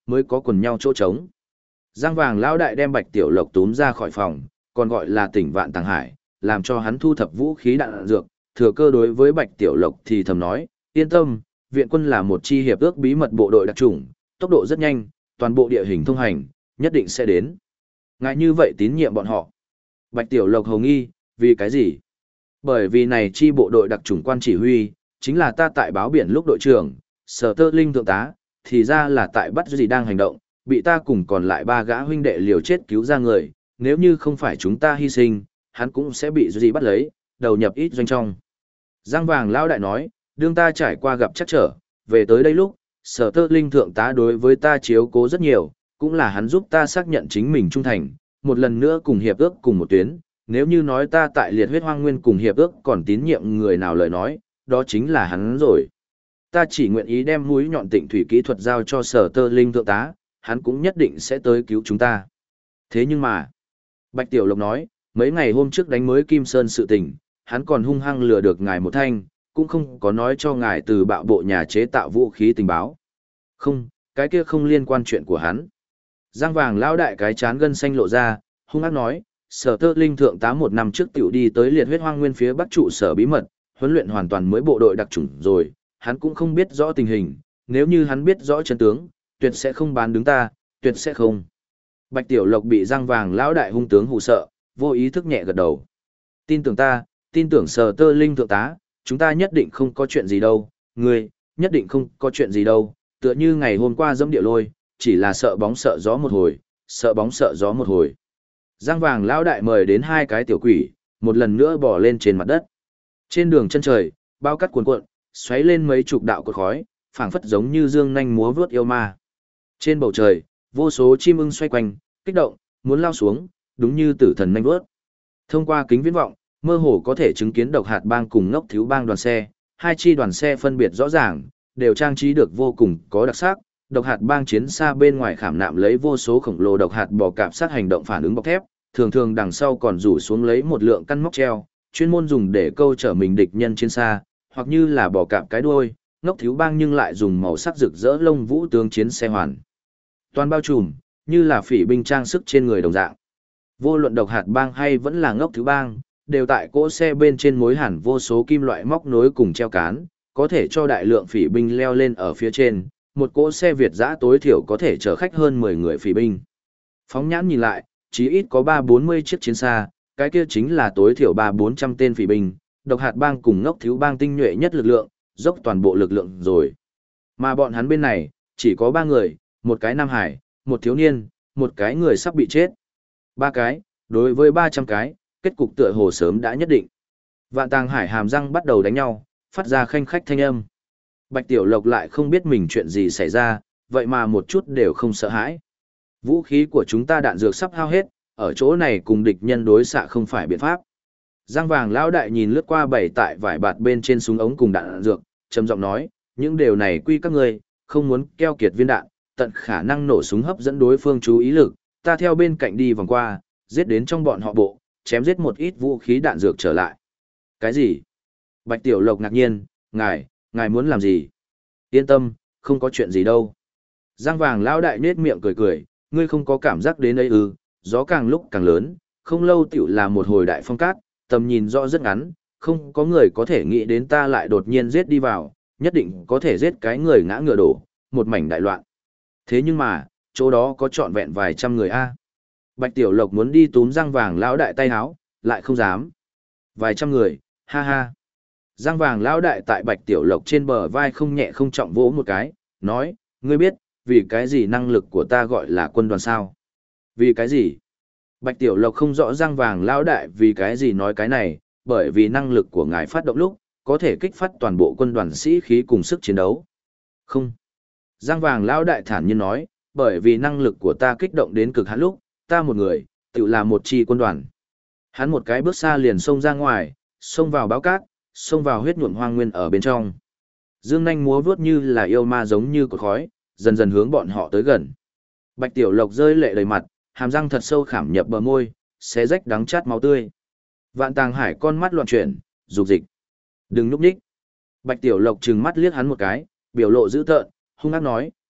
mới có quần nhau chỗ trống. Giang Vàng lão đại đem Bạch Tiểu Lộc túm ra khỏi phòng, còn gọi là Tỉnh Vạn Tàng Hải, làm cho hắn thu thập vũ khí đạn dược, thừa cơ đối với Bạch Tiểu Lộc thì thầm nói, yên tâm, viện quân là một chi hiệp ước bí mật bộ đội đặc chủng, tốc độ rất nhanh, toàn bộ địa hình thông hành, nhất định sẽ đến. Ngại như vậy tín nhiệm bọn họ. Bạch Tiểu Lộc hồng nghi, vì cái gì? Bởi vì này chi bộ đội đặc chủng quan chỉ huy, chính là ta tại báo biển lúc đội trưởng, Sở Tơ Linh thượng tá, thì ra là tại bắt gì đang hành động, bị ta cùng còn lại 3 gã huynh đệ liều chết cứu ra người, nếu như không phải chúng ta hy sinh, hắn cũng sẽ bị gì bắt lấy, đầu nhập ít doanh trong. Giang Vàng lão đại nói, đương ta trải qua gặp chắc trở, về tới đây lúc, Sở Tơ Linh thượng tá đối với ta chiếu cố rất nhiều, cũng là hắn giúp ta xác nhận chính mình trung thành, một lần nữa cùng hiệp ước cùng một tuyến, nếu như nói ta tại liệt huyết hoang nguyên cùng hiệp ước còn tín nhiệm người nào lời nói, đó chính là hắn rồi. Ta chỉ nguyện ý đem mũi nhọn Tịnh thủy kỹ thuật giao cho Sở Tơ Linh thượng tá, hắn cũng nhất định sẽ tới cứu chúng ta. Thế nhưng mà, Bạch Tiểu Lộc nói, mấy ngày hôm trước đánh mới Kim Sơn sự tình, hắn còn hung hăng lừa được ngài một thanh, cũng không có nói cho ngài từ bạo bộ nhà chế tạo vũ khí tình báo. Không, cái kia không liên quan chuyện của hắn. Giang Vàng lão đại cái chán gân xanh lộ ra, hung ác nói, Sở Tơ Linh thượng tá 1 năm trước tiểu đi tới liệt huyết hoang nguyên phía bắc trụ sở bí mật, huấn luyện hoàn toàn mới bộ đội đặc chủng rồi, hắn cũng không biết rõ tình hình, nếu như hắn biết rõ chân tướng, tuyệt sẽ không bán đứng ta, tuyệt sẽ không. Bạch Tiểu Lộc bị Giang Vàng lão đại hung tướng hù sợ, vô ý thức nhẹ gật đầu. Tin tưởng ta, tin tưởng Sở Tơ Linh thượng tá, chúng ta nhất định không có chuyện gì đâu, ngươi, nhất định không có chuyện gì đâu, tựa như ngày hôm qua dẫm địa lôi, chỉ là sợ bóng sợ gió một hồi, sợ bóng sợ gió một hồi. Giang Vàng lão đại mời đến 2 cái tiểu quỷ, một lần nữa bỏ lên trên mặt đất. Trên đường chân trời, bao cát cuồn cuộn, xoáy lên mấy chục đạo cột khói, phảng phất giống như dương nhanh múa vướt yêu ma. Trên bầu trời, vô số chim ưng xoay quanh, kích động, muốn lao xuống, đúng như tử thần nhanh vướt. Thông qua kính viễn vọng, mơ hồ có thể chứng kiến Độc Hạt Bang cùng Ngốc Thiếu Bang đoàn xe, 2 chi đoàn xe phân biệt rõ ràng, đều trang trí được vô cùng có đặc sắc. Độc Hạt Bang chiến xa bên ngoài khảm nạm lấy vô số khổng lồ độc hạt bò cạp sát hành động phản ứng bọc thép, thường thường đằng sau còn rủ xuống lấy một lượng căn móc treo, chuyên môn dùng để câu trở mình địch nhân chiến xa, hoặc như là bò cạp cái đuôi. Ngốc Thiếu Bang nhưng lại dùng màu sắc rực rỡ lông vũ tướng chiến xe hoàn toàn bao trùm, như là phỉ binh trang sức trên người đồng dạng. Vô luận Độc Hạt Bang hay vẫn là Ngốc Thiếu Bang, đều tại cỗ xe bên trên mối hẳn vô số kim loại móc nối cùng treo cán, có thể cho đại lượng phỉ binh leo lên ở phía trên. Một cỗ xe Việt dã tối thiểu có thể chở khách hơn 10 người phỉ binh. Phóng nhãn nhìn lại, chí ít có 3-40 chiếc chiến xa, cái kia chính là tối thiểu 300-400 tên phỉ binh, Độc Hạt Bang cùng Ngốc Thiếu Bang tinh nhuệ nhất lực lượng, dốc toàn bộ lực lượng rồi. Mà bọn hắn bên này, chỉ có 3 người, một cái nam hải, một thiếu niên, một cái người sắp bị chết. 3 cái, đối với 300 cái, kết cục tựa hồ sớm đã nhất định. Vạn Tàng Hải hàm răng bắt đầu đánh nhau, phát ra khanh khách thanh âm. Bạch Tiểu Lộc lại không biết mình chuyện gì xảy ra, vậy mà một chút đều không sợ hãi. Vũ khí của chúng ta đạn dược sắp hao hết, ở chỗ này cùng địch nhân đối xạ không phải biện pháp. Giang Vàng lão đại nhìn lướt qua bày tại vải bạt bên trên súng ống cùng đạn dược, trầm giọng nói, những điều này quy các ngươi, không muốn keo kiệt viên đạn, tận khả năng nổ súng hấp dẫn đối phương chú ý lực, ta theo bên cạnh đi vòng qua, giết đến trong bọn họ bộ, chém giết một ít vũ khí đạn dược trở lại. Cái gì? Bạch Tiểu Lộc ngạc nhiên, ngài muốn làm gì? Yên tâm, không có chuyện gì đâu. Giang Vàng lão đại nết miệng cười cười, ngươi không có cảm giác đến ấy ư, gió càng lúc càng lớn, không lâu tiểu là một hồi đại phong cát, tầm nhìn rõ rất ngắn, không có người có thể nghĩ đến ta lại đột nhiên giết đi vào, nhất định có thể giết cái người ngã ngựa đổ, một mảnh đại loạn. Thế nhưng mà, chỗ đó có trọn vẹn vài trăm người a. Bạch Tiểu Lộc muốn đi túm Giang Vàng lão đại tay háo, lại không dám. Vài trăm người, ha ha. Giang Vàng lão đại tại Bạch Tiểu Lộc trên bờ vai không nhẹ không trọng vỗ một cái, nói, ngươi biết, vì cái gì năng lực của ta gọi là quân đoàn sao? Vì cái gì? Bạch Tiểu Lộc không rõ Giang Vàng lão đại vì cái gì nói cái này, bởi vì năng lực của ngài phát động lúc, có thể kích phát toàn bộ quân đoàn sĩ khí cùng sức chiến đấu. Không. Giang Vàng lão đại thản nhiên nói, bởi vì năng lực của ta kích động đến cực hạn lúc, ta một người, tự là một chi quân đoàn. Hắn một cái bước xa liền xông ra ngoài, xông vào báo cát, xông vào huyết nhuộm hoang nguyên ở bên trong. Dương nanh múa vuốt như là yêu ma giống như cột khói, dần dần hướng bọn họ tới gần. Bạch Tiểu Lộc rơi lệ đầy mặt, hàm răng thật sâu khảm nhập bờ môi, xé rách đắng chát máu tươi. Vạn Tàng Hải con mắt loạn chuyển, rục dịch. Đừng núp nhích. Bạch Tiểu Lộc trừng mắt liếc hắn một cái, biểu lộ dữ tợn, hung ác nói,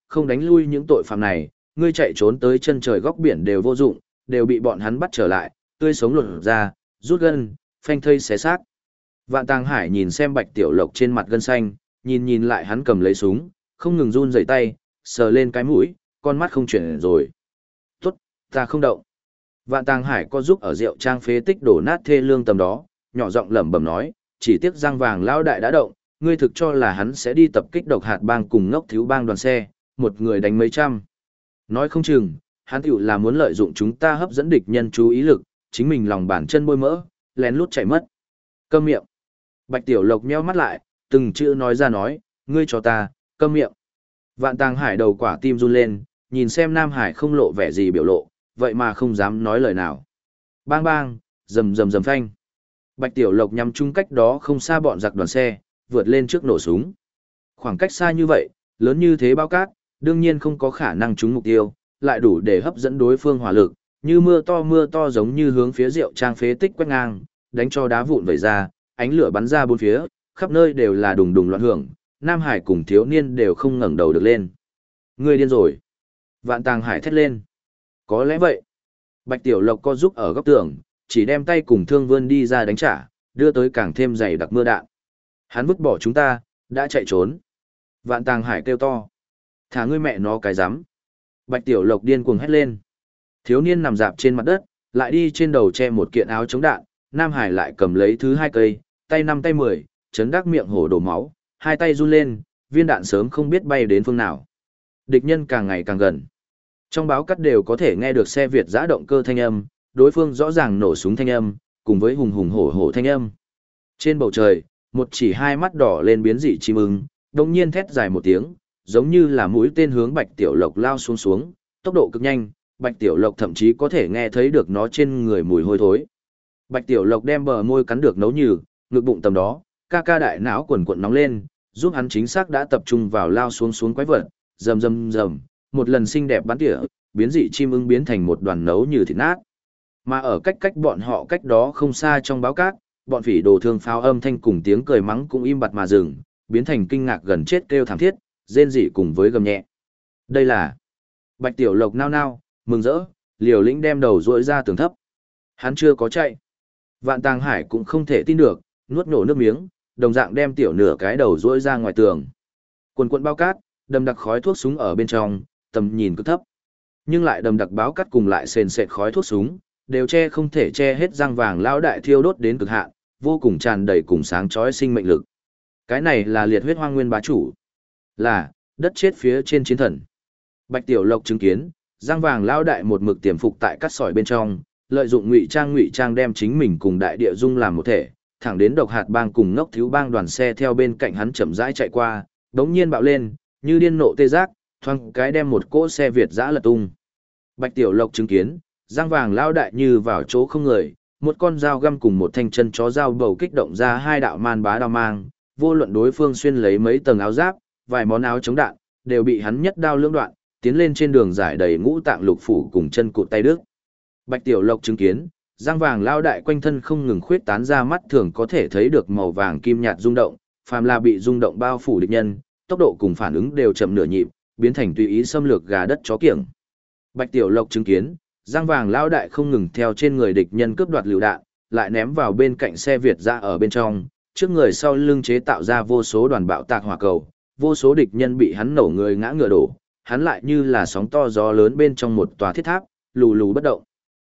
không đánh lui những tội phạm này, ngươi chạy trốn tới chân trời góc biển đều vô dụng, đều bị bọn hắn bắt trở lại, tươi sống lột ra, rút gân, phanh thây xé xác. Vạn Tàng Hải nhìn xem Bạch Tiểu Lộc trên mặt gân xanh, nhìn lại hắn cầm lấy súng, không ngừng run rẩy tay, sờ lên cái mũi, con mắt không chuyển rồi. Tốt, ta không động. Vạn Tàng Hải có giúp ở rượu trang phế tích đổ nát thê lương tầm đó, nhỏ giọng lẩm bẩm nói, chỉ tiếc răng vàng lão đại đã động, ngươi thực cho là hắn sẽ đi tập kích độc hạt bang cùng ngốc thiếu bang đoàn xe, một người đánh mấy trăm. Nói không chừng, hắn tiểu là muốn lợi dụng chúng ta hấp dẫn địch nhân chú ý lực, chính mình lòng bàn chân bôi mỡ, lén lút chạy mất. Câm miệng. Bạch Tiểu Lộc nheo mắt lại, từng chữ nói ra nói, ngươi cho ta, câm miệng. Vạn Tàng Hải đầu quả tim run lên, nhìn xem Nam Hải không lộ vẻ gì biểu lộ, vậy mà không dám nói lời nào. Bang bang, rầm rầm rầm phanh. Bạch Tiểu Lộc nhắm chung cách đó không xa bọn giặc đoàn xe, vượt lên trước nổ súng. Khoảng cách xa như vậy, lớn như thế bao cát, đương nhiên không có khả năng trúng mục tiêu, lại đủ để hấp dẫn đối phương hỏa lực, như mưa to giống như hướng phía rượu trang phế tích quét ngang, đánh cho đá vụn vẩy ra, ánh lửa bắn ra bốn phía, khắp nơi đều là đùng đùng loạn hưởng, Nam Hải cùng thiếu niên đều không ngẩng đầu được lên. Ngươi điên rồi. Vạn Tàng Hải thét lên. Có lẽ vậy. Bạch Tiểu Lộc co giúp ở góc tường, chỉ đem tay cùng thương vươn đi ra đánh trả, đưa tới càng thêm dày đặc mưa đạn. Hắn vứt bỏ chúng ta, đã chạy trốn. Vạn Tàng Hải kêu to. Thả ngươi mẹ nó cái rắm. Bạch Tiểu Lộc điên cuồng hét lên. Thiếu niên nằm dạp trên mặt đất, lại đi trên đầu che một kiện áo chống đạn, Nam Hải lại cầm lấy thứ hai cây, tay 5 tay 10, chấn đắc miệng hổ đổ máu, hai tay run lên, viên đạn sớm không biết bay đến phương nào. Địch nhân càng ngày càng gần. Trong báo cắt đều có thể nghe được xe Việt giã động cơ thanh âm, đối phương rõ ràng nổ súng thanh âm, cùng với hùng hùng hổ hổ thanh âm. Trên bầu trời, một chỉ hai mắt đỏ lên biến dị chim ưng, đồng nhiên thét dài một tiếng, giống như là mũi tên hướng Bạch Tiểu Lộc lao xuống, tốc độ cực nhanh, Bạch Tiểu Lộc thậm chí có thể nghe thấy được nó trên người mùi hôi thối. Bạch Tiểu Lộc đem bờ môi cắn được nấu nhừ, ngực bụng tầm đó, ca đại não quần quần nóng lên, giúp hắn chính xác đã tập trung vào lao xuống quái vật, rầm rầm rầm, một lần xinh đẹp bắn tỉa, biến dị chim ưng biến thành một đoàn nấu như thịt nát. Mà ở cách bọn họ cách đó không xa trong báo cát, bọn phỉ đồ thương pháo âm thanh cùng tiếng cười mắng cũng im bặt mà dừng, biến thành kinh ngạc gần chết kêu thảm thiết, rên rỉ cùng với gầm nhẹ. Đây là Bạch Tiểu Lộc nao nao, mừng rỡ, liều lĩnh đem đầu duỗi ra tường thấp. Hắn chưa có chạy. Vạn Tàng Hải cũng không thể tin được, nuốt nổ nước miếng, đồng dạng đem tiểu nửa cái đầu duỗi ra ngoài tường. Quần quần bao cát, đầm đặc khói thuốc súng ở bên trong, tầm nhìn cực thấp. Nhưng lại đầm đặc báo cát cùng lại sền sệt khói thuốc súng, đều không thể che hết răng vàng lão đại thiêu đốt đến cực hạn, vô cùng tràn đầy cùng sáng chói sinh mệnh lực. Cái này là liệt huyết hoang nguyên bá chủ. Là, đất chết phía trên chiến thần. Bạch Tiểu Lộc chứng kiến, răng vàng lão đại một mực tiềm phục tại cát sỏi bên trong, lợi dụng ngụy trang đem chính mình cùng đại địa dung làm một thể, thẳng đến độc hạt bang cùng ngốc thiếu bang đoàn xe theo bên cạnh hắn chậm rãi chạy qua, đống nhiên bạo lên, như điên nộ tê giác, thoáng cái đem một cỗ xe Việt dã lật tung. Bạch Tiểu Lộc chứng kiến, răng vàng lão đại như vào chỗ không người, một con dao găm cùng một thanh chân chó dao bầu kích động ra hai đạo man bá đao mang, vô luận đối phương xuyên lấy mấy tầng áo giáp, vài món áo chống đạn, đều bị hắn nhất đao lưỡng đoạn, tiến lên trên đường giải đầy ngũ tạng lục phủ cùng chân cụt tay đứt. Bạch Tiểu Lộc chứng kiến, răng vàng lao đại quanh thân không ngừng khuyết tán ra mắt thường có thể thấy được màu vàng kim nhạt rung động, phàm là bị rung động bao phủ địch nhân, tốc độ cùng phản ứng đều chậm nửa nhịp, biến thành tùy ý xâm lược gà đất chó kiểng. Bạch Tiểu Lộc chứng kiến, răng vàng lao đại không ngừng theo trên người địch nhân cướp đoạt lựu đạn, lại ném vào bên cạnh xe Việt ra ở bên trong, trước người sau lưng chế tạo ra vô số đoàn bạo tạc hỏa cầu, vô số địch nhân bị hắn nổ người ngã ngựa đổ, hắn lại như là sóng to gió lớn bên trong một tòa thiết tháp, lù lù bất động.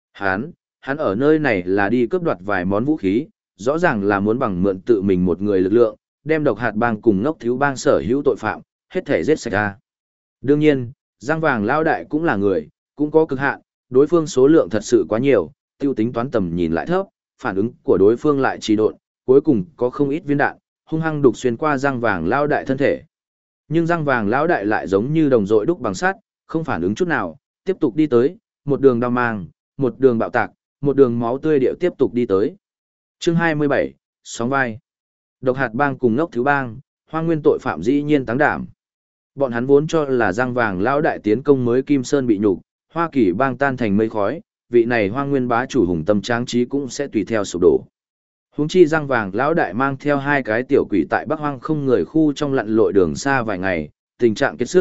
Hắn ở nơi này là đi cướp đoạt vài món vũ khí, rõ ràng là muốn bằng mượn tự mình một người lực lượng, đem độc hạt bang cùng ngốc thiếu bang sở hữu tội phạm, hết thể giết sạch ra. Đương nhiên, răng vàng lao đại cũng là người, cũng có cực hạn, đối phương số lượng thật sự quá nhiều, tiêu tính toán tầm nhìn lại thấp, phản ứng của đối phương lại trì độn, cuối cùng có không ít viên đạn, hung hăng đục xuyên qua răng vàng lao đại thân thể. Nhưng răng vàng lão đại lại giống như đồng dội đúc bằng sắt, không phản ứng chút nào, tiếp tục đi tới, một đường đao mang, một đường bạo tạc, một đường máu tươi điệu tiếp tục đi tới. Chương 27, sóng vai. Độc hạt bang cùng ngốc thiếu bang, hoang nguyên tội phạm dĩ nhiên táng đảm. Bọn hắn vốn cho là răng vàng lão đại tiến công mới Kim Sơn bị nhục, Hoa Kỳ bang tan thành mây khói, vị này hoang nguyên bá chủ hùng tâm tráng trí cũng sẽ tùy theo sụp đổ. Huống chi răng vàng lão đại mang theo hai cái tiểu quỷ tại Bắc Hoang không người khu trong lặn lội đường xa vài ngày, tình trạng kiệt sức,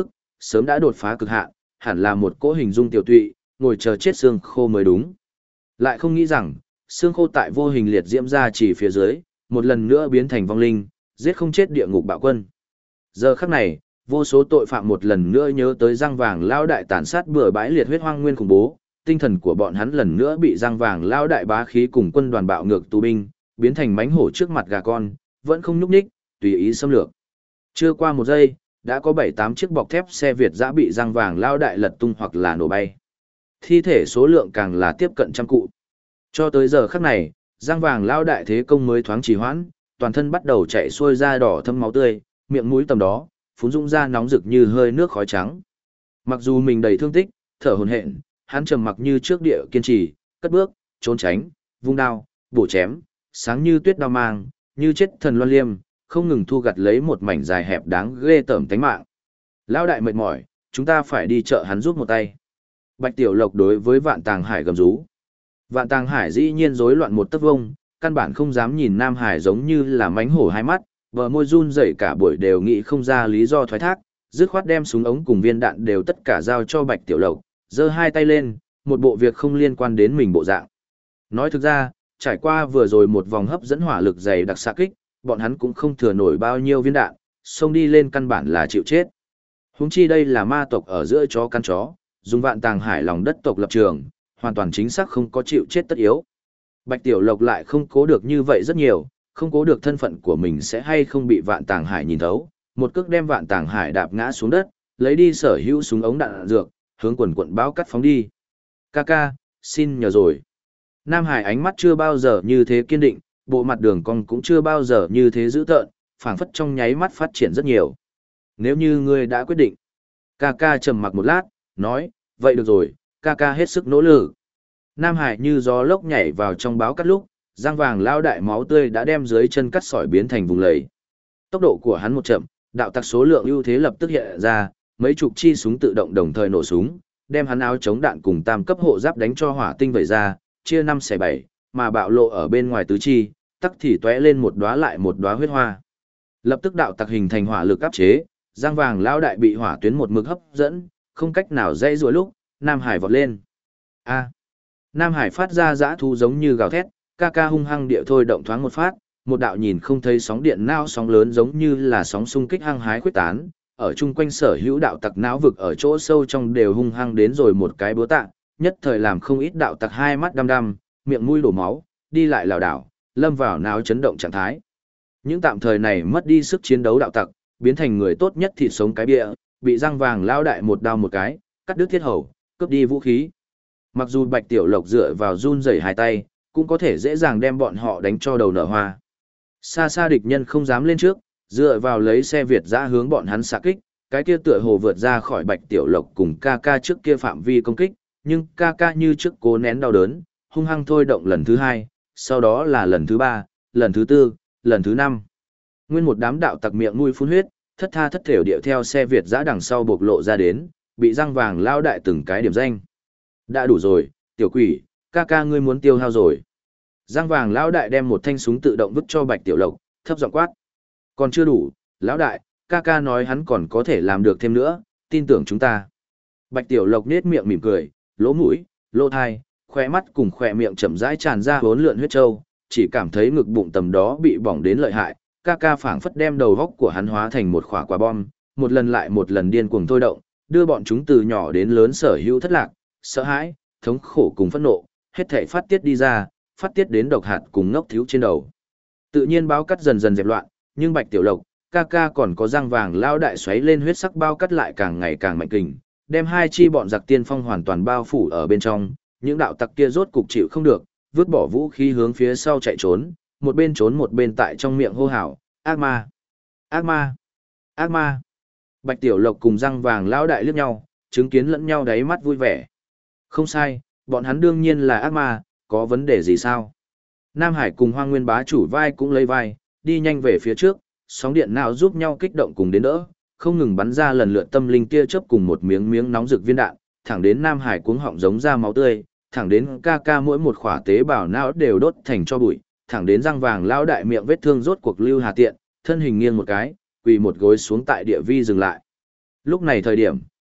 sớm đã đột phá cực hạn, hẳn là một cỗ hình dung tiểu tụy, ngồi chờ chết xương khô mới đúng. Lại không nghĩ rằng, xương khô tại vô hình liệt diễm ra chỉ phía dưới, một lần nữa biến thành vong linh, giết không chết địa ngục bạo quân. Giờ khắc này, vô số tội phạm một lần nữa nhớ tới răng vàng lao đại tàn sát bừa bãi liệt huyết hoang nguyên khủng bố, tinh thần của bọn hắn lần nữa bị răng vàng lao đại bá khí cùng quân đoàn bạo ngược tù binh, biến thành mánh hổ trước mặt gà con, vẫn không nhúc nhích, tùy ý xâm lược. Chưa qua một giây, đã có 7-8 chiếc bọc thép xe Việt giã bị răng vàng lao đại lật tung hoặc là nổ bay. Thi thể số lượng càng là tiếp cận trăm cụ. Cho tới giờ khắc này, răng vàng lao đại thế công mới thoáng trì hoãn, toàn thân bắt đầu chạy xuôi ra đỏ thâm máu tươi, miệng mũi tầm đó, phún dũng ra nóng rực như hơi nước khói trắng. Mặc dù mình đầy thương tích, thở hổn hển, hắn trầm mặc như trước địa kiên trì, cất bước, trốn tránh, vung đao, bổ chém, sáng như tuyết đao mang, như chết thần loan liêm, không ngừng thu gặt lấy một mảnh dài hẹp đáng ghê tởm tánh mạng. Lão đại mệt mỏi, chúng ta phải đi chợ hắn giúp một tay. Bạch Tiểu Lộc đối với Vạn Tàng Hải gầm rú. Vạn Tàng Hải dĩ nhiên rối loạn một tấc vông, căn bản không dám nhìn Nam Hải giống như là mánh hổ hai mắt, bờ môi run rẩy cả buổi đều nghĩ không ra lý do thoái thác, dứt khoát đem súng ống cùng viên đạn đều tất cả giao cho Bạch Tiểu Lộc, giơ hai tay lên, một bộ việc không liên quan đến mình bộ dạng. Nói thực ra, trải qua vừa rồi một vòng hấp dẫn hỏa lực dày đặc xạ kích, bọn hắn cũng không thừa nổi bao nhiêu viên đạn, xông đi lên căn bản là chịu chết. Huống chi đây là ma tộc ở giữa chó căn chó, dùng Vạn Tàng Hải lòng đất tộc lập trường, hoàn toàn chính xác không có chịu chết tất yếu. Bạch Tiểu Lộc lại không cố được như vậy rất nhiều, không cố được thân phận của mình sẽ hay không bị Vạn Tàng Hải nhìn thấu, một cước đem Vạn Tàng Hải đạp ngã xuống đất, lấy đi sở hữu súng ống đạn dược, hướng quần quận báo cắt phóng đi. Kaka, xin nhờ rồi. Nam Hải ánh mắt chưa bao giờ như thế kiên định, bộ mặt đường cong cũng chưa bao giờ như thế dữ tợn, phảng phất trong nháy mắt phát triển rất nhiều. Nếu như ngươi đã quyết định. Kaka trầm mặc một lát, nói, vậy được rồi, Kaka hết sức nỗ lực. Nam Hải như gió lốc nhảy vào trong báo cắt lúc, răng vàng lao đại máu tươi đã đem dưới chân cắt sỏi biến thành vùng lầy. Tốc độ của hắn một chậm, đạo tặc số lượng ưu thế lập tức hiện ra, mấy chục chi súng tự động đồng thời nổ súng, đem hắn áo chống đạn cùng tam cấp hộ giáp đánh cho hỏa tinh vẩy ra, chia 5/7, mà bạo lộ ở bên ngoài tứ chi, tắc thì tóe lên một đóa lại một đóa huyết hoa. Lập tức đạo tặc hình thành hỏa lực áp chế, răng vàng lao đại bị hỏa tuyến một mực hấp dẫn, không cách nào dây rùa lúc, Nam Hải vọt lên. A. Nam Hải phát ra dã thú giống như gào thét, Kaka hung hăng địa thôi động thoáng một phát, một đạo nhìn không thấy sóng điện nao sóng lớn giống như là sóng xung kích hăng hái khuyết tán, ở chung quanh sở hữu đạo tặc não vực ở chỗ sâu trong đều hung hăng đến rồi một cái búa tạ, nhất thời làm không ít đạo tặc hai mắt đăm đăm, miệng mũi đổ máu, đi lại lảo đảo, lâm vào não chấn động trạng thái. Những tạm thời này mất đi sức chiến đấu đạo tặc, biến thành người tốt nhất thịt sống cái bịa, bị răng vàng lao đại một đao một cái, cắt đứt thiết hầu, cướp đi vũ khí. Mặc dù Bạch Tiểu Lộc dựa vào run rẩy hai tay, cũng có thể dễ dàng đem bọn họ đánh cho đầu nở hoa. Xa xa địch nhân không dám lên trước, dựa vào lấy xe Việt ra hướng bọn hắn xạ kích, cái kia tựa hồ vượt ra khỏi Bạch Tiểu Lộc cùng Kaka trước kia phạm vi công kích, nhưng Kaka như trước cố nén đau đớn, hung hăng thôi động lần thứ hai, sau đó là lần thứ ba, lần thứ tư, lần thứ năm. Nguyên một đám đạo tặc miệng mũi phun huyết, thất tha thất thểu điệu theo xe Việt giã đằng sau bộc lộ ra đến, bị răng vàng lao đại từng cái điểm danh. Đã đủ rồi, tiểu quỷ, Kaka ngươi muốn tiêu hao rồi. Răng vàng lão đại đem một thanh súng tự động vứt cho Bạch Tiểu Lộc, thấp giọng quát. Còn chưa đủ, lão đại, Kaka nói hắn còn có thể làm được thêm nữa, tin tưởng chúng ta. Bạch Tiểu Lộc nết miệng mỉm cười, lỗ mũi, lỗ thai, khoe mắt cùng khoe miệng chậm rãi tràn ra hốn lượn huyết trâu, chỉ cảm thấy ngực bụng tầm đó bị bỏng đến lợi hại. Kaka phảng phất đem đầu góc của hắn hóa thành một quả quả bom, một lần lại một lần điên cuồng thôi động, đưa bọn chúng từ nhỏ đến lớn sở hữu thất lạc, sợ hãi, thống khổ cùng phẫn nộ, hết thảy phát tiết đi ra, phát tiết đến độc hạt cùng ngốc thiếu trên đầu. Tự nhiên báo cắt dần dần dẹp loạn, nhưng Bạch Tiểu Lộc, Kaka còn có răng vàng lao đại xoáy lên huyết sắc bao cắt lại càng ngày càng mạnh kình, đem hai chi bọn giặc tiên phong hoàn toàn bao phủ ở bên trong, những đạo tặc kia rốt cục chịu không được, vứt bỏ vũ khí hướng phía sau chạy trốn, một bên trốn một bên tại trong miệng hô hào, ác ma, ác ma, ác ma. Bạch Tiểu Lộc cùng răng vàng lao đại liếc nhau, chứng kiến lẫn nhau đáy mắt vui vẻ. Không sai, bọn hắn đương nhiên là ác ma, có vấn đề gì sao? Nam Hải cùng Hoang Nguyên bá chủ vai cũng lấy vai, đi nhanh về phía trước, sóng điện nào giúp nhau kích động cùng đến đỡ, không ngừng bắn ra lần lượt tâm linh tia chớp cùng một miếng miếng nóng rực viên đạn, thẳng đến Nam Hải cuống họng giống ra máu tươi, thẳng đến Kaka mỗi một khỏa tế bào não đều đốt thành cho bụi, thẳng đến răng vàng lao đại miệng vết thương rốt cuộc lưu hà tiện, thân hình nghiêng một cái, quỳ một gối xuống tại địa vi dừng lại. Lúc này thời điểm,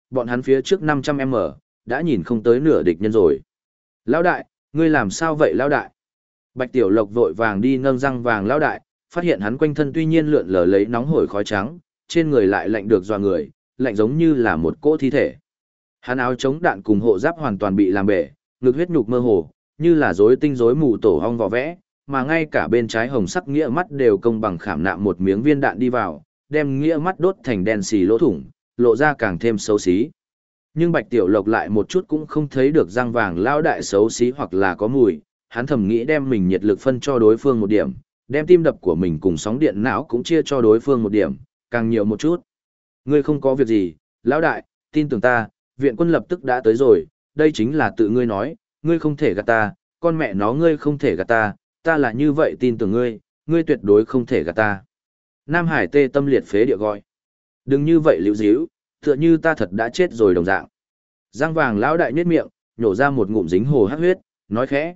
bọn hắn phía trước 500m, đã nhìn không tới nửa địch nhân rồi. Lão đại, ngươi làm sao vậy lão đại? Bạch Tiểu Lộc vội vàng đi nâng răng vàng lão đại, phát hiện hắn quanh thân tuy nhiên lượn lờ lấy nóng hổi khói trắng, trên người lại lạnh được dọa người, lạnh giống như là một cỗ thi thể. Hắn áo chống đạn cùng hộ giáp hoàn toàn bị làm bể, ngực huyết nhục mơ hồ, như là rối tinh rối mù tổ hong vỏ vẽ, mà ngay cả bên trái hồng sắc nghĩa mắt đều công bằng khảm nạm một miếng viên đạn đi vào, đem nghĩa mắt đốt thành đen xì lỗ thủng, lộ ra càng thêm xấu xí. Nhưng Bạch Tiểu Lộc lại một chút cũng không thấy được răng vàng lão đại xấu xí hoặc là có mùi, hắn thầm nghĩ đem mình nhiệt lực phân cho đối phương một điểm, đem tim đập của mình cùng sóng điện não cũng chia cho đối phương một điểm, càng nhiều một chút. Ngươi không có việc gì, lão đại, tin tưởng ta, viện quân lập tức đã tới rồi, đây chính là tự ngươi nói, ngươi không thể gạt ta, con mẹ nó ngươi không thể gạt ta, ta là như vậy tin tưởng ngươi, ngươi tuyệt đối không thể gạt ta. Nam Hải tê tâm liệt phế địa gọi. Đừng như vậy liễu díu, tựa như ta thật đã chết rồi đồng dạng. Răng vàng lão đại nhếch miệng, nhổ ra một ngụm dính hồ hắc huyết, nói khẽ.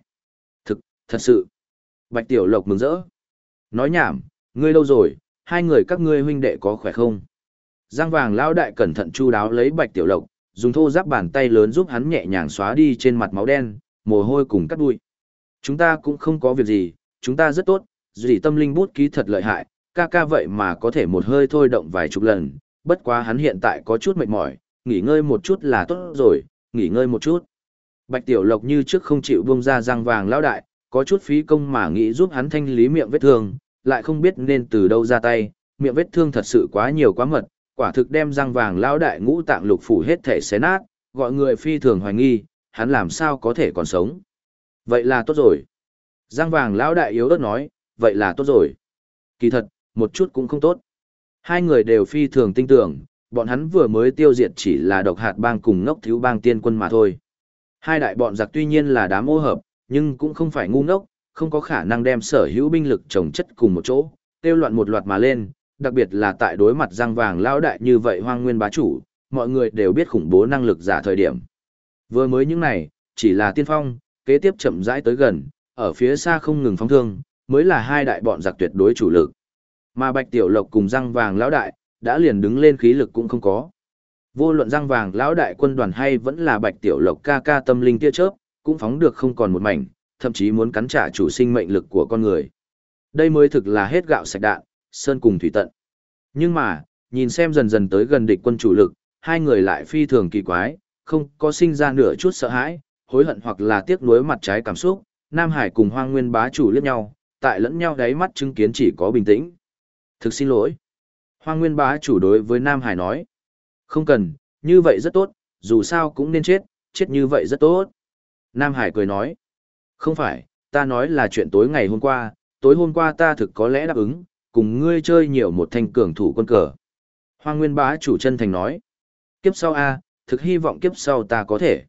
Thật sự. Bạch Tiểu Lộc mừng rỡ. Nói nhảm, ngươi đâu rồi, hai người các ngươi huynh đệ có khỏe không? Răng vàng lão đại cẩn thận chu đáo lấy Bạch Tiểu Lộc, dùng thô giáp bàn tay lớn giúp hắn nhẹ nhàng xóa đi trên mặt máu đen, mồ hôi cùng cắt đuôi. Chúng ta cũng không có việc gì, chúng ta rất tốt, dì tâm linh bút ký thật lợi hại, ca ca vậy mà có thể một hơi thôi động vài chục lần, bất quá hắn hiện tại có chút mệt mỏi, nghỉ ngơi một chút là tốt rồi, nghỉ ngơi một chút. Bạch Tiểu Lộc như trước không chịu buông ra răng vàng lão đại, có chút phí công mà nghĩ giúp hắn thanh lý miệng vết thương, lại không biết nên từ đâu ra tay, miệng vết thương thật sự quá nhiều quá mật, quả thực đem răng vàng lão đại ngũ tạng lục phủ hết thể xé nát, gọi người phi thường hoài nghi, hắn làm sao có thể còn sống. Vậy là tốt rồi. Răng vàng lão đại yếu ớt nói, vậy là tốt rồi. Kỳ thật, một chút cũng không tốt. Hai người đều phi thường tin tưởng, bọn hắn vừa mới tiêu diệt chỉ là độc hạt bang cùng ngốc thiếu bang tiên quân mà thôi. Hai đại bọn giặc tuy nhiên là đám ô hợp, nhưng cũng không phải ngu ngốc, không có khả năng đem sở hữu binh lực chồng chất cùng một chỗ, tiêu loạn một loạt mà lên, đặc biệt là tại đối mặt răng vàng lão đại như vậy hoang nguyên bá chủ, mọi người đều biết khủng bố năng lực giả thời điểm. Vừa mới những này, chỉ là tiên phong, kế tiếp chậm rãi tới gần, ở phía xa không ngừng phóng thương, mới là hai đại bọn giặc tuyệt đối chủ lực. Mà Bạch Tiểu Lộc cùng răng vàng lão đại, đã liền đứng lên khí lực cũng không có. Vô luận răng vàng lão đại quân đoàn hay vẫn là Bạch Tiểu Lộc ca ca tâm linh tia chớp, cũng phóng được không còn một mảnh, thậm chí muốn cắn trả chủ sinh mệnh lực của con người. Đây mới thực là hết gạo sạch đạn, sơn cùng thủy tận. Nhưng mà, nhìn xem dần dần tới gần địch quân chủ lực, hai người lại phi thường kỳ quái, không có sinh ra nửa chút sợ hãi, hối hận hoặc là tiếc nuối mặt trái cảm xúc. Nam Hải cùng Hoang Nguyên bá chủ liếc nhau, tại lẫn nhau đáy mắt chứng kiến chỉ có bình tĩnh. Thực xin lỗi. Hoang Nguyên bá chủ đối với Nam Hải nói. Không cần, như vậy rất tốt, dù sao cũng nên chết, chết như vậy rất tốt. Nam Hải cười nói. Không phải, ta nói là chuyện tối hôm qua ta thực có lẽ đáp ứng, cùng ngươi chơi nhiều một thanh cường thủ quân cờ. Hoang Nguyên bá chủ chân thành nói. Kiếp sau a, thực hy vọng kiếp sau ta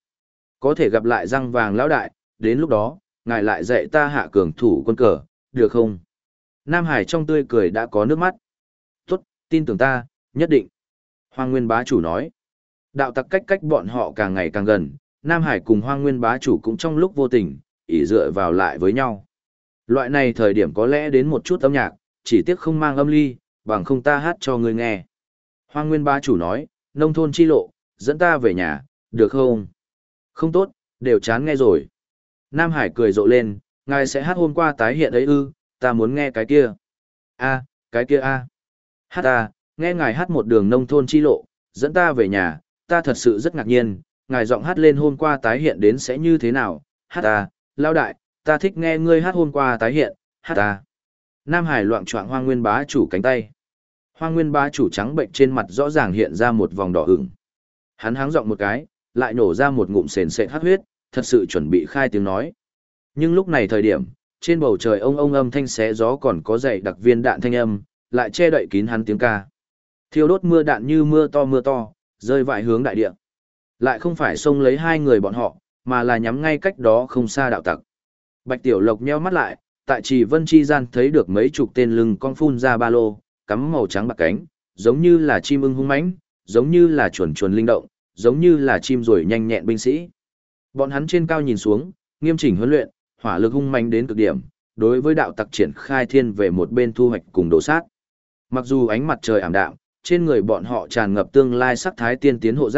có thể gặp lại răng vàng lão đại, đến lúc đó, ngài lại dạy ta hạ cường thủ quân cờ, được không? Nam Hải trong tươi cười đã có nước mắt. Tốt, tin tưởng ta, nhất định. Hoang Nguyên bá chủ nói. Đạo tặc cách bọn họ càng ngày càng gần, Nam Hải cùng Hoang Nguyên bá chủ cũng trong lúc vô tình, ỷ dựa vào lại với nhau. Loại này thời điểm có lẽ đến một chút âm nhạc, chỉ tiếc không mang âm ly, bằng không ta hát cho ngươi nghe. Hoang Nguyên bá chủ nói, nông thôn chi lộ, dẫn ta về nhà, được không? Không tốt, đều chán nghe rồi. Nam Hải cười rộ lên, ngài sẽ hát hôm qua tái hiện ấy ư, ta muốn nghe cái kia. Cái kia a. Hát ta, nghe ngài hát một đường nông thôn chi lộ, dẫn ta về nhà, ta thật sự rất ngạc nhiên, ngài giọng hát lên hôm qua tái hiện đến sẽ như thế nào, hát ta, lao đại, ta thích nghe ngươi hát hôm qua tái hiện, hát ta. Nam Hải loạng choạng Hoang Nguyên bá chủ cánh tay. Hoang Nguyên bá chủ trắng bệnh trên mặt rõ ràng hiện ra một vòng đỏ ửng. Hắn háng giọng một cái, lại nổ ra một ngụm sền sệt hắc huyết, thật sự chuẩn bị khai tiếng nói. Nhưng lúc này thời điểm, trên bầu trời ông âm thanh xé gió còn có dày đặc viên đạn thanh âm, lại che đậy kín hắn tiếng ca. Thiêu đốt mưa đạn như mưa to, rơi vãi hướng đại địa. Lại không phải xông lấy hai người bọn họ, mà là nhắm ngay cách đó không xa đạo tặc. Bạch Tiểu Lộc nheo mắt lại, tại Trì Vân chi gian thấy được mấy chục tên lưng con phun ra ba lô, cắm màu trắng bạc cánh, giống như là chim ưng hung mãnh, giống như là chuồn linh động, giống như là chim ruồi nhanh nhẹn binh sĩ. Bọn hắn trên cao nhìn xuống, nghiêm chỉnh huấn luyện, hỏa lực hung mãnh đến cực điểm, đối với đạo tặc triển khai thiên về một bên thu hoạch cùng đổ sát. Mặc dù ánh mặt trời ảm đạm, trên người bọn họ tràn ngập tương lai sắc thái tiên tiến hộ giáp,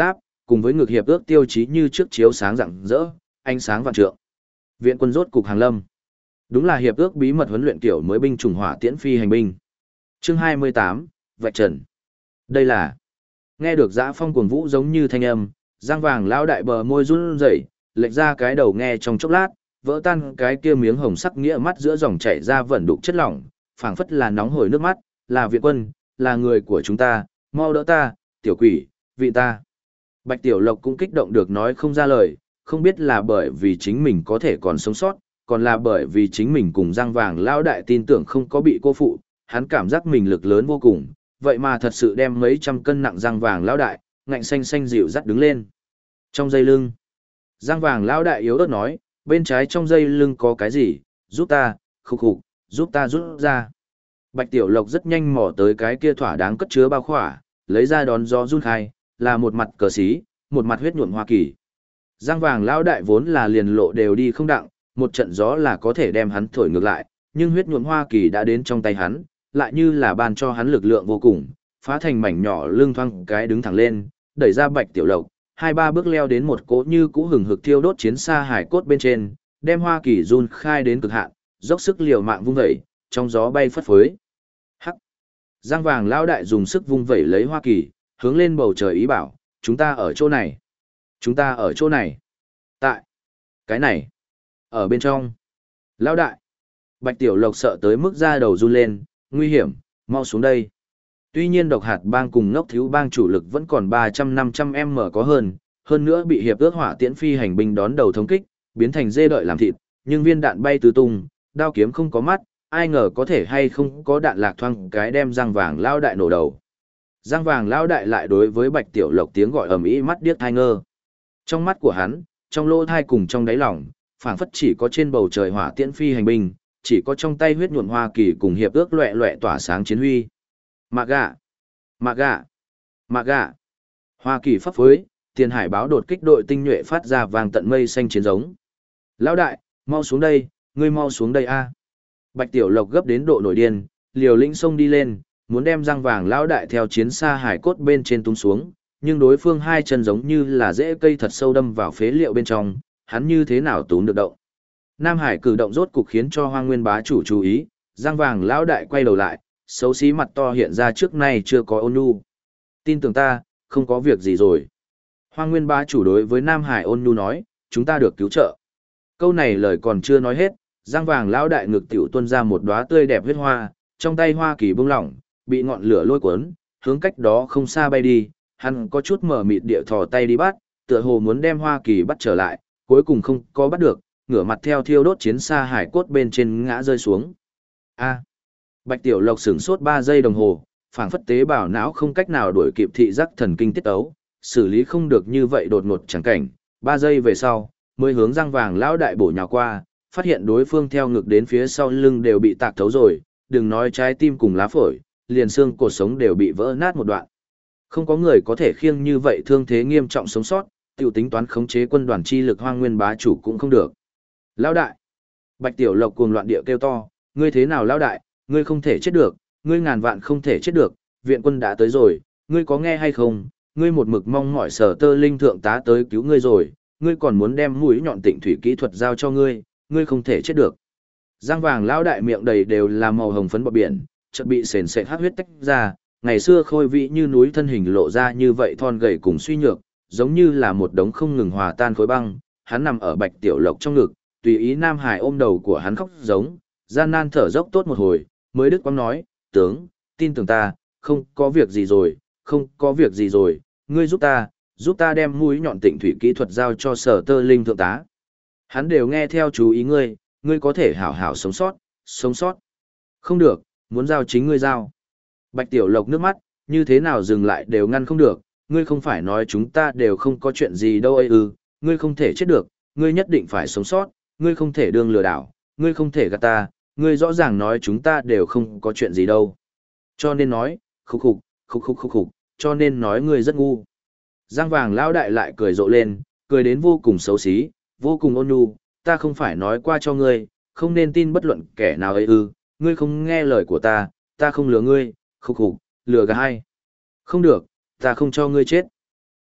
cùng với ngược hiệp ước tiêu chí như trước chiếu sáng rạng rỡ, ánh sáng vạn trượng. Viện quân rốt cục hàng lâm. Đúng là hiệp ước bí mật huấn luyện kiểu mới binh chủng hỏa tiễn phi hành binh. Chương 28, vạch trần. Đây là. Nghe được Dã Phong cuồng vũ giống như thanh âm, Giang Vàng lão đại bờ môi run rẩy, lệch ra cái đầu nghe trong chốc lát, vỡ tan cái kia miếng hồng sắc nghĩa mắt giữa dòng chảy ra vẩn đục chất lỏng, phảng phất là nóng hổi nước mắt, là viện quân, là người của chúng ta, mau đỡ ta, tiểu quỷ, vị ta. Bạch Tiểu Lộc cũng kích động được nói không ra lời, không biết là bởi vì chính mình có thể còn sống sót, còn là bởi vì chính mình cùng Giang Vàng lão đại tin tưởng không có bị cô phụ, hắn cảm giác mình lực lớn vô cùng, vậy mà thật sự đem mấy trăm cân nặng Giang Vàng lão đại, ngạnh xanh xanh dịu dắt đứng lên. Trong dây lưng, Giang Vàng lão đại yếu ớt nói, bên trái trong dây lưng có cái gì, giúp ta, khục khục, giúp ta rút ra. Bạch Tiểu Lộc rất nhanh mò tới cái kia thỏa đáng cất chứa bao khỏa, lấy ra đón gió run khai, là một mặt cờ xí, một mặt huyết nhuộm Hoa Kỳ. Giang Vàng lão đại vốn là liền lộ đều đi không đặng, một trận gió là có thể đem hắn thổi ngược lại, nhưng huyết nhuộm Hoa Kỳ đã đến trong tay hắn, lại như là ban cho hắn lực lượng vô cùng, phá thành mảnh nhỏ lưng thoang cái đứng thẳng lên, đẩy ra Bạch Tiểu Lộc, hai ba bước leo đến một cỗ như cũ hừng hực thiêu đốt chiến xa hải cốt bên trên, đem Hoa Kỳ run khai đến cực hạn, dốc sức liều mạng vung vẩy, trong gió bay phất phới. Hắc. Giang Vàng lão đại dùng sức vung vẩy lấy Hoa Kỳ, hướng lên bầu trời ý bảo, chúng ta ở chỗ này. Chúng ta ở chỗ này. Tại. Cái này. Ở bên trong. Lão đại. Bạch Tiểu Lộc sợ tới mức da đầu run lên, nguy hiểm, mau xuống đây. Tuy nhiên độc hạt bang cùng ngốc thiếu bang chủ lực vẫn còn 300-500m có hơn nữa bị hiệp ước hỏa tiễn phi hành binh đón đầu thống kích, biến thành dê đợi làm thịt, nhưng viên đạn bay tứ tung, đao kiếm không có mắt, ai ngờ có thể hay không có đạn lạc thoang cái đem Giang Vàng lao đại nổ đầu. Giang Vàng lao đại lại đối với Bạch Tiểu Lộc tiếng gọi ầm ĩ mắt điếc thai ngơ. Trong mắt của hắn, trong lỗ thai cùng trong đáy lòng, phảng phất chỉ có trên bầu trời hỏa tiễn phi hành binh, chỉ có trong tay huyết nhuộm Hoa Kỳ cùng hiệp ước loẹ loẹ tỏa sáng chiến huy. Mạ gạ, mạ gạ, mạ gạ. Hoa Kỳ pháp phối, tiền hải báo đột kích đội tinh nhuệ phát ra vàng tận mây xanh chiến giống. Lão đại, mau xuống đây, ngươi mau xuống đây a. Bạch Tiểu Lộc gấp đến độ nổi điên, liều lĩnh xông đi lên, muốn đem Giang Vàng lão đại theo chiến xa hải cốt bên trên tung xuống, nhưng đối phương hai chân giống như là rễ cây thật sâu đâm vào phế liệu bên trong, hắn như thế nào túm được động. Nam Hải cử động rốt cục khiến cho Hoang Nguyên bá chủ chú ý, Giang Vàng lão đại quay đầu lại, xấu xí mặt to hiện ra trước nay chưa có ôn nhu. Tin tưởng ta, không có việc gì rồi. Hoang Nguyên bá chủ đối với Nam Hải ôn nhu nói, chúng ta được cứu trợ. Câu này lời còn chưa nói hết, Giang Vàng lão đại ngực tiểu tuôn ra một đóa tươi đẹp huyết hoa, trong tay Hoa Kỳ bung lỏng, bị ngọn lửa lôi cuốn, hướng cách đó không xa bay đi, hắn có chút mở mịt địa thò tay đi bắt, tựa hồ muốn đem Hoa Kỳ bắt trở lại, cuối cùng không có bắt được, ngửa mặt theo thiêu đốt chiến xa hải cốt bên trên ngã rơi xuống. A. Bạch Tiểu Lộc sửng sốt 3 giây đồng hồ, phảng phất tế bào não không cách nào đuổi kịp thị giác thần kinh tiết tấu, xử lý không được như vậy đột ngột chẳng cảnh, 3 giây về sau, mới hướng Giang Vàng lão đại bổ nhào qua, phát hiện đối phương theo ngực đến phía sau lưng đều bị tạc thấu rồi, đừng nói trái tim cùng lá phổi, liền xương cột sống đều bị vỡ nát một đoạn. Không có người có thể khiêng như vậy thương thế nghiêm trọng sống sót, tiểu tính toán khống chế quân đoàn chi lực Hoang Nguyên bá chủ cũng không được. Lão đại! Bạch Tiểu Lộc cuồng loạn địa kêu to, ngươi thế nào lão đại, ngươi không thể chết được, ngươi ngàn vạn không thể chết được, viện quân đã tới rồi, ngươi có nghe hay không, ngươi một mực mong mỏi Sở Tơ Linh thượng tá tới cứu ngươi rồi, ngươi còn muốn đem mũi nhọn tịnh thủy kỹ thuật giao cho ngươi, ngươi không thể chết được. Giang Vàng lão đại miệng đầy đều là màu hồng phấn bọt biển, chợt bị sền sệt hắc huyết tách ra, ngày xưa khôi vĩ như núi thân hình lộ ra như vậy thon gầy cùng suy nhược, giống như là một đống không ngừng hòa tan khối băng, hắn nằm ở Bạch Tiểu Lộc trong ngực, tùy ý Nam Hải ôm đầu của hắn khóc giống, gian nan thở dốc tốt một hồi, mới đứt quãng nói, tướng, tin tưởng ta, không có việc gì rồi, không có việc gì rồi, ngươi giúp ta đem mũi nhọn tịnh thủy kỹ thuật giao cho Sở Tơ Linh thượng tá. Hắn đều nghe theo chú ý ngươi, ngươi có thể hảo hảo sống sót, sống sót. Không được, muốn giao chính ngươi giao. Bạch Tiểu Lộc nước mắt, như thế nào dừng lại đều ngăn không được, ngươi không phải nói chúng ta đều không có chuyện gì đâu ấy ư, ngươi không thể chết được, ngươi nhất định phải sống sót, ngươi không thể đương lừa đảo, ngươi không thể gạt ta, ngươi rõ ràng nói chúng ta đều không có chuyện gì đâu. Cho nên nói, khục khục, cho nên nói ngươi rất ngu. Giang Vàng lão đại lại cười rộ lên, cười đến vô cùng xấu xí, vô cùng ôn nhu, ta không phải nói qua cho ngươi, không nên tin bất luận kẻ nào ấy ư, ngươi không nghe lời của ta không lừa ngươi, khục, lừa gà hay. Không được, ta không cho ngươi chết.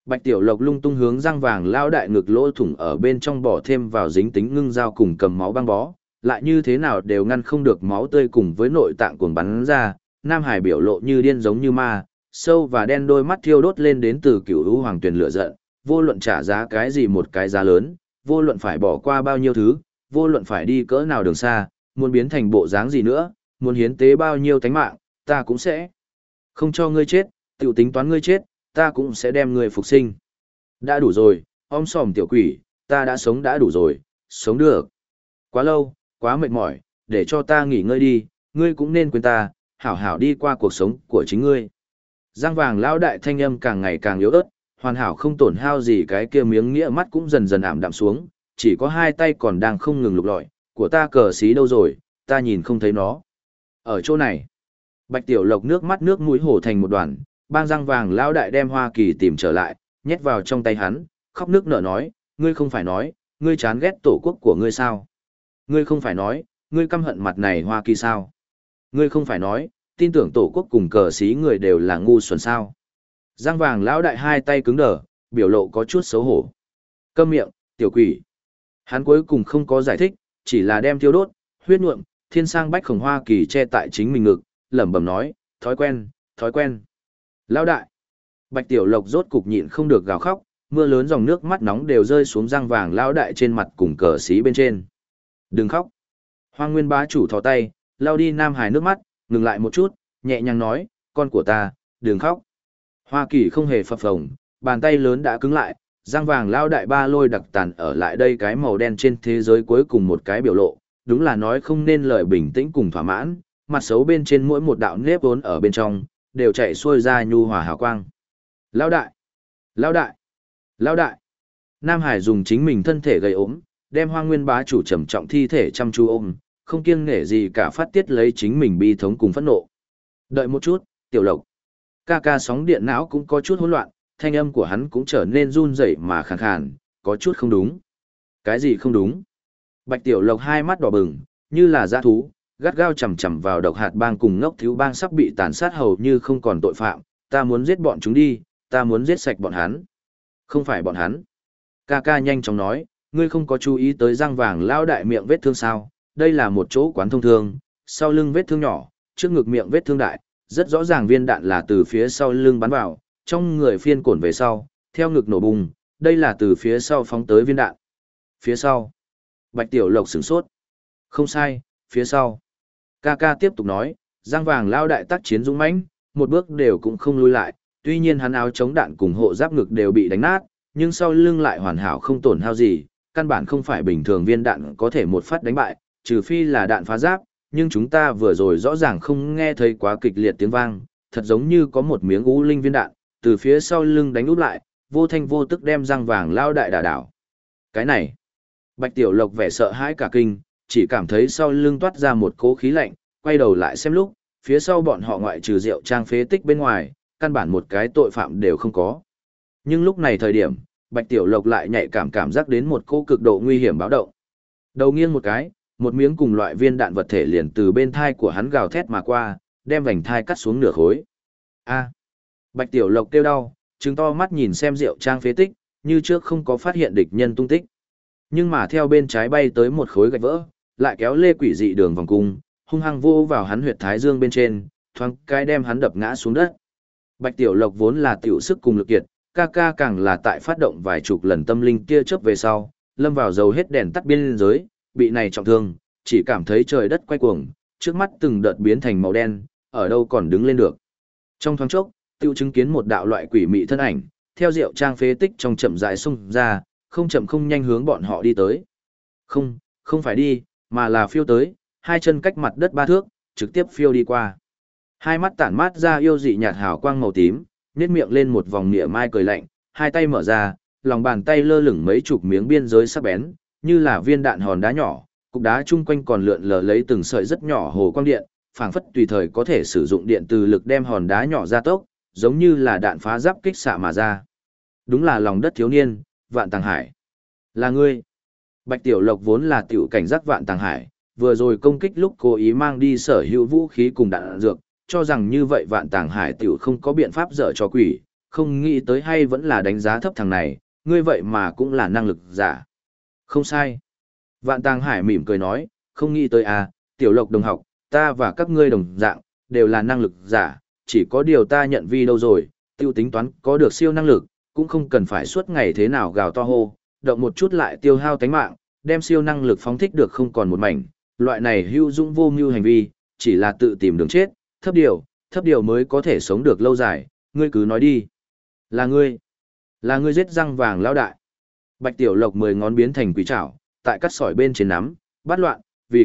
Bạch Tiểu Lộc lung tung hướng răng vàng lao đại ngực lỗ thủng ở bên trong bỏ thêm vào dính tính ngưng dao cùng cầm máu băng bó, lại như thế nào đều ngăn không được máu tươi cùng với nội tạng cuồng bắn ra. Nam Hải biểu lộ như điên giống như ma, sâu và đen đôi mắt thiêu đốt lên đến từ cửu u hoàng tuyền lửa giận, vô luận trả giá cái gì một cái giá lớn, vô luận phải bỏ qua bao nhiêu thứ, vô luận phải đi cỡ nào đường xa, muốn biến thành bộ dáng gì nữa, muốn hiến tế bao nhiêu tánh mạng, ta cũng sẽ không cho ngươi chết, tiểu tính toán ngươi chết, ta cũng sẽ đem ngươi phục sinh. Đã đủ rồi, om sòm tiểu quỷ, ta đã sống đã đủ rồi, sống được. Quá lâu, quá mệt mỏi, để cho ta nghỉ ngơi đi, ngươi cũng nên quên ta, hảo hảo đi qua cuộc sống của chính ngươi. Giang vàng lão đại thanh âm càng ngày càng yếu ớt, hoàn hảo không tổn hao gì, cái kia miếng nghĩa mắt cũng dần dần ảm đạm xuống, chỉ có hai tay còn đang không ngừng lục lọi, của ta cờ xí đâu rồi, ta nhìn không thấy nó. Ở chỗ này, Bạch Tiểu Lộc nước mắt nước mũi hổ thành một đoàn, bang Giang vàng lão đại đem Hoa Kỳ tìm trở lại, nhét vào trong tay hắn, khóc nước nở nói, ngươi không phải nói, ngươi chán ghét tổ quốc của ngươi sao? Ngươi không phải nói, ngươi căm hận mặt này Hoa Kỳ sao? Ngươi không phải nói, tin tưởng tổ quốc cùng cờ xí người đều là ngu xuẩn sao? Giang vàng lão đại hai tay cứng đờ, biểu lộ có chút xấu hổ. Câm miệng, tiểu quỷ. Hắn cuối cùng không có giải thích, chỉ là đem thiêu đốt, huyết nhuộm, thiên sang bách khổng Hoa Kỳ che tại chính mình ngực, lẩm bẩm nói, thói quen, thói quen. Lão đại. Bạch Tiểu Lộc rốt cục nhịn không được gào khóc, mưa lớn dòng nước mắt nóng đều rơi xuống Giang vàng lão đại trên mặt cùng cờ xí bên trên. Đừng khóc. Hoang Nguyên bá chủ thò tay, lau đi Nam Hải nước mắt, ngừng lại một chút, nhẹ nhàng nói, con của ta, đừng khóc. Hoa Kỳ không hề phập phồng, bàn tay lớn đã cứng lại, Giang vàng lao đại ba lôi đặc tàn ở lại đây cái màu đen trên thế giới cuối cùng một cái biểu lộ, đúng là nói không nên lời bình tĩnh cùng thỏa mãn, mặt xấu bên trên mỗi một đạo nếp vốn ở bên trong, đều chạy xuôi ra nhu hòa hào quang. Lao đại! Lao đại! Lao đại! Nam Hải dùng chính mình thân thể gầy ốm, đem Hoang Nguyên bá chủ trầm trọng thi thể chăm chú ôm, không kiêng nể gì cả phát tiết lấy chính mình bi thống cùng phẫn nộ. Đợi một chút, Tiểu Lộc. Ca ca sóng điện não cũng có chút hỗn loạn, thanh âm của hắn cũng trở nên run rẩy mà khàn khàn, có chút không đúng. Cái gì không đúng? Bạch Tiểu Lộc hai mắt đỏ bừng, như là dã thú, gắt gao chầm chầm vào Độc Hạt Bang cùng Ngốc Thiếu Bang sắp bị tàn sát hầu như không còn tội phạm, ta muốn giết bọn chúng đi, ta muốn giết sạch bọn hắn. Không phải bọn hắn. Ca ca nhanh chóng nói, ngươi không có chú ý tới răng vàng lao đại miệng vết thương sao, đây là một chỗ quán thông thương, sau lưng vết thương nhỏ, trước ngực miệng vết thương đại, rất rõ ràng viên đạn là từ phía sau lưng bắn vào, trong người phiên cổn về sau, theo ngực nổ bùng, đây là từ phía sau phóng tới viên đạn. Phía sau. Bạch Tiểu Lộc sửng sốt. Không sai, phía sau. Ca ca tiếp tục nói, răng vàng lao đại tác chiến dũng mãnh, một bước đều cũng không lùi lại, tuy nhiên hắn áo chống đạn cùng hộ giáp ngực đều bị đánh nát, nhưng sau lưng lại hoàn hảo không tổn hao gì, căn bản không phải bình thường viên đạn có thể một phát đánh bại, trừ phi là đạn phá giáp, nhưng chúng ta vừa rồi rõ ràng không nghe thấy quá kịch liệt tiếng vang, thật giống như có một miếng u linh viên đạn, từ phía sau lưng đánh úp lại, vô thanh vô tức đem răng vàng lao đại đả đảo. Cái này, Bạch Tiểu Lộc vẻ sợ hãi cả kinh, chỉ cảm thấy sau lưng toát ra một cỗ khí lạnh, quay đầu lại xem lúc, phía sau bọn họ ngoại trừ rượu trang phế tích bên ngoài, căn bản một cái tội phạm đều không có. Nhưng lúc này thời điểm, Bạch Tiểu Lộc lại nhạy cảm giác đến một cỗ cực độ nguy hiểm báo động. Đầu nghiêng một cái, một miếng cùng loại viên đạn vật thể liền từ bên thai của hắn gào thét mà qua, đem vành thai cắt xuống nửa khối. A! Bạch Tiểu Lộc kêu đau, trừng to mắt nhìn xem rượu trang phế tích, như trước không có phát hiện địch nhân tung tích. Nhưng mà theo bên trái bay tới một khối gạch vỡ, lại kéo lê quỷ dị đường vòng cung, hung hăng vô vào hắn huyệt thái dương bên trên, thoáng cái đem hắn đập ngã xuống đất. Bạch Tiểu Lộc vốn là tiểu sức cùng lực kiệt, ca ca càng là tại phát động vài chục lần tâm linh kia chớp về sau, lâm vào dầu hết đèn tắt biên giới, bị này trọng thương, chỉ cảm thấy trời đất quay cuồng, trước mắt từng đợt biến thành màu đen, ở đâu còn đứng lên được. Trong thoáng chốc, tiêu chứng kiến một đạo loại quỷ mị thân ảnh, theo rượu trang phế tích trong chậm rãi xung ra, không chậm không nhanh hướng bọn họ đi tới. Không, không phải đi, mà là phiêu tới, hai chân cách mặt đất 3 thước, trực tiếp phiêu đi qua. Hai mắt tản mát ra yêu dị nhạt hào quang màu tím, nhếch miệng lên một vòng nịa mai cười lạnh, hai tay mở ra, lòng bàn tay lơ lửng mấy chục miếng biên giới sắc bén, như là viên đạn hòn đá nhỏ, cục đá chung quanh còn lượn lờ lấy từng sợi rất nhỏ hồ quang điện, phảng phất tùy thời có thể sử dụng điện từ lực đem hòn đá nhỏ ra tốc, giống như là đạn phá giáp kích xạ mà ra. Đúng là lòng đất thiếu niên, Vạn Tàng Hải. Là ngươi. Bạch Tiểu Lộc vốn là tiểu cảnh giác Vạn Tàng Hải, vừa rồi công kích lúc cố ý mang đi sở hữu vũ khí cùng đạn dược, cho rằng như vậy Vạn Tàng Hải tiểu không có biện pháp dở cho quỷ, không nghĩ tới hay vẫn là đánh giá thấp thằng này, ngươi vậy mà cũng là năng lực giả. Không sai. Vạn Tàng Hải mỉm cười nói, không nghĩ tới à, Tiểu Lộc đồng học, ta và các ngươi đồng dạng, đều là năng lực giả, chỉ có điều ta nhận vi đâu rồi, tiêu tính toán có được siêu năng lực, cũng không cần phải suốt ngày thế nào gào to hô, động một chút lại tiêu hao tánh mạng, đem siêu năng lực phóng thích được không còn một mảnh, loại này hữu dụng vô mưu hành vi, chỉ là tự tìm đường chết, thấp điều mới có thể sống được lâu dài, ngươi cứ nói đi. Là ngươi giết răng vàng lão đại. Bạch Tiểu Lộc 10 ngón biến thành quỷ trảo, tại cắt sỏi bên trên nắm, bắt loạn,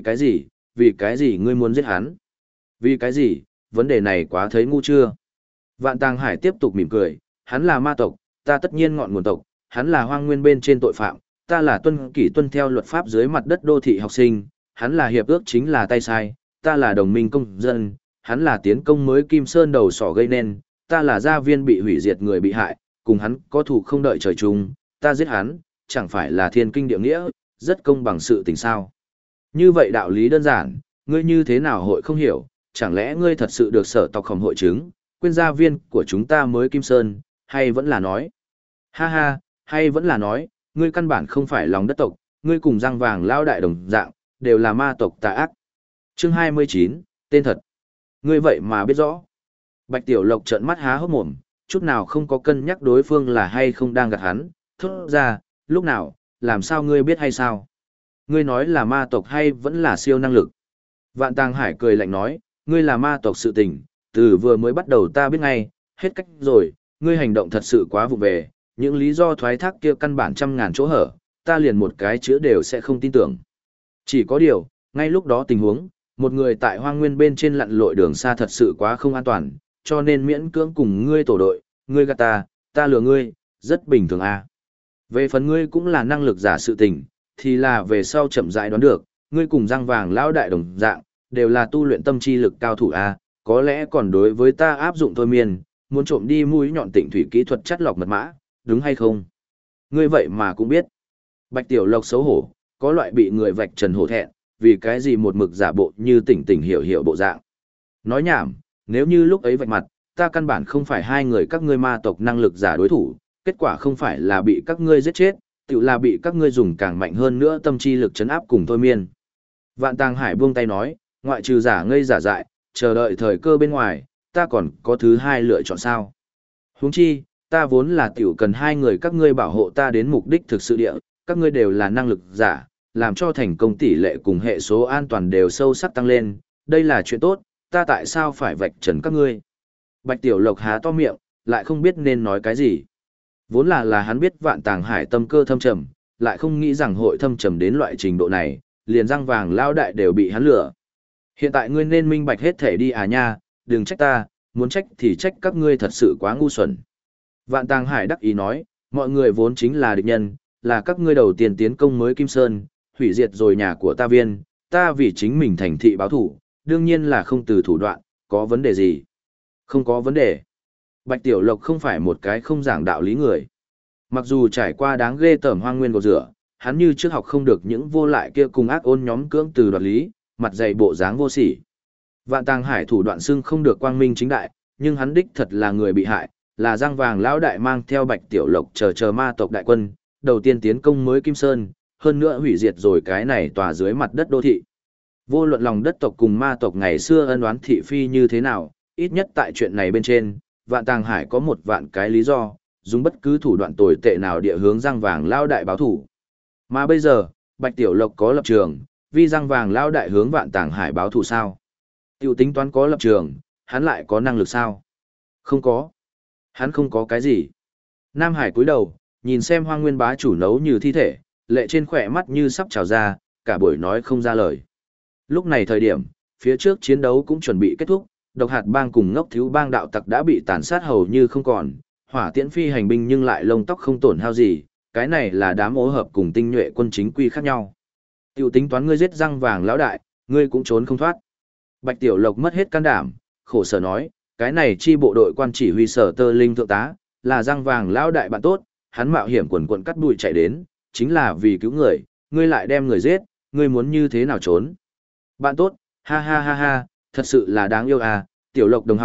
vì cái gì ngươi muốn giết hắn? Vì cái gì, vấn đề này quá thấy ngu chưa? Vạn Tàng Hải tiếp tục mỉm cười, hắn là ma tộc, ta tất nhiên ngọn nguồn tộc, hắn là hoang nguyên bên trên tội phạm, ta là tuân theo luật pháp dưới mặt đất đô thị học sinh, hắn là hiệp ước chính là tay sai, ta là đồng minh công dân, hắn là tiến công mới Kim Sơn đầu sỏ gây nên, ta là gia viên bị hủy diệt người bị hại, cùng hắn có thù không đợi trời chung, ta giết hắn, chẳng phải là thiên kinh địa nghĩa, rất công bằng sự tình sao. Như vậy đạo lý đơn giản, ngươi như thế nào hội không hiểu, chẳng lẽ ngươi thật sự được sở tộc khổng hội chứng, quên gia viên của chúng ta mới Kim Sơn, hay vẫn là nói. Ha ha, hay vẫn là nói, ngươi căn bản không phải lòng đất tộc, ngươi cùng răng vàng lao đại đồng dạng, đều là ma tộc tà ác. Chương 29, tên thật. Ngươi vậy mà biết rõ. Bạch Tiểu Lộc trợn mắt há hốc mồm, chút nào không có cân nhắc đối phương là hay không đang gạt hắn, thốt ra, lúc nào, làm sao ngươi biết hay sao? Ngươi nói là ma tộc hay vẫn là siêu năng lực? Vạn Tàng Hải cười lạnh nói, ngươi là ma tộc sự tình, từ vừa mới bắt đầu ta biết ngay, hết cách rồi, ngươi hành động thật sự quá vụ về, những lý do thoái thác kia căn bản trăm ngàn chỗ hở, ta liền một cái chữ đều sẽ không tin tưởng. Chỉ có điều, ngay lúc đó tình huống, một người tại hoang nguyên bên trên lặn lội đường xa thật sự quá không an toàn, cho nên miễn cưỡng cùng ngươi tổ đội, ngươi gạt ta lừa ngươi, rất bình thường à. Về phần ngươi cũng là năng lực giả sự tình, thì là về sau chậm rãi đoán được, ngươi cùng răng vàng lão đại đồng dạng, đều là tu luyện tâm chi lực cao thủ à, có lẽ còn đối với ta áp dụng thôi miên, muốn trộm đi mũi nhọn tịnh thủy kỹ thuật chắt lọc mật mã, đúng hay không? Ngươi vậy mà cũng biết. Bạch Tiểu Lộc xấu hổ, có loại bị người vạch trần hổ thẹn, vì cái gì một mực giả bộ như tỉnh hiểu bộ dạng. Nói nhảm, nếu như lúc ấy vạch mặt, ta căn bản không phải hai người các ngươi ma tộc năng lực giả đối thủ, kết quả không phải là bị các ngươi giết chết, tự là bị các ngươi dùng càng mạnh hơn nữa tâm chi lực chấn áp cùng thôi miên. Vạn Tàng Hải buông tay nói, ngoại trừ giả ngây giả dại, chờ đợi thời cơ bên ngoài, ta còn có thứ hai lựa chọn sao? Huống chi, ta vốn là tiểu cần hai người các ngươi bảo hộ ta đến mục đích thực sự địa, các ngươi đều là năng lực giả, làm cho thành công tỷ lệ cùng hệ số an toàn đều sâu sắc tăng lên, đây là chuyện tốt, ta tại sao phải vạch trần các ngươi? Bạch Tiểu Lộc há to miệng, lại không biết nên nói cái gì. Vốn là hắn biết Vạn Tàng Hải tâm cơ thâm trầm, lại không nghĩ rằng hội thâm trầm đến loại trình độ này, liền răng vàng lao đại đều bị hắn lừa. Hiện tại ngươi nên minh bạch hết thể đi à nha, đừng trách ta, muốn trách thì trách các ngươi thật sự quá ngu xuẩn. Vạn Tàng Hải đắc ý nói, mọi người vốn chính là địch nhân, là các ngươi đầu tiên tiến công mới Kim Sơn, hủy diệt rồi nhà của ta viên, ta vì chính mình thành thị báo thủ, đương nhiên là không từ thủ đoạn, có vấn đề gì? Không có vấn đề. Bạch Tiểu Lộc không phải một cái không giảng đạo lý người. Mặc dù trải qua đáng ghê tởm hoang nguyên gột rửa, hắn như trước học không được những vô lại kia cùng ác ôn nhóm cưỡng từ đoạt lý, mặt dày bộ dáng vô sỉ. Vạn Tàng Hải thủ đoạn xưng không được quang minh chính đại, nhưng hắn đích thật là người bị hại, là răng vàng lão đại mang theo Bạch Tiểu Lộc chờ ma tộc đại quân, đầu tiên tiến công mới Kim Sơn, hơn nữa hủy diệt rồi cái này tòa dưới mặt đất đô thị. Vô luận lòng đất tộc cùng ma tộc ngày xưa ân oán thị phi như thế nào, ít nhất tại chuyện này bên trên, Vạn Tàng Hải có một vạn cái lý do, dùng bất cứ thủ đoạn tồi tệ nào địa hướng răng vàng lao đại báo thủ. Mà bây giờ, Bạch Tiểu Lộc có lập trường, vì răng vàng lao đại hướng Vạn Tàng Hải báo thủ sao? Tiểu tính toán có lập trường, hắn lại có năng lực sao? Không có. Hắn không có cái gì. Nam Hải cúi đầu, nhìn xem Hoang Nguyên bá chủ nấu như thi thể, lệ trên khỏe mắt như sắp trào ra, cả buổi nói không ra lời. Lúc này thời điểm, phía trước chiến đấu cũng chuẩn bị kết thúc, Độc Hạt Bang cùng Ngốc Thiếu Bang đạo tặc đã bị tàn sát hầu như không còn, Hỏa Tiễn phi hành binh nhưng lại lông tóc không tổn hao gì, cái này là đám ố hợp cùng tinh nhuệ quân chính quy khác nhau. Tiểu tính toán ngươi giết răng vàng lão đại, ngươi cũng trốn không thoát. Bạch Tiểu Lộc mất hết can đảm, khổ sở nói, cái này chi bộ đội quan chỉ huy Sở Tơ Linh thượng tá, là răng vàng lão đại bạn tốt, hắn mạo hiểm quần quần cắt đuôi chạy đến, chính là vì cứu người, ngươi lại đem người giết, ngươi muốn như thế nào trốn? Bạn tốt, ha ha ha ha, thật sự là đáng yêu à, Tiểu Lộc đồng học,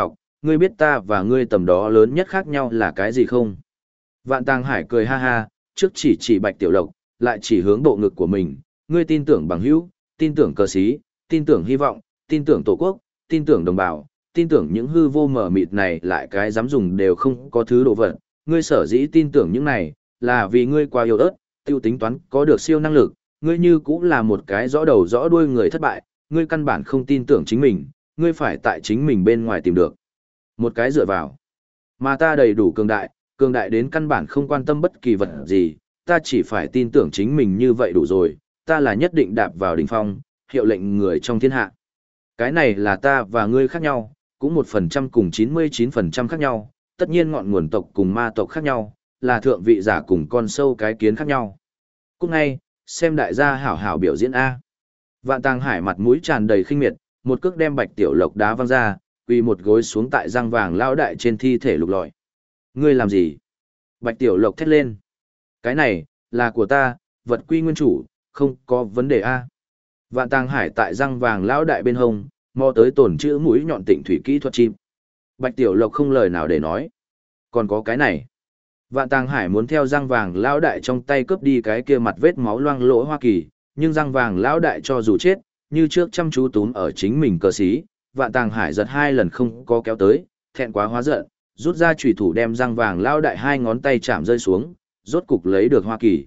ngươi biết ta và ngươi tầm đó lớn nhất khác nhau là cái gì không? Vạn Tàng Hải cười ha ha, trước chỉ Bạch Tiểu Lộc, lại chỉ hướng bộ ngực của mình, ngươi tin tưởng bằng hữu, tin tưởng cờ sĩ, tin tưởng hy vọng, tin tưởng tổ quốc, tin tưởng đồng bào, tin tưởng những hư vô mở mịt này lại cái dám dùng đều không có thứ đồ vật, ngươi sở dĩ tin tưởng những này, là vì ngươi quá yếu ớt, tiêu tính toán có được siêu năng lực, ngươi như cũng là một cái rõ đầu rõ đuôi người thất bại, ngươi căn bản không tin tưởng chính mình, ngươi phải tại chính mình bên ngoài tìm được một cái dựa vào. Mà ta đầy đủ cường đại đến căn bản không quan tâm bất kỳ vật gì, ta chỉ phải tin tưởng chính mình như vậy đủ rồi, ta là nhất định đạp vào đỉnh phong, hiệu lệnh người trong thiên hạ. Cái này là ta và ngươi khác nhau, cũng 1% cùng 99% khác nhau, tất nhiên ngọn nguồn tộc cùng ma tộc khác nhau, là thượng vị giả cùng con sâu cái kiến khác nhau. Cũng ngay, xem đại gia hảo hảo biểu diễn A. Vạn Tàng Hải mặt mũi tràn đầy khinh miệt, một cước đem Bạch Tiểu Lộc đá văng ra, quỳ một gối xuống tại răng vàng lão đại trên thi thể lục lọi. Ngươi làm gì? Bạch Tiểu Lộc thét lên. Cái này, là của ta, vật quy nguyên chủ, không có vấn đề A. Vạn Tàng Hải tại răng vàng lão đại bên hông, mò tới tổn chữ mũi nhọn tịnh thủy kỹ thuật chim. Bạch Tiểu Lộc không lời nào để nói. Còn có cái này. Vạn Tàng Hải muốn theo răng vàng lão đại trong tay cướp đi cái kia mặt vết máu loang lỗ Hoa Kỳ, nhưng răng vàng lão đại cho dù chết, như trước chăm chú túm ở chính mình cờ xí, Vạn Tàng Hải giật 2 lần không có kéo tới, thẹn quá hóa giận, rút ra chùy thủ đem răng vàng lão đại 2 ngón tay chạm rơi xuống, rốt cục lấy được Hoa Kỳ.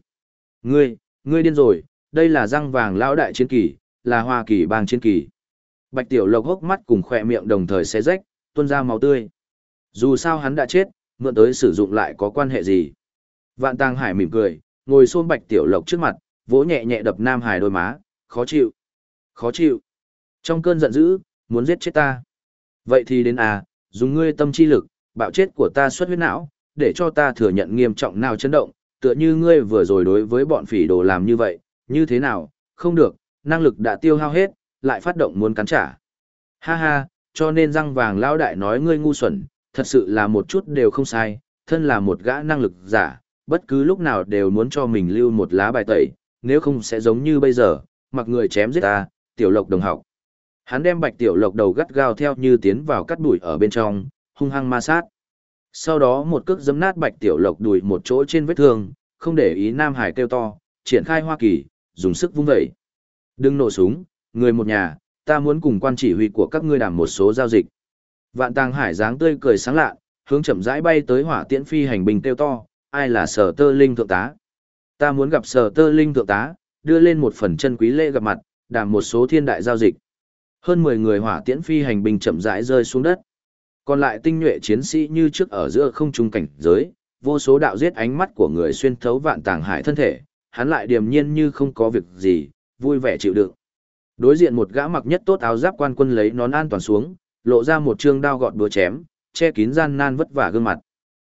Ngươi điên rồi, đây là răng vàng lão đại chiến kỳ, là Hoa Kỳ bang chiến kỳ. Bạch Tiểu Lộc hốc mắt cùng khỏe miệng đồng thời xé rách, tuôn ra máu tươi. Dù sao hắn đã chết, mượn tới sử dụng lại có quan hệ gì? Vạn Tàng Hải mỉm cười, ngồi xổm Bạch Tiểu Lộc trước mặt, vỗ nhẹ nhẹ đập Nam Hải đôi má, khó chịu. Khó chịu. Trong cơn giận dữ, muốn giết chết ta. Vậy thì đến dùng ngươi tâm chi lực, bạo chết của ta xuất huyết não, để cho ta thừa nhận nghiêm trọng nào chấn động, tựa như ngươi vừa rồi đối với bọn phỉ đồ làm như vậy, như thế nào, không được, năng lực đã tiêu hao hết, lại phát động muốn cắn trả. Ha ha, cho nên răng vàng lão đại nói ngươi ngu xuẩn, thật sự là một chút đều không sai, thân là một gã năng lực giả, bất cứ lúc nào đều muốn cho mình lưu một lá bài tẩy, nếu không sẽ giống như bây giờ, mặc người chém giết ta, Tiểu Lộc đồng học. Hắn đem Bạch Tiểu Lộc đầu gắt gao theo như tiến vào cắt đùi ở bên trong, hung hăng ma sát. Sau đó một cước giẫm nát Bạch Tiểu Lộc đùi một chỗ trên vết thương, không để ý Nam Hải kêu to, triển khai Hoa Kỳ, dùng sức vung vẩy. Đừng nổ súng, người một nhà, ta muốn cùng quan chỉ huy của các ngươi đàm một số giao dịch. Vạn Tàng Hải dáng tươi cười sáng lạ, hướng chậm rãi bay tới hỏa tiễn phi hành binh kêu to, ai là Sở Tơ Linh thượng tá? Ta muốn gặp Sở Tơ Linh thượng tá, đưa lên một phần chân quý lễ gặp mặt, đàm một số thiên đại giao dịch. Hơn 10 người hỏa tiễn phi hành binh chậm rãi rơi xuống đất. Còn lại tinh nhuệ chiến sĩ như trước ở giữa không trung cảnh giới, vô số đạo giết ánh mắt của người xuyên thấu Vạn Tàng Hải thân thể, hắn lại điềm nhiên như không có việc gì, vui vẻ chịu đựng. Đối diện một gã mặc nhất tốt áo giáp quan quân lấy nón an toàn xuống, lộ ra một trương đao gọt búa chém, che kín gian nan vất vả gương mặt.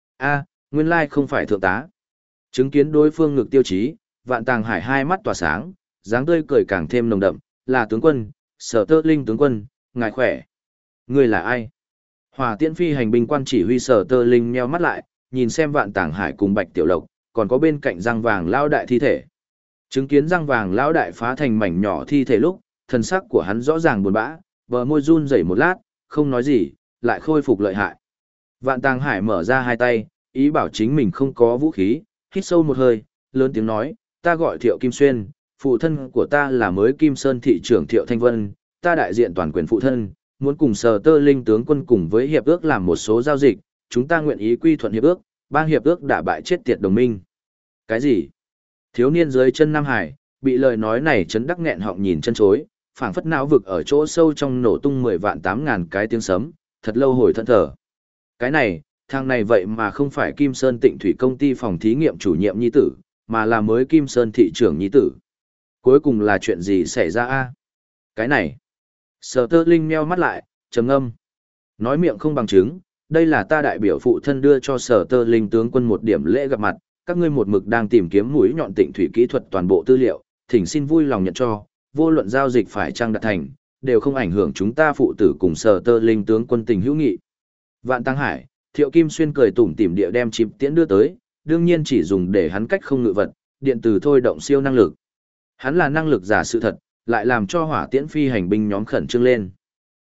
Nguyên lai không phải thượng tá. Chứng kiến đối phương ngực tiêu chí, Vạn Tàng Hải hai mắt tỏa sáng, dáng tươi cười càng thêm nồng đậm, là tướng quân, Sở Tơ Linh tướng quân, ngài khỏe. Ngươi là ai? Hỏa tiễn phi hành binh quan chỉ huy Sở Tơ Linh nheo mắt lại, nhìn xem Vạn Tàng Hải cùng Bạch Tiểu Lộc, còn có bên cạnh răng vàng lão đại thi thể. Chứng kiến răng vàng lão đại phá thành mảnh nhỏ thi thể lúc, thần sắc của hắn rõ ràng buồn bã, bờ môi run rẩy một lát, không nói gì, lại khôi phục lợi hại. Vạn Tàng Hải mở ra hai tay, ý bảo chính mình không có vũ khí, hít sâu một hơi, lớn tiếng nói, ta gọi Thiệu Kim Xuyên, phụ thân của ta là mới Kim Sơn thị trưởng Thiệu Thanh Vân, ta đại diện toàn quyền phụ thân, muốn cùng Sở Tơ Linh tướng quân cùng với hiệp ước làm một số giao dịch, chúng ta nguyện ý quy thuận hiệp ước, bang hiệp ước đã bại chết tiệt đồng minh. Cái gì? Thiếu niên dưới chân Nam Hải, bị lời nói này chấn đắc nghẹn họng nhìn chân chối, phảng phất não vực ở chỗ sâu trong nổ tung 10 vạn 8 ngàn cái tiếng sấm, thật lâu hồi thẫn thờ. Cái này, thằng này vậy mà không phải Kim Sơn Tịnh Thủy công ty phòng thí nghiệm chủ nhiệm nhi tử, mà là mới Kim Sơn thị trưởng nhi tử. Cuối cùng là chuyện gì xảy ra a? Cái này. Sở Tơ Linh meo mắt lại, trầm ngâm. Nói miệng không bằng chứng, đây là ta đại biểu phụ thân đưa cho Sở Tơ Linh tướng quân một điểm lễ gặp mặt, các ngươi một mực đang tìm kiếm mũi nhọn Tịnh Thủy kỹ thuật toàn bộ tư liệu, thỉnh xin vui lòng nhận cho, vô luận giao dịch phải chăng đạt thành, đều không ảnh hưởng chúng ta phụ tử cùng Sở Tơ Linh tướng quân tình hữu nghị. Vạn Tàng Hải, Thiệu Kim Xuyên cười tủm tỉm địa đem chip tiễn đưa tới, đương nhiên chỉ dùng để hắn cách không ngự vật, điện từ thôi động siêu năng lực. Hắn là năng lực giả sự thật, lại làm cho hỏa tiễn phi hành binh nhóm khẩn trương lên.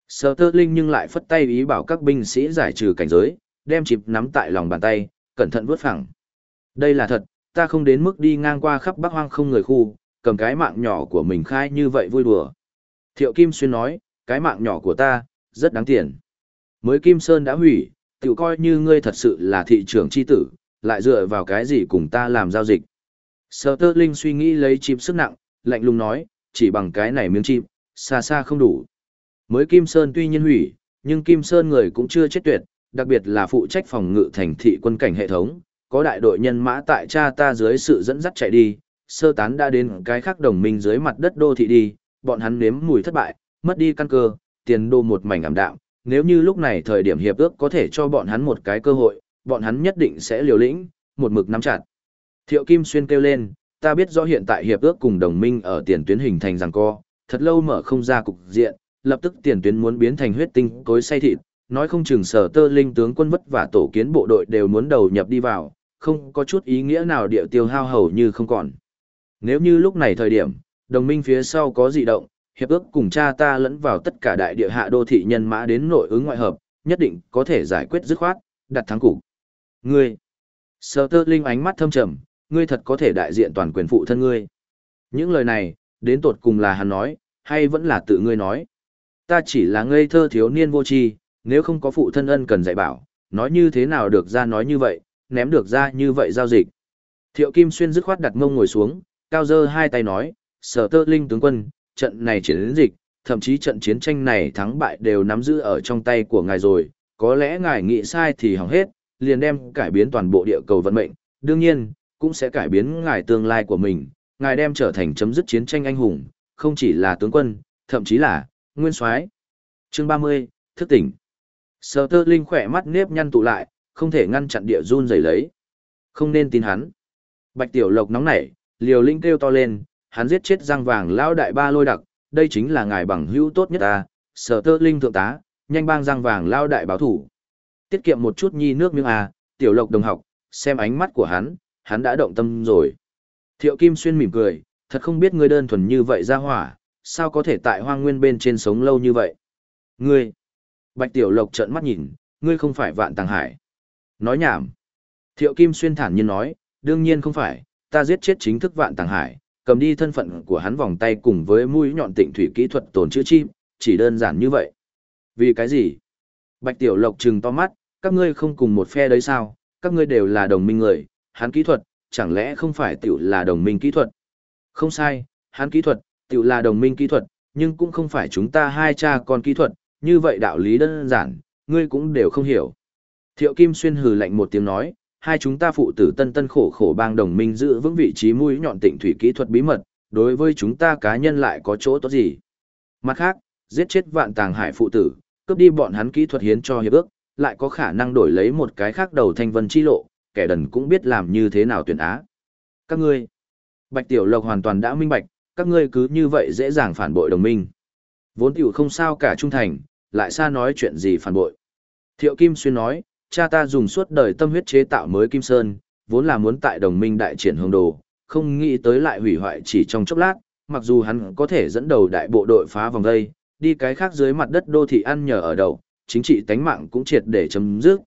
Sở Tơ Linh nhưng lại phất tay ý bảo các binh sĩ giải trừ cảnh giới, đem chịp nắm tại lòng bàn tay, cẩn thận vuốt phẳng. Đây là thật, ta không đến mức đi ngang qua khắp Bắc Hoang không người khu, cầm cái mạng nhỏ của mình khai như vậy vui đùa. Thiệu Kim Xuyên nói, cái mạng nhỏ của ta, rất đáng tiền. Mới Kim Sơn đã hủy, tự coi như ngươi thật sự là thị trưởng chi tử, lại dựa vào cái gì cùng ta làm giao dịch. Sở Tơ Linh suy nghĩ lấy chịp sức nặng, lạnh lùng nói, chỉ bằng cái này miếng chịp, xa xa không đủ. Mới Kim Sơn tuy nhiên hủy, nhưng Kim Sơn người cũng chưa chết tuyệt, đặc biệt là phụ trách phòng ngự thành thị quân cảnh hệ thống, có đại đội nhân mã tại cha ta dưới sự dẫn dắt chạy đi, sơ tán đã đến cái khác đồng minh dưới mặt đất đô thị đi, bọn hắn nếm mùi thất bại, mất đi căn cơ, tiền đô một mảnh ảm đạm, nếu như lúc này thời điểm hiệp ước có thể cho bọn hắn một cái cơ hội, bọn hắn nhất định sẽ liều lĩnh, một mực nắm chặt. Thiệu Kim Xuyên kêu lên, ta biết rõ hiện tại hiệp ước cùng đồng minh ở tiền tuyến hình thành giằng co, thật lâu mở không ra cục diện, lập tức tiền tuyến muốn biến thành huyết tinh cối xay thịt, nói không chừng Sở Tơ Linh tướng quân vất và tổ kiến bộ đội đều muốn đầu nhập đi vào, không có chút ý nghĩa nào địa tiêu hao hầu như không còn. Nếu như lúc này thời điểm, đồng minh phía sau có dị động, hiệp ước cùng cha ta lẫn vào tất cả đại địa hạ đô thị nhân mã đến nội ứng ngoại hợp, nhất định có thể giải quyết dứt khoát, đặt thắng cục. Ngươi, Sở Tơ Linh ánh mắt thâm trầm, ngươi thật có thể đại diện toàn quyền phụ thân ngươi. Những lời này, đến tột cùng là hắn nói, hay vẫn là tự ngươi nói. Ta chỉ là ngây thơ thiếu niên vô tri, nếu không có phụ thân ân cần dạy bảo, nói như thế nào được ra nói như vậy, ném được ra như vậy giao dịch. Thiệu Kim Xuyên dứt khoát đặt mông ngồi xuống, cao giơ hai tay nói, Sở Tơ Linh tướng quân, trận này chiến dịch, thậm chí trận chiến tranh này thắng bại đều nắm giữ ở trong tay của ngài rồi, có lẽ ngài nghĩ sai thì hỏng hết, liền đem cải biến toàn bộ địa cầu vận mệnh, đương nhiên, cũng sẽ cải biến ngài tương lai của mình, ngài đem trở thành chấm dứt chiến tranh anh hùng, không chỉ là tướng quân, thậm chí là nguyên soái. Chương 30, thức tỉnh. Sở Tơ Linh khỏe mắt nếp nhăn tụ lại, không thể ngăn chặn địa run rẩy lấy. Không nên tin hắn. Bạch Tiểu Lộc nóng nảy, liều lĩnh kêu to lên, hắn giết chết răng vàng lão đại ba lôi đặc, đây chính là ngài bằng hữu tốt nhất ta, Sở Tơ Linh thượng tá, nhanh bang răng vàng lão đại báo thủ. Tiết kiệm một chút nhi nước miếng à, Tiểu Lộc đồng học, xem ánh mắt của hắn đã động tâm rồi. Thiệu Kim Xuyên mỉm cười, thật không biết ngươi đơn thuần như vậy ra hỏa, sao có thể tại hoang nguyên bên trên sống lâu như vậy. Ngươi, Bạch Tiểu Lộc trợn mắt nhìn, ngươi không phải Vạn Tàng Hải. Nói nhảm. Thiệu Kim Xuyên thản nhiên nói, đương nhiên không phải, ta giết chết chính thức Vạn Tàng Hải, cầm đi thân phận của hắn vòng tay cùng với mũi nhọn tịnh thủy kỹ thuật tồn chữa chim, chỉ đơn giản như vậy. Vì cái gì? Bạch Tiểu Lộc trừng to mắt, các ngươi không cùng một phe đấy sao, các ngươi đều là đồng minh người, hắn kỹ thuật, chẳng lẽ không phải tiểu là đồng minh kỹ thuật? Không sai, hắn kỹ thuật, tiểu là đồng minh kỹ thuật, nhưng cũng không phải chúng ta hai cha con kỹ thuật, như vậy đạo lý đơn giản, ngươi cũng đều không hiểu. Thiệu Kim Xuyên hừ lạnh một tiếng nói, hai chúng ta phụ tử tân tân khổ khổ bang đồng minh giữ vững vị trí mũi nhọn tịnh thủy kỹ thuật bí mật, đối với chúng ta cá nhân lại có chỗ tốt gì? Mặt khác, giết chết Vạn Tàng Hải phụ tử, cướp đi bọn hắn kỹ thuật hiến cho hiệp ước, lại có khả năng đổi lấy một cái khác đầu thanh vân chi lộ, kẻ đần cũng biết làm như thế nào tuyển á. Các ngươi, Bạch Tiểu Lộc hoàn toàn đã minh bạch, các ngươi cứ như vậy dễ dàng phản bội đồng minh. Vốn tiểu không sao cả trung thành, lại xa nói chuyện gì phản bội. Thiệu Kim Xuyên nói, cha ta dùng suốt đời tâm huyết chế tạo mới Kim Sơn, vốn là muốn tại đồng minh đại triển hương đồ, không nghĩ tới lại hủy hoại chỉ trong chốc lát, mặc dù hắn có thể dẫn đầu đại bộ đội phá vòng vây, đi cái khác dưới mặt đất đô thị ăn nhờ ở đậu, chính trị tánh mạng cũng triệt để chấm dứt.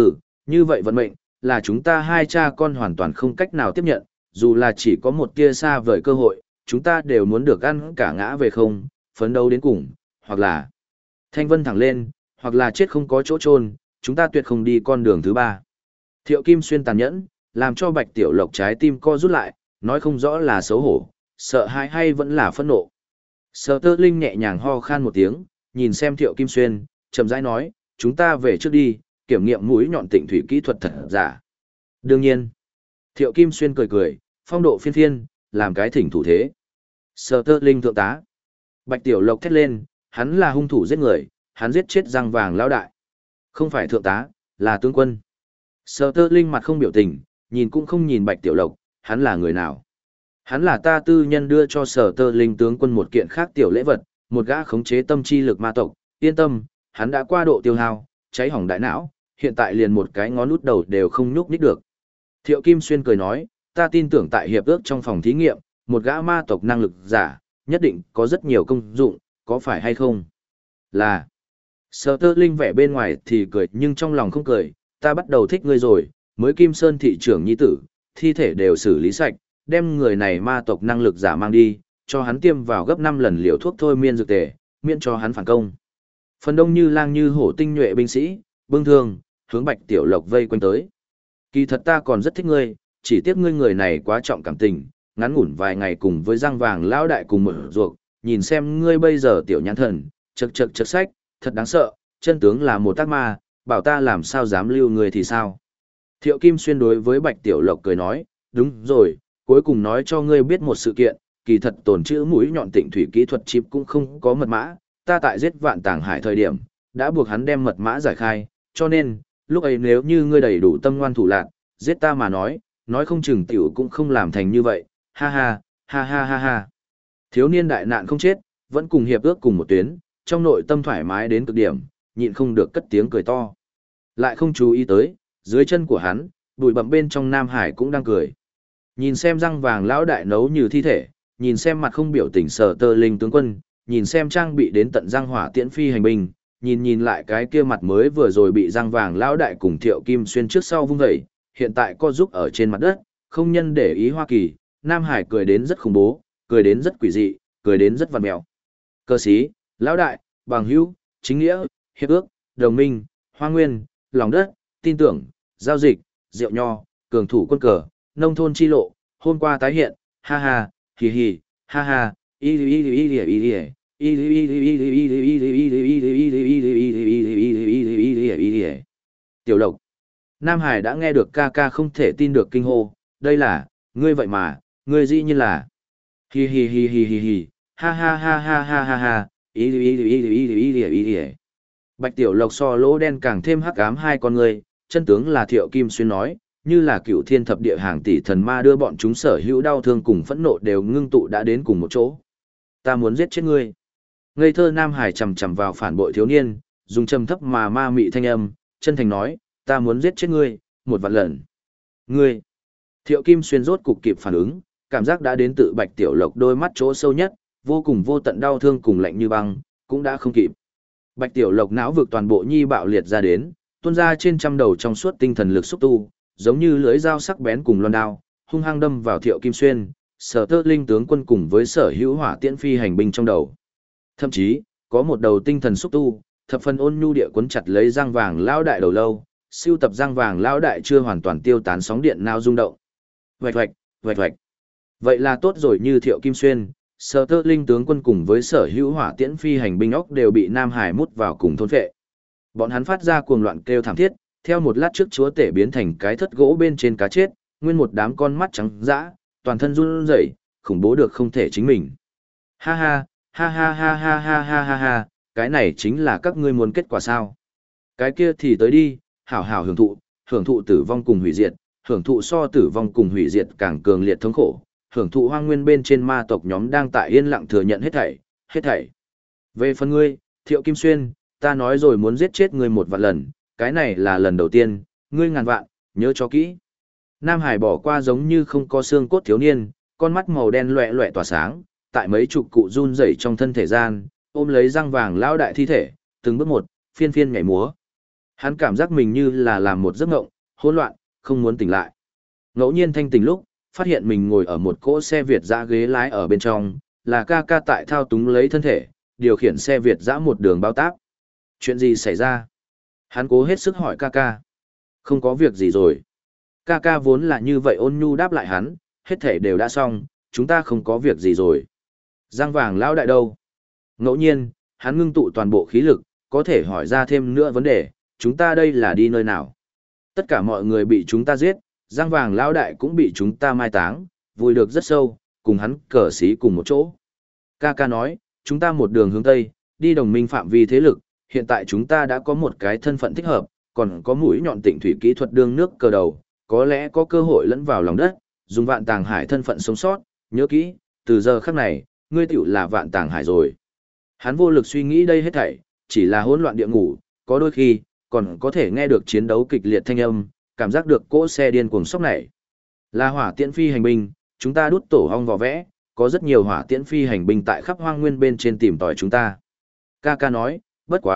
Như vậy vận mệnh, là chúng ta hai cha con hoàn toàn không cách nào tiếp nhận, dù là chỉ có một tia xa vời cơ hội, chúng ta đều muốn được ăn cả ngã về không, phấn đấu đến cùng, hoặc là thanh vân thẳng lên, hoặc là chết không có chỗ chôn, chúng ta tuyệt không đi con đường thứ ba. Thiệu Kim Xuyên tàn nhẫn, làm cho Bạch Tiểu Lộc trái tim co rút lại, nói không rõ là xấu hổ, sợ hãi hay vẫn là phẫn nộ. Sở Tơ Linh nhẹ nhàng ho khan một tiếng, nhìn xem Thiệu Kim Xuyên, chậm rãi nói, chúng ta về trước đi, kiểm nghiệm mũi nhọn tịnh thủy kỹ thuật thật giả. Đương nhiên. Thiệu Kim Xuyên cười cười, phong độ phiên phiên, làm cái thỉnh thủ thế. Sở Tơ Linh thượng tá. Bạch Tiểu Lộc thét lên, hắn là hung thủ giết người, hắn giết chết răng vàng lão đại. Không phải thượng tá, là tướng quân. Sở Tơ Linh mặt không biểu tình, nhìn cũng không nhìn Bạch Tiểu Lộc, hắn là người nào? Hắn là ta tư nhân đưa cho Sở Tơ Linh tướng quân một kiện khác tiểu lễ vật, một gã khống chế tâm chi lực ma tộc, yên tâm, hắn đã qua độ tiêu hao, cháy hỏng đại não, hiện tại liền một cái ngón út đầu đều không nhúc nhích được. Thiệu Kim Xuyên cười nói, ta tin tưởng tại hiệp ước trong phòng thí nghiệm, một gã ma tộc năng lực giả, nhất định có rất nhiều công dụng, có phải hay không? Là, Sở Tơ Linh vẻ bên ngoài thì cười nhưng trong lòng không cười, ta bắt đầu thích ngươi rồi, mới Kim Sơn thị trưởng nhi tử, thi thể đều xử lý sạch, đem người này ma tộc năng lực giả mang đi, cho hắn tiêm vào gấp 5 lần liều thuốc thôi miên dược tề, miễn cho hắn phản công. Phần đông như lang như hổ tinh nhuệ binh sĩ, bưng thương, hướng Bạch Tiểu Lộc vây quanh tới. Kỳ thật ta còn rất thích ngươi, chỉ tiếc ngươi người này quá trọng cảm tình, ngắn ngủn vài ngày cùng với răng vàng lão đại cùng mở ruột, nhìn xem ngươi bây giờ tiểu nhãn thần, chật chật chật sách, thật đáng sợ, chân tướng là một tác ma, bảo ta làm sao dám lưu ngươi thì sao. Thiệu Kim Xuyên đối với Bạch Tiểu Lộc cười nói, đúng rồi, cuối cùng nói cho ngươi biết một sự kiện, kỳ thật tồn chữ mũi nhọn tịnh thủy kỹ thuật chip cũng không có mật mã, ta tại giết Vạn Tàng Hải thời điểm, đã buộc hắn đem mật mã giải khai, cho nên, lúc ấy nếu như ngươi đầy đủ tâm ngoan thủ lạn, giết ta mà nói không chừng tiểu cũng không làm thành như vậy, ha ha, ha ha ha ha. Thiếu niên đại nạn không chết, vẫn cùng hiệp ước cùng một tuyến, trong nội tâm thoải mái đến cực điểm, nhịn không được cất tiếng cười to. Lại không chú ý tới, dưới chân của hắn, bụi bặm bên trong Nam Hải cũng đang cười. Nhìn xem răng vàng lão đại nấu như thi thể, nhìn xem mặt không biểu tình Sở Tơ Linh tướng quân, nhìn xem trang bị đến tận răng hỏa tiễn phi hành binh, nhìn lại cái kia mặt mới vừa rồi bị răng vàng lão đại cùng Thiệu Kim Xuyên trước sau vung dậy, hiện tại co giúp ở trên mặt đất, không nhân để ý Hoa Kỳ, Nam Hải cười đến rất khủng bố, cười đến rất quỷ dị, cười đến rất vằn mèo. Cơ sĩ, lão đại, bằng hữu, chính nghĩa, hiệp ước, đồng minh, hoa nguyên, lòng đất, tin tưởng, giao dịch, rượu nho, cường thủ quân cờ, nông thôn chi lộ, hôm qua tái hiện, ha ha, hì hì, ha ha, Tiểu Lộc. Nam Hải đã nghe được ca ca không thể tin được kinh hô, đây là, ngươi vậy mà, ngươi dĩ nhiên là. Hi hi hi hi hi hi, ha ha ha ha ha ha ha, Bạch Tiểu Lộc so lỗ đen càng thêm hắc ám hai con người, chân tướng là Thiệu Kim Xuyên nói, như là cựu thiên thập địa hàng tỷ thần ma đưa bọn chúng sở hữu đau thương cùng phẫn nộ đều ngưng tụ đã đến cùng một chỗ. Ta muốn giết chết ngươi. Ngây thơ Nam Hải chầm chầm vào phản bội thiếu niên, dùng trầm thấp mà ma mị thanh âm, chân thành nói, ta muốn giết chết ngươi, 1.000 lần. Ngươi. Thiệu Kim Xuyên rốt cục kịp phản ứng, cảm giác đã đến tự Bạch Tiểu Lộc đôi mắt chỗ sâu nhất, vô cùng vô tận đau thương cùng lạnh như băng, cũng đã không kịp. Bạch Tiểu Lộc não vực toàn bộ nhi bạo liệt ra đến, tuôn ra trên trăm đầu trong suốt tinh thần lực xúc tu, giống như lưỡi dao sắc bén cùng loan đao, hung hăng đâm vào Thiệu Kim Xuyên, Sở Tơ Linh tướng quân cùng với sở hữu hỏa tiễn phi hành binh trong đầu. Thậm chí, có một đầu tinh thần xúc tu, thập phần ôn nhu địa cuốn chặt lấy răng vàng lão đại đầu lâu, siêu tập răng vàng lão đại chưa hoàn toàn tiêu tán sóng điện nào rung động. Vạch vạch, vạch vạch. Vậy là tốt rồi, như Thiệu Kim Xuyên, Sở Tơ Linh tướng quân cùng với sở hữu hỏa tiễn phi hành binh óc đều bị Nam Hải mút vào cùng thôn phệ. Bọn hắn phát ra cuồng loạn kêu thảm thiết, theo một lát trước chúa tể biến thành cái thất gỗ bên trên cá chết, nguyên một đám con mắt trắng dã, toàn thân run rẩy, khủng bố được không thể chính mình. Ha ha, ha ha ha ha ha ha ha ha, cái này chính là các ngươi muốn kết quả sao? Cái kia thì tới đi, hảo hảo hưởng thụ tử vong cùng hủy diệt, hưởng thụ so tử vong cùng hủy diệt càng cường liệt thống khổ, hưởng thụ hoang nguyên bên trên ma tộc nhóm đang tại yên lặng thừa nhận hết thảy, hết thảy. Về phần ngươi, Thiệu Kim Xuyên, ta nói rồi muốn giết chết ngươi 1.000 lần, cái này là lần đầu tiên, ngươi ngàn vạn, nhớ cho kỹ. Nam Hải bỏ qua giống như không có xương cốt thiếu niên, con mắt màu đen loẹ loẹ tỏa sáng, tại mấy chục cụ run rẩy trong thân thể gian, ôm lấy răng vàng lão đại thi thể, từng bước một, phiên phiên nhảy múa. Hắn cảm giác mình như là làm một giấc ngộng, hỗn loạn, không muốn tỉnh lại. Ngẫu nhiên thanh tỉnh lúc, phát hiện mình ngồi ở một cỗ xe Việt dã ghế lái ở bên trong, là ca ca tại thao túng lấy thân thể, điều khiển xe Việt dã một đường bao táp. Chuyện gì xảy ra? Hắn cố hết sức hỏi ca ca. Không có việc gì rồi. Ca ca vốn là như vậy ôn nhu đáp lại hắn, hết thể đều đã xong, chúng ta không có việc gì rồi. Răng vàng lão đại đâu? Ngẫu nhiên, hắn ngưng tụ toàn bộ khí lực, có thể hỏi ra thêm nữa vấn đề, chúng ta đây là đi nơi nào? Tất cả mọi người bị chúng ta giết, răng vàng lão đại cũng bị chúng ta mai táng, vùi được rất sâu, cùng hắn cờ xí cùng một chỗ. Ca ca nói, chúng ta một đường hướng Tây, đi đồng minh phạm vi thế lực, hiện tại chúng ta đã có một cái thân phận thích hợp, còn có mũi nhọn tịnh thủy kỹ thuật đương nước cờ đầu, có lẽ có cơ hội lẫn vào lòng đất, dùng Vạn Tàng Hải thân phận sống sót, nhớ kỹ, từ giờ khắc này, ngươi tiểu là Vạn Tàng Hải rồi. Hắn vô lực suy nghĩ đây hết thảy, chỉ là hỗn loạn địa ngủ, có đôi khi, còn có thể nghe được chiến đấu kịch liệt thanh âm, cảm giác được cỗ xe điên cuồng sốc nảy. Là hỏa tiễn phi hành binh, chúng ta đút tổ hong vò vẽ, có rất nhiều hỏa tiễn phi hành binh tại khắp hoang nguyên bên trên tìm tòi chúng ta. Ca ca nói, bất quá,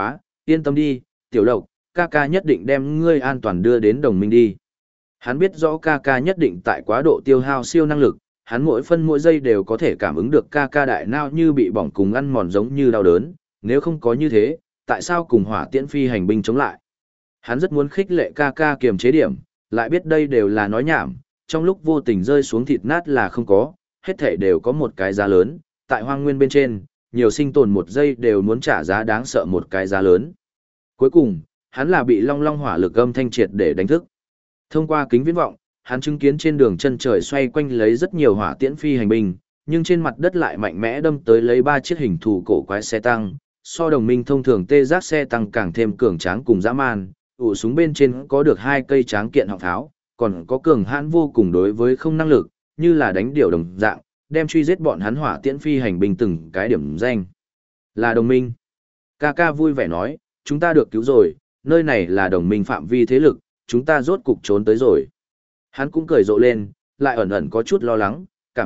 Yên tâm đi, Tiểu Lộc, ca ca nhất định đem ngươi an toàn đưa đến đồng minh đi. Hắn biết rõ ca ca nhất định tại quá độ tiêu hao siêu năng lực, hắn mỗi phân mỗi giây đều có thể cảm ứng được ca ca đại não như bị bỏng cùng ăn mòn giống như đau đớn, nếu không có như thế, tại sao cùng hỏa tiễn phi hành binh chống lại? Hắn rất muốn khích lệ ca ca kiềm chế điểm, lại biết đây đều là nói nhảm, trong lúc vô tình rơi xuống thịt nát là không có, hết thảy đều có một cái giá lớn, tại hoang nguyên bên trên, nhiều sinh tồn một giây đều muốn trả giá đáng sợ một cái giá lớn. Cuối cùng, hắn là bị long long hỏa lực âm thanh triệt để đánh thức. Thông qua kính viễn vọng, hắn chứng kiến trên đường chân trời xoay quanh lấy rất nhiều hỏa tiễn phi hành binh, nhưng trên mặt đất lại mạnh mẽ đâm tới lấy 3 chiếc hình thù cổ quái xe tăng, so đồng minh thông thường tê giác xe tăng càng thêm cường tráng cùng dã man, ụ súng bên trên có được 2 cây tráng kiện họng pháo, còn có cường hãn vô cùng đối với không năng lực, như là đánh điểu đồng dạng, đem truy giết bọn hắn hỏa tiễn phi hành binh từng cái điểm danh. Là đồng minh. Kaka vui vẻ nói, chúng ta được cứu rồi, nơi này là đồng minh phạm vi thế lực, chúng ta rốt cục trốn tới rồi. Hắn cũng cười rộ lên, lại ẩn ẩn có chút lo lắng,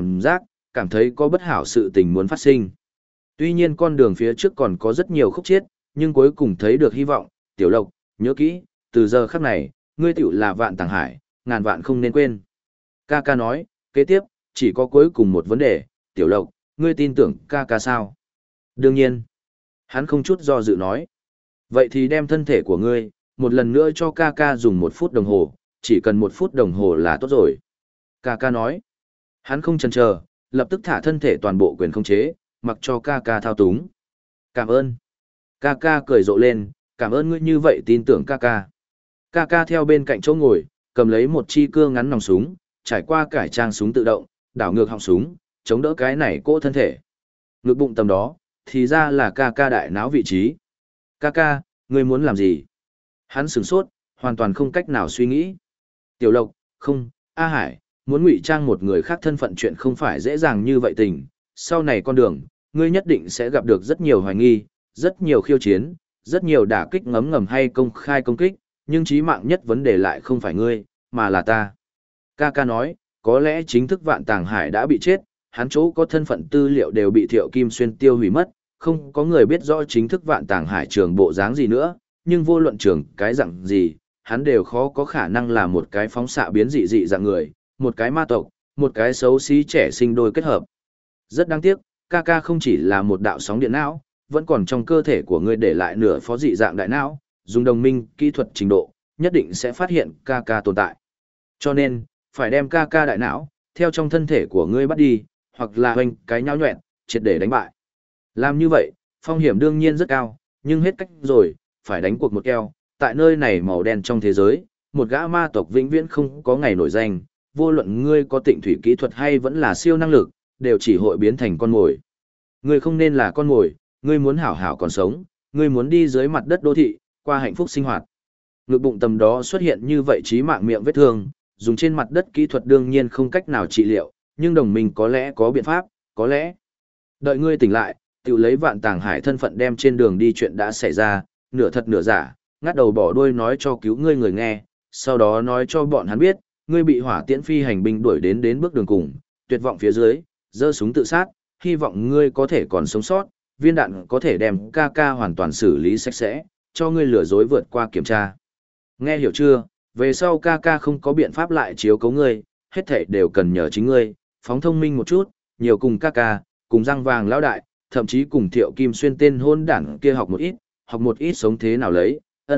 cảm thấy có bất hảo sự tình muốn phát sinh. Tuy nhiên con đường phía trước còn có rất nhiều khúc chiết, nhưng cuối cùng thấy được hy vọng, Tiểu Lộc, nhớ kỹ, từ giờ khắc này, ngươi tiểu là Vạn Tàng Hải, ngàn vạn không nên quên. Kaka nói, kế tiếp, chỉ có cuối cùng một vấn đề, Tiểu Lộc, ngươi tin tưởng Kaka sao? Đương nhiên. Hắn không chút do dự nói. Vậy thì đem thân thể của ngươi, một lần nữa cho Kaka dùng 1 phút đồng hồ, chỉ cần 1 phút đồng hồ là tốt rồi. Kaka nói. Hắn không chần chờ, lập tức thả thân thể toàn bộ quyền khống chế, mặc cho Kaka thao túng. Cảm ơn. Kaka cười rộ lên, cảm ơn ngươi như vậy tin tưởng Kaka. Kaka theo bên cạnh chỗ ngồi, cầm lấy một chi cưa ngắn nòng súng, trải qua cải trang súng tự động, đảo ngược họng súng, chống đỡ cái này cỗ thân thể. Ngực bụng tầm đó, thì ra là Kaka đại não vị trí. Kaka, ngươi muốn làm gì? Hắn sửng sốt, hoàn toàn không cách nào suy nghĩ. Tiểu Lộc, không, A Hải, muốn ngụy trang một người khác thân phận chuyện không phải dễ dàng như vậy tình. Sau này con đường, ngươi nhất định sẽ gặp được rất nhiều hoài nghi, rất nhiều khiêu chiến, rất nhiều đả kích ngấm ngầm hay công khai công kích, nhưng chí mạng nhất vấn đề lại không phải ngươi, mà là ta. Kaka nói, có lẽ chính thức Vạn Tàng Hải đã bị chết, hắn chỗ có thân phận tư liệu đều bị Thiệu Kim Xuyên tiêu hủy mất, không có người biết rõ chính thức Vạn Tàng Hải trường bộ dáng gì nữa, nhưng vô luận trường cái dạng gì, hắn đều khó có khả năng là một cái phóng xạ biến dị dị dạng người, một cái ma tộc, một cái xấu xí trẻ sinh đôi kết hợp. Rất đáng tiếc, Kaka không chỉ là một đạo sóng điện não, vẫn còn trong cơ thể của ngươi để lại nửa phó dị dạng đại não, dùng đồng minh kỹ thuật trình độ, nhất định sẽ phát hiện Kaka tồn tại. Cho nên, phải đem Kaka đại não, theo trong thân thể của ngươi bắt đi, hoặc là hoành cái nhão nhuẹn, triệt để đánh bại. Làm như vậy, phong hiểm đương nhiên rất cao, nhưng hết cách rồi, phải đánh cuộc một keo, tại nơi này màu đen trong thế giới, một gã ma tộc vĩnh viễn không có ngày nổi danh, vô luận ngươi có tịnh thủy kỹ thuật hay vẫn là siêu năng lực, đều chỉ hội biến thành con mồi. Ngươi không nên là con mồi, ngươi muốn hảo hảo còn sống, ngươi muốn đi dưới mặt đất đô thị, qua hạnh phúc sinh hoạt. Ngực bụng tầm đó xuất hiện như vậy chí mạng miệng vết thương, dùng trên mặt đất kỹ thuật đương nhiên không cách nào trị liệu, nhưng đồng minh có lẽ có biện pháp, có lẽ. Đợi ngươi tỉnh lại, tự lấy Vạn Tàng Hải thân phận đem trên đường đi chuyện đã xảy ra, nửa thật nửa giả, ngắt đầu bỏ đuôi nói cho cứu ngươi người nghe, sau đó nói cho bọn hắn biết, ngươi bị hỏa tiễn phi hành binh đuổi đến bước đường cùng, tuyệt vọng phía dưới, giơ súng tự sát, hy vọng ngươi có thể còn sống sót, viên đạn có thể đem Kaka hoàn toàn xử lý sạch sẽ, cho ngươi lừa dối vượt qua kiểm tra. Nghe hiểu chưa? Về sau Kaka không có biện pháp lại chiếu cố ngươi, hết thảy đều cần nhờ chính ngươi, phóng thông minh một chút, nhiều cùng Kaka, cùng răng vàng lão đại, thậm chí cùng Thiệu Kim Xuyên tên hôn đảng kia học một ít sống thế nào lấy,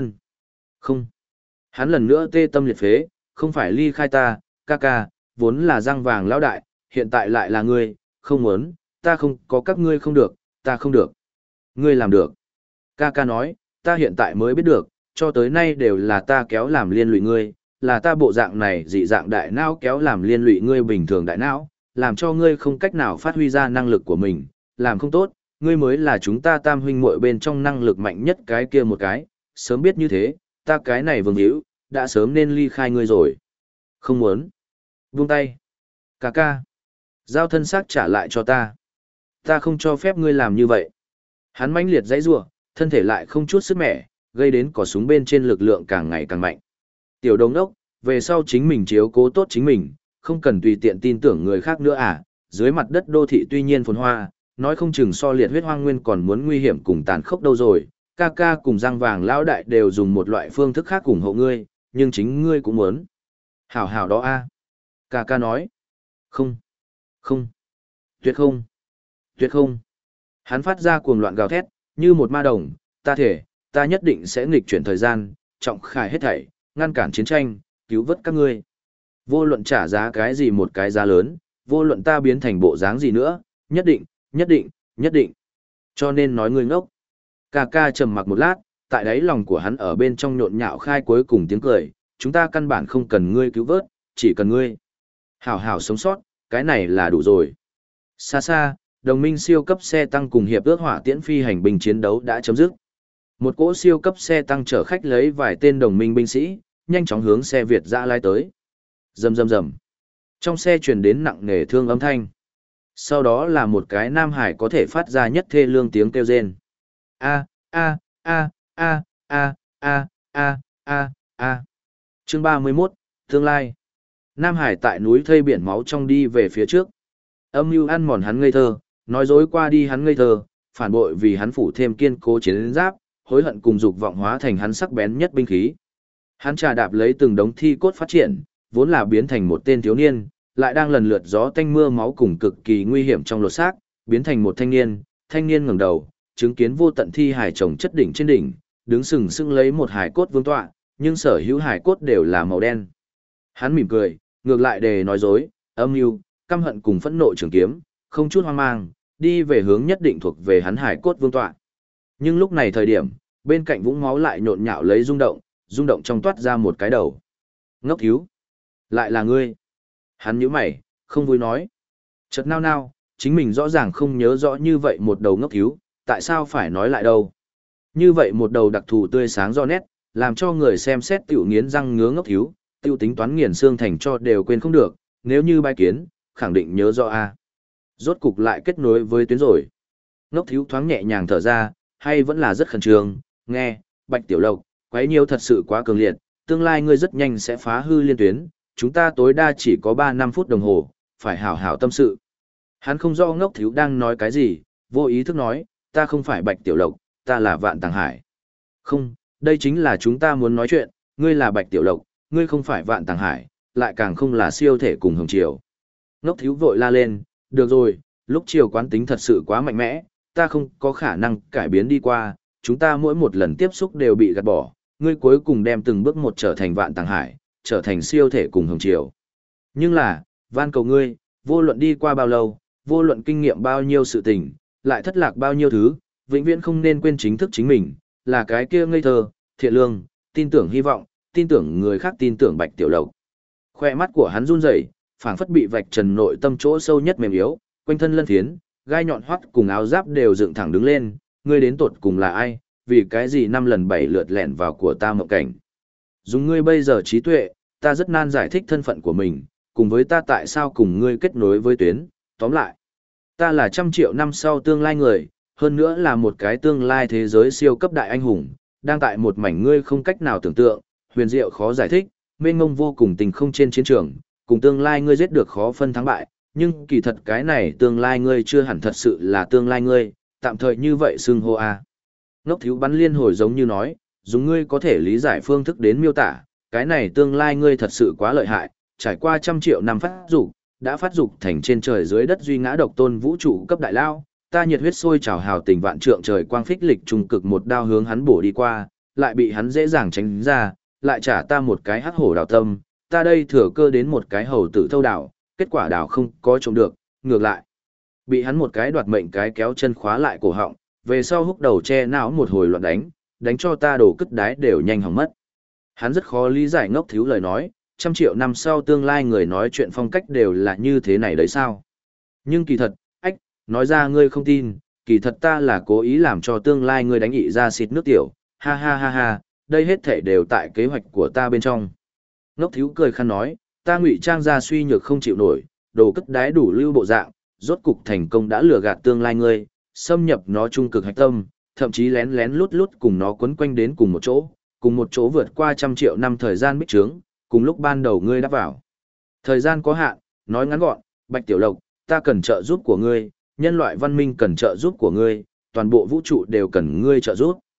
Không. Hắn lần nữa tê tâm liệt phế, không phải ly khai ta, Kaka, vốn là răng vàng lão đại, hiện tại lại là ngươi, không muốn, ta không có các ngươi không được, ta không được. Ngươi làm được. Kaka nói, ta hiện tại mới biết được, cho tới nay đều là ta kéo làm liên lụy ngươi, là ta bộ dạng này dị dạng đại não kéo làm liên lụy ngươi bình thường đại não, làm cho ngươi không cách nào phát huy ra năng lực của mình, làm không tốt, ngươi mới là chúng ta tam huynh muội bên trong năng lực mạnh nhất cái kia một cái, sớm biết như thế, ta cái này vương hữu, đã sớm nên ly khai ngươi rồi. Không muốn. Buông tay. Kaka. Giao thân xác trả lại cho ta. Ta không cho phép ngươi làm như vậy. Hắn mãnh liệt dãy rủa, thân thể lại không chút sức mẻ, gây đến cỏ súng bên trên lực lượng càng ngày càng mạnh. Tiểu đồng đốc, về sau chính mình chiếu cố tốt chính mình, không cần tùy tiện tin tưởng người khác nữa à, dưới mặt đất đô thị tuy nhiên phồn hoa, nói không chừng so liệt huyết hoang nguyên còn muốn nguy hiểm cùng tàn khốc đâu rồi, Ca ca cùng răng vàng lão đại đều dùng một loại phương thức khác ủng hộ ngươi, nhưng chính ngươi cũng muốn. Hảo hảo đó a. Ca ca nói. Không. Không. Tuyệt không. Tuyệt không. Hắn phát ra cuồng loạn gào thét, như một ma đồng, ta thể, ta nhất định sẽ nghịch chuyển thời gian, trọng khải hết thảy, ngăn cản chiến tranh, cứu vớt các ngươi. Vô luận trả giá cái gì một cái giá lớn, vô luận ta biến thành bộ dáng gì nữa, nhất định, nhất định, nhất định. Cho nên nói ngươi ngốc. Ca ca trầm mặc một lát, tại đáy lòng của hắn ở bên trong nhộn nhạo khai cuối cùng tiếng cười, chúng ta căn bản không cần ngươi cứu vớt, chỉ cần ngươi. Hảo hảo sống sót, cái này là đủ rồi. Xa xa, đồng minh siêu cấp xe tăng cùng hiệp ước hỏa tiễn phi hành binh chiến đấu đã chấm dứt. Một cỗ siêu cấp xe tăng chở khách lấy vài tên đồng minh binh sĩ, nhanh chóng hướng xe Việt dã lai tới. Rầm rầm rầm. Trong xe truyền đến nặng nề thương âm thanh. Sau đó là một cái nam hải có thể phát ra nhất thê lương tiếng kêu rên. A a a a a a a a a. Chương 31, tương lai. Nam Hải tại núi thây biển máu trong đi về phía trước. Âm mưu ăn mòn hắn ngây thơ, nói dối qua đi hắn ngây thơ, phản bội vì hắn phủ thêm kiên cố chiến giáp, hối hận cùng dục vọng hóa thành hắn sắc bén nhất binh khí. Hắn trà đạp lấy từng đống thi cốt phát triển, vốn là biến thành một tên thiếu niên, lại đang lần lượt gió tanh mưa máu cùng cực kỳ nguy hiểm trong lột xác, biến thành một thanh niên ngẩng đầu, chứng kiến vô tận thi hải chồng chất đỉnh trên đỉnh, đứng sừng sững lấy một hải cốt vương tọa, nhưng sở hữu hải cốt đều là màu đen. Hắn mỉm cười, ngược lại để nói dối, âm mưu, căm hận cùng phẫn nộ trường kiếm, không chút hoang mang, đi về hướng nhất định thuộc về hắn hải cốt vương tọa. Nhưng lúc này thời điểm, bên cạnh vũng máu lại nhộn nhạo lấy rung động trong toát ra một cái đầu. Ngốc thiếu, lại là ngươi. Hắn nhíu mày, không vui nói. Chợt nao nao, chính mình rõ ràng không nhớ rõ như vậy một đầu ngốc thiếu, tại sao phải nói lại đâu. Như vậy một đầu đặc thù tươi sáng rõ nét, làm cho người xem xét tiểu nghiến răng ngứa ngốc thiếu, tiêu tính toán nghiền xương thành cho đều quên không được, nếu như bài kiến, khẳng định nhớ rõ a. Rốt cục lại kết nối với tuyến rồi. Ngốc thiếu thoáng nhẹ nhàng thở ra, hay vẫn là rất khẩn trương, nghe, Bạch Tiểu Lộc, quấy nhiêu thật sự quá cường liệt, tương lai ngươi rất nhanh sẽ phá hư liên tuyến, chúng ta tối đa chỉ có 3-5 phút đồng hồ, phải hảo hảo tâm sự. Hắn không rõ ngốc thiếu đang nói cái gì, vô ý thức nói, ta không phải Bạch Tiểu Lộc, ta là Vạn Tàng Hải. Không, đây chính là chúng ta muốn nói chuyện, ngươi là Bạch Tiểu Lộc, ngươi không phải Vạn Tàng Hải, lại càng không là siêu thể cùng Hồng Triều. Ngốc thiếu vội la lên, được rồi, lúc chiều quán tính thật sự quá mạnh mẽ, ta không có khả năng cải biến đi qua, chúng ta mỗi một lần tiếp xúc đều bị gạt bỏ, ngươi cuối cùng đem từng bước một trở thành Vạn Tàng Hải, trở thành siêu thể cùng Hồng Triều. Nhưng là, van cầu ngươi, vô luận đi qua bao lâu, vô luận kinh nghiệm bao nhiêu sự tình, lại thất lạc bao nhiêu thứ, vĩnh viễn không nên quên chính thức chính mình, là cái kia ngây thơ, thiện lương, tin tưởng hy vọng, tin tưởng người khác tin tưởng Bạch Tiểu Lộc. Khoe mắt của hắn run rẩy, phảng phất bị vạch trần nội tâm chỗ sâu nhất mềm yếu, quanh thân lân phiến, gai nhọn hoắt cùng áo giáp đều dựng thẳng đứng lên, ngươi đến tột cùng là ai, vì cái gì 5 lần 7 lượt lẻn vào của ta mộng cảnh. Dùng ngươi bây giờ trí tuệ, ta rất nan giải thích thân phận của mình, cùng với ta tại sao cùng ngươi kết nối với tuyến, tóm lại. Ta là 100 triệu năm sau tương lai người, hơn nữa là một cái tương lai thế giới siêu cấp đại anh hùng, đang tại một mảnh ngươi không cách nào tưởng tượng, huyền diệu khó giải thích, mênh mông vô cùng tình không trên chiến trường, cùng tương lai ngươi giết được khó phân thắng bại, nhưng kỳ thật cái này tương lai ngươi chưa hẳn thật sự là tương lai ngươi, tạm thời như vậy xưng hô a. Ngốc thiếu bắn liên hồi giống như nói, dùng ngươi có thể lý giải phương thức đến miêu tả, cái này tương lai ngươi thật sự quá lợi hại, trải qua 100 triệu năm phát dục, đã phát dục thành trên trời dưới đất duy ngã độc tôn vũ trụ cấp đại lao, ta nhiệt huyết sôi trào hào tình vạn trượng trời quang phích lịch trùng cực một đao hướng hắn bổ đi qua, lại bị hắn dễ dàng tránh ra, lại trả ta một cái hắc hổ đào tâm, ta đây thừa cơ đến một cái hầu tử thâu đảo, kết quả đảo không có trộm được, ngược lại. Bị hắn một cái đoạt mệnh cái kéo chân khóa lại cổ họng, về sau húc đầu che não một hồi loạn đánh cho ta đổ cất đái đều nhanh hỏng mất. Hắn rất khó lý giải ngốc thiếu lời nói, 100 triệu năm sau tương lai người nói chuyện phong cách đều là như thế này đấy sao. Nhưng kỳ thật, nói ra ngươi không tin, kỳ thật ta là cố ý làm cho tương lai ngươi đánh ị ra xịt nước tiểu, ha ha ha ha, đây hết thể đều tại kế hoạch của ta bên trong. Ngốc thiếu cười khăn nói, ta ngụy trang ra suy nhược không chịu nổi, đồ cất đái đủ lưu bộ dạng, rốt cục thành công đã lừa gạt tương lai ngươi, xâm nhập nó trung cực hạch tâm, thậm chí lén lén lút lút cùng nó quấn quanh đến cùng một chỗ vượt qua 100 triệu năm thời gian bích trướng, cùng lúc ban đầu ngươi đáp vào. Thời gian có hạn, nói ngắn gọn, Bạch Tiểu Lộc, ta cần trợ giúp của ngươi, nhân loại văn minh cần trợ giúp của ngươi, toàn bộ vũ trụ đều cần ngươi trợ giúp.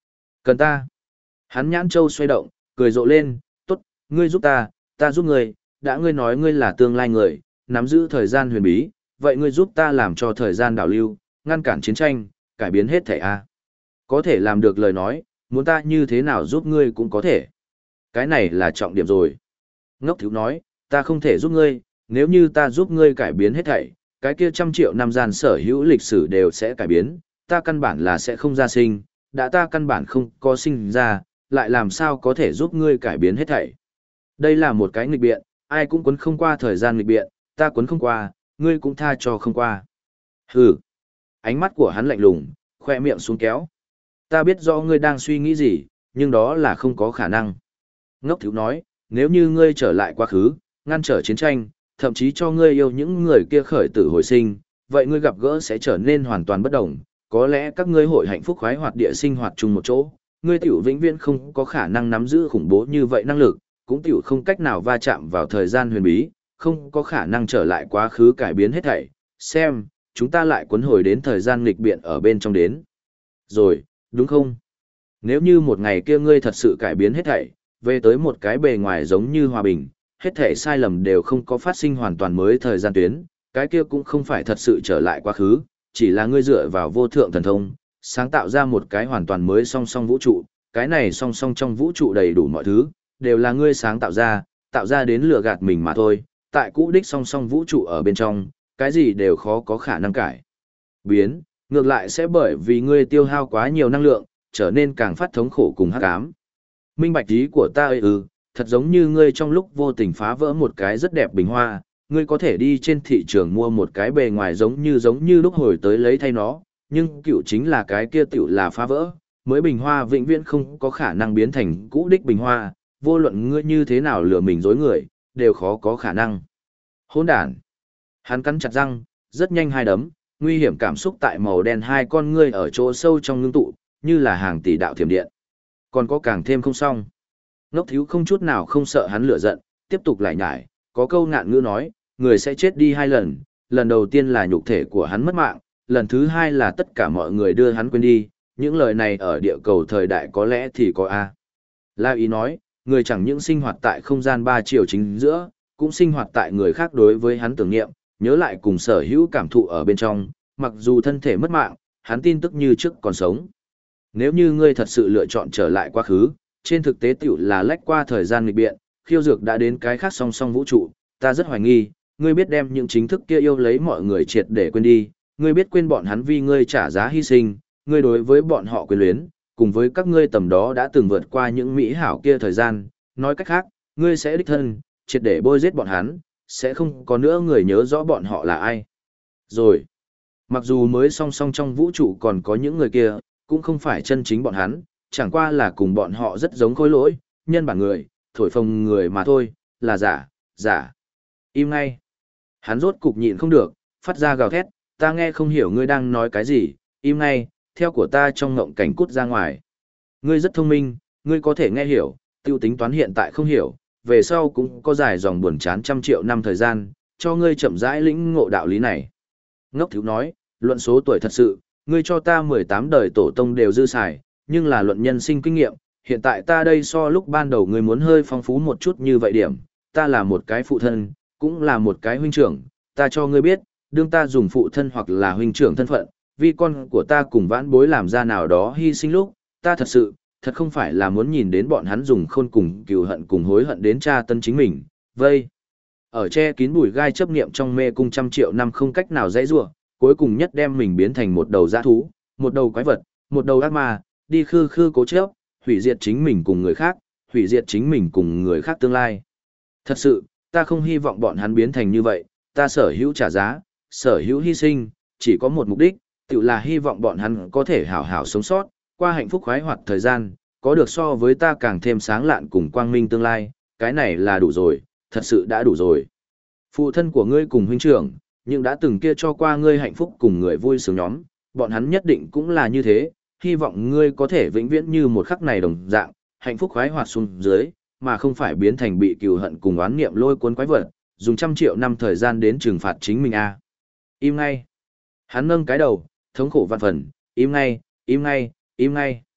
Cần ta. Hắn nhãn châu xoay động, cười rộ lên, tốt, ngươi giúp ta giúp ngươi, đã ngươi nói ngươi là tương lai người, nắm giữ thời gian huyền bí, vậy ngươi giúp ta làm cho thời gian đảo lưu, ngăn cản chiến tranh, cải biến hết thảy a. Có thể làm được lời nói, muốn ta như thế nào giúp ngươi cũng có thể. Cái này là trọng điểm rồi. Ngốc thiếu nói, ta không thể giúp ngươi, nếu như ta giúp ngươi cải biến hết thảy, cái kia 100 triệu năm gian sở hữu lịch sử đều sẽ cải biến, ta căn bản là sẽ không ra sinh, đã ta căn bản không có sinh ra, lại làm sao có thể giúp ngươi cải biến hết thảy. Đây là một cái nghịch biện, ai cũng quấn không qua thời gian nghịch biện, ta quấn không qua, ngươi cũng tha cho không qua. Hừ. Ánh mắt của hắn lạnh lùng, khoe miệng xuống kéo. Ta biết rõ ngươi đang suy nghĩ gì, nhưng đó là không có khả năng. Ngốc thiếu nói, nếu như ngươi trở lại quá khứ, ngăn trở chiến tranh, thậm chí cho ngươi yêu những người kia khởi tử hồi sinh, vậy ngươi gặp gỡ sẽ trở nên hoàn toàn bất đồng. Có lẽ các ngươi hội hạnh phúc khoái hoạt địa sinh hoạt chung một chỗ, ngươi tiểu vĩnh viễn không có khả năng nắm giữ khủng bố như vậy năng lực, cũng tiểu không cách nào va chạm vào thời gian huyền bí, không có khả năng trở lại quá khứ cải biến hết thảy. Xem, chúng ta lại cuốn hồi đến thời gian nghịch biện ở bên trong đến. Rồi, đúng không? Nếu như một ngày kia ngươi thật sự cải biến hết thảy, về tới một cái bề ngoài giống như hòa bình, hết thảy sai lầm đều không có phát sinh hoàn toàn mới thời gian tuyến, cái kia cũng không phải thật sự trở lại quá khứ, chỉ là ngươi dựa vào vô thượng thần thông, sáng tạo ra một cái hoàn toàn mới song song vũ trụ, cái này song song trong vũ trụ đầy đủ mọi thứ, đều là ngươi sáng tạo ra đến lừa gạt mình mà thôi, tại cũ đích song song vũ trụ ở bên trong, cái gì đều khó có khả năng cải biến, ngược lại sẽ bởi vì ngươi tiêu hao quá nhiều năng lượng, trở nên càng phát thống khổ cùng hắc ám. Minh bạch ý của ta ơi thật giống như ngươi trong lúc vô tình phá vỡ một cái rất đẹp bình hoa, ngươi có thể đi trên thị trường mua một cái bề ngoài giống như lúc hồi tới lấy thay nó, nhưng cựu chính là cái kia tiểu là phá vỡ, mới bình hoa vĩnh viễn không có khả năng biến thành cũ đích bình hoa, vô luận ngươi như thế nào lừa mình dối người, đều khó có khả năng. Hỗn đản. Hắn cắn chặt răng, rất nhanh hai đấm, nguy hiểm cảm xúc tại màu đen hai con ngươi ở chỗ sâu trong ngưng tụ, như là hàng tỷ đạo thiểm điện. Còn có càng thêm không xong. Ngốc thiếu không chút nào không sợ hắn lửa giận, tiếp tục lại nhải, có câu ngạn ngữ nói, người sẽ chết đi hai lần, lần đầu tiên là nhục thể của hắn mất mạng, lần thứ hai là tất cả mọi người đưa hắn quên đi, những lời này ở địa cầu thời đại có lẽ thì có A. La ý nói, người chẳng những sinh hoạt tại không gian ba chiều chính giữa, cũng sinh hoạt tại người khác đối với hắn tưởng niệm, nhớ lại cùng sở hữu cảm thụ ở bên trong, mặc dù thân thể mất mạng, hắn tin tức như trước còn sống. Nếu như ngươi thật sự lựa chọn trở lại quá khứ, trên thực tế tiểu là lách qua thời gian nghịch biện, khiêu dược đã đến cái khác song song vũ trụ, ta rất hoài nghi, ngươi biết đem những chính thức kia yêu lấy mọi người triệt để quên đi, ngươi biết quên bọn hắn vì ngươi trả giá hy sinh, ngươi đối với bọn họ quyền luyến, cùng với các ngươi tầm đó đã từng vượt qua những mỹ hảo kia thời gian, nói cách khác, ngươi sẽ đích thân, triệt để bôi giết bọn hắn, sẽ không có nữa người nhớ rõ bọn họ là ai. Rồi, mặc dù mới song song trong vũ trụ còn có những người kia, cũng không phải chân chính bọn hắn, chẳng qua là cùng bọn họ rất giống khối lỗi, nhân bản người, thổi phồng người mà thôi, là giả. Im ngay. Hắn rốt cục nhịn không được, phát ra gào thét, ta nghe không hiểu ngươi đang nói cái gì, im ngay, theo của ta trong ngộng cảnh cút ra ngoài. Ngươi rất thông minh, ngươi có thể nghe hiểu, tiêu tính toán hiện tại không hiểu, về sau cũng có dài dòng buồn chán 100 triệu năm thời gian, cho ngươi chậm rãi lĩnh ngộ đạo lý này. Ngốc thiếu nói, luận số tuổi thật sự, ngươi cho ta 18 đời tổ tông đều dư xài, nhưng là luận nhân sinh kinh nghiệm, hiện tại ta đây so lúc ban đầu ngươi muốn hơi phong phú một chút như vậy điểm, ta là một cái phụ thân, cũng là một cái huynh trưởng, ta cho ngươi biết, đương ta dùng phụ thân hoặc là huynh trưởng thân phận, vì con của ta cùng vãn bối làm ra nào đó hy sinh lúc, ta thật không phải là muốn nhìn đến bọn hắn dùng khôn cùng cừu hận cùng hối hận đến tra tân chính mình, vây. Ở che kín bụi gai chấp niệm trong mê cung 100 triệu năm không cách nào dãy rủa, cuối cùng nhất đem mình biến thành một đầu dã thú, một đầu quái vật, một đầu ác ma, đi khư khư cố chấp, hủy diệt chính mình cùng người khác, hủy diệt chính mình cùng người khác tương lai. Thật sự, ta không hy vọng bọn hắn biến thành như vậy, ta sở hữu trả giá, sở hữu hy sinh, chỉ có một mục đích, tự là hy vọng bọn hắn có thể hảo hảo sống sót, qua hạnh phúc khoái hoạt thời gian, có được so với ta càng thêm sáng lạn cùng quang minh tương lai, cái này là đủ rồi, thật sự đã đủ rồi. Phụ thân của ngươi cùng huynh trưởng, nhưng đã từng kia cho qua ngươi hạnh phúc cùng người vui sướng nhóm, bọn hắn nhất định cũng là như thế, hy vọng ngươi có thể vĩnh viễn như một khắc này đồng dạng, hạnh phúc khoái hoạt xuống dưới, mà không phải biến thành bị cừu hận cùng oán niệm lôi cuốn quái vật, dùng 100 triệu năm thời gian đến trừng phạt chính mình a. Im ngay. Hắn nâng cái đầu, thống khổ vạn phần, im ngay, im ngay, im ngay.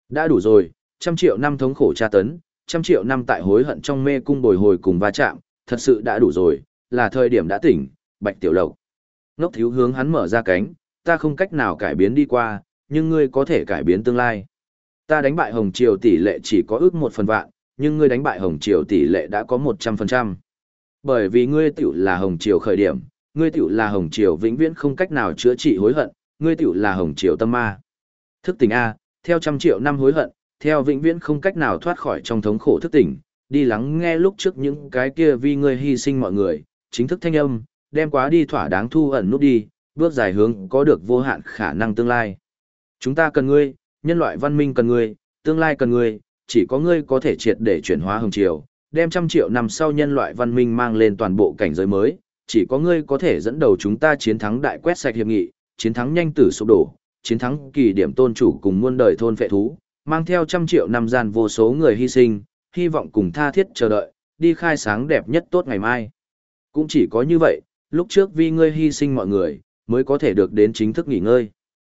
Đã đủ rồi, 100 triệu năm thống khổ tra tấn, 100 triệu năm tại hối hận trong mê cung bồi hồi cùng va chạm, thật sự đã đủ rồi, là thời điểm đã tỉnh, Bạch Tiểu Lộc. Ngốc Thiếu hướng hắn mở ra cánh, ta không cách nào cải biến đi qua, nhưng ngươi có thể cải biến tương lai. Ta đánh bại Hồng Triều tỷ lệ chỉ có ước 1/1000, nhưng ngươi đánh bại Hồng Triều tỷ lệ đã có 100%. Bởi vì ngươi tiểu là Hồng Triều khởi điểm, ngươi tiểu là Hồng Triều vĩnh viễn không cách nào chữa trị hối hận, ngươi tiểu là Hồng Triều tâm ma. Thức tỉnh A, theo 100 triệu năm hối hận, theo vĩnh viễn không cách nào thoát khỏi trong thống khổ thức tỉnh, đi lắng nghe lúc trước những cái kia vì ngươi hy sinh mọi người, chính thức thanh âm, đem quá đi thỏa đáng thu ẩn nút đi, bước dài hướng có được vô hạn khả năng tương lai. Chúng ta cần ngươi, nhân loại văn minh cần ngươi, tương lai cần ngươi, chỉ có ngươi có thể triệt để chuyển hóa Hồng Triều, đem 100 triệu năm sau nhân loại văn minh mang lên toàn bộ cảnh giới mới, chỉ có ngươi có thể dẫn đầu chúng ta chiến thắng đại quét sạch hiệp nghị, chiến thắng nhanh tử sụp đổ, chiến thắng kỳ điểm tôn chủ cùng muôn đời thôn phệ thú, mang theo 100 triệu năm gian vô số người hy sinh, hy vọng cùng tha thiết chờ đợi, đi khai sáng đẹp nhất tốt ngày mai. Cũng chỉ có như vậy, lúc trước vì ngươi hy sinh mọi người, mới có thể được đến chính thức nghỉ ngơi.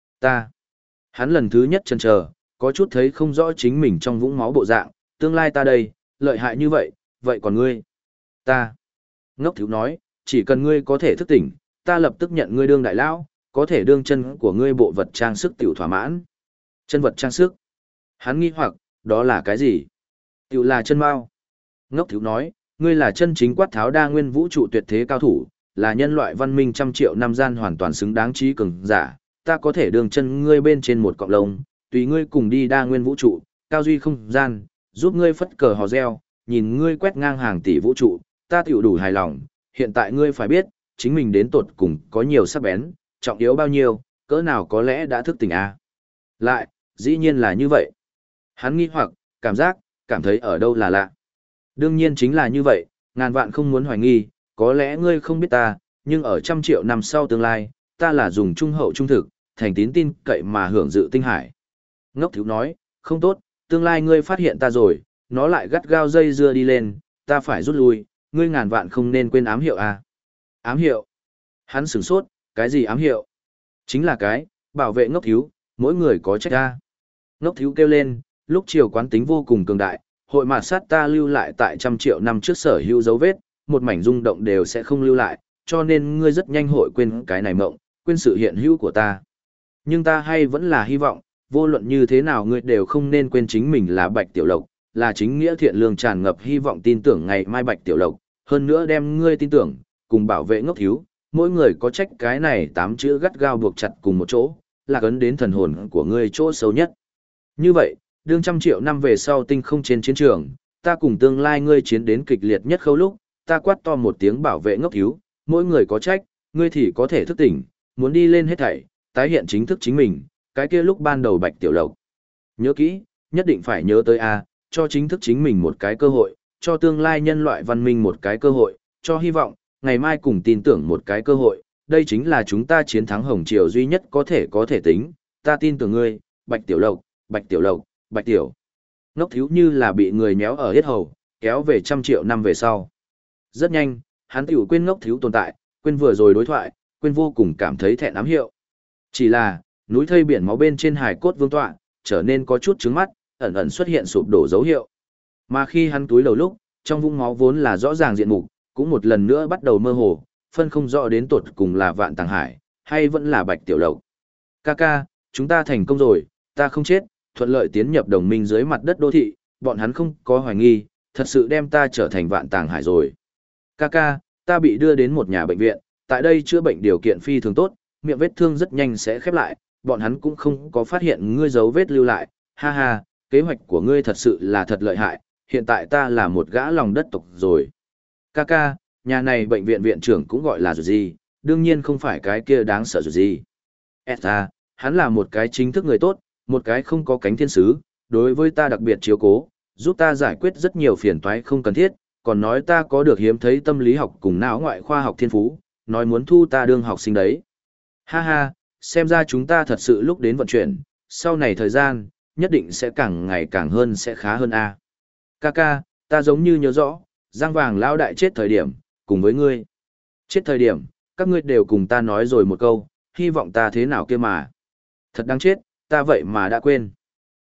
Hắn lần thứ nhất chần chờ, có chút thấy không rõ chính mình trong vũng máu bộ dạng, tương lai ta đây, lợi hại như vậy, vậy còn ngươi? Ngốc Thiếu nói, chỉ cần ngươi có thể thức tỉnh, ta lập tức nhận ngươi đương đại lão, có thể đương chân của ngươi bộ vật trang sức tiểu thỏa mãn. Chân vật trang sức. Hắn nghi hoặc, đó là cái gì? Tiểu là chân mao. Ngốc Thiếu nói, ngươi là chân chính quát tháo đa nguyên vũ trụ tuyệt thế cao thủ, là nhân loại văn minh 100 triệu năm gian hoàn toàn xứng đáng trí cường giả, ta có thể đường chân ngươi bên trên một cọng lông, tùy ngươi cùng đi đa nguyên vũ trụ, cao duy không gian, giúp ngươi phất cờ hò reo, nhìn ngươi quét ngang hàng tỷ vũ trụ, ta tiểu đủ hài lòng, hiện tại ngươi phải biết, chính mình đến tột cùng có nhiều sắc bén, trọng yếu bao nhiêu, cỡ nào có lẽ đã thức tỉnh à. Lại, dĩ nhiên là như vậy. Hắn nghi hoặc, cảm thấy ở đâu là lạ. Đương nhiên chính là như vậy, ngàn vạn không muốn hoài nghi, có lẽ ngươi không biết ta, nhưng ở 100 triệu năm sau tương lai, ta là dùng trung hậu trung thực, thành tín tin cậy mà hưởng dự tinh hải. Ngốc Thiếu nói, không tốt, tương lai ngươi phát hiện ta rồi, nó lại gắt gao dây dưa đi lên, ta phải rút lui, ngươi ngàn vạn không nên quên ám hiệu à. Ám hiệu? Hắn sửng sốt, cái gì ám hiệu? Chính là cái, bảo vệ Ngốc Thiếu, mỗi người có trách a. Ngốc Thiếu kêu lên, lúc chiều quán tính vô cùng cường đại, hội mạt sát ta lưu lại tại 100 triệu năm trước sở hữu dấu vết, một mảnh rung động đều sẽ không lưu lại, cho nên ngươi rất nhanh hội quên cái này mộng, quên sự hiện hữu của ta. Nhưng ta hay vẫn là hy vọng, vô luận như thế nào ngươi đều không nên quên chính mình là Bạch Tiểu Lộc, là chính nghĩa thiện lương tràn ngập hy vọng tin tưởng ngày mai Bạch Tiểu Lộc, hơn nữa đem ngươi tin tưởng, cùng bảo vệ Ngốc Thiếu, mỗi người có trách cái này 8 chữ gắt gao buộc chặt cùng một chỗ, là ấn đến thần hồn của ngươi chỗ sâu nhất. Như vậy, đương 100 triệu năm về sau tinh không trên chiến trường, ta cùng tương lai ngươi chiến đến kịch liệt nhất khâu lúc, ta quát to một tiếng bảo vệ Ngốc Thiếu, mỗi người có trách, ngươi thì có thể thức tỉnh, muốn đi lên hết thảy, tái hiện chính thức chính mình, cái kia lúc ban đầu Bạch Tiểu Lộc. Nhớ kỹ, nhất định phải nhớ tới A, cho chính thức chính mình một cái cơ hội, cho tương lai nhân loại văn minh một cái cơ hội, cho hy vọng, ngày mai cùng tin tưởng một cái cơ hội, đây chính là chúng ta chiến thắng Hồng Triều duy nhất có thể tính, ta tin tưởng ngươi, Bạch Tiểu Lộc, Bạch Tiểu Lộc, Bạch Tiểu. Ngốc Thiếu như là bị người méo ở hết hầu, kéo về 100 triệu năm về sau. Rất nhanh, hắn tiểu quên Ngốc Thiếu tồn tại, quên vừa rồi đối thoại, quên vô cùng cảm thấy thẹn ám hiệu. Chỉ là, núi thây biển máu bên trên hài cốt vương tọa, trở nên có chút trứng mắt, ẩn ẩn xuất hiện sụp đổ dấu hiệu. Mà khi hắn túi đầu lúc, trong vũng máu vốn là rõ ràng diện mục, cũng một lần nữa bắt đầu mơ hồ, phân không rõ đến tột cùng là Vạn Tàng Hải, hay vẫn là Bạch Tiểu Lộc. Kaka, chúng ta thành công rồi, ta không chết, thuận lợi tiến nhập đồng minh dưới mặt đất đô thị, bọn hắn không có hoài nghi, thật sự đem ta trở thành Vạn Tàng Hải rồi. Kaka, ta bị đưa đến một nhà bệnh viện, tại đây chữa bệnh điều kiện phi thường tốt, miệng vết thương rất nhanh sẽ khép lại, bọn hắn cũng không có phát hiện ngươi dấu vết lưu lại, ha ha, kế hoạch của ngươi thật sự là thật lợi hại, hiện tại ta là một gã lòng đất tộc rồi. Kaka, nhà này bệnh viện viện trưởng cũng gọi là gì, đương nhiên không phải cái kia đáng sợ gì. Eta, hắn là một cái chính thức người tốt, một cái không có cánh thiên sứ, đối với ta đặc biệt chiếu cố, giúp ta giải quyết rất nhiều phiền toái không cần thiết, còn nói ta có được hiếm thấy tâm lý học cùng não ngoại khoa học thiên phú, nói muốn thu ta đương học sinh đấy. Ha ha, xem ra chúng ta thật sự lúc đến vận chuyển, sau này thời gian, nhất định sẽ càng ngày càng hơn sẽ khá hơn a. Kaka, ta giống như nhớ rõ, Giang Vàng lão đại chết thời điểm, cùng với ngươi. Chết thời điểm, các ngươi đều cùng ta nói rồi một câu, hy vọng ta thế nào kia mà. Thật đáng chết, ta vậy mà đã quên.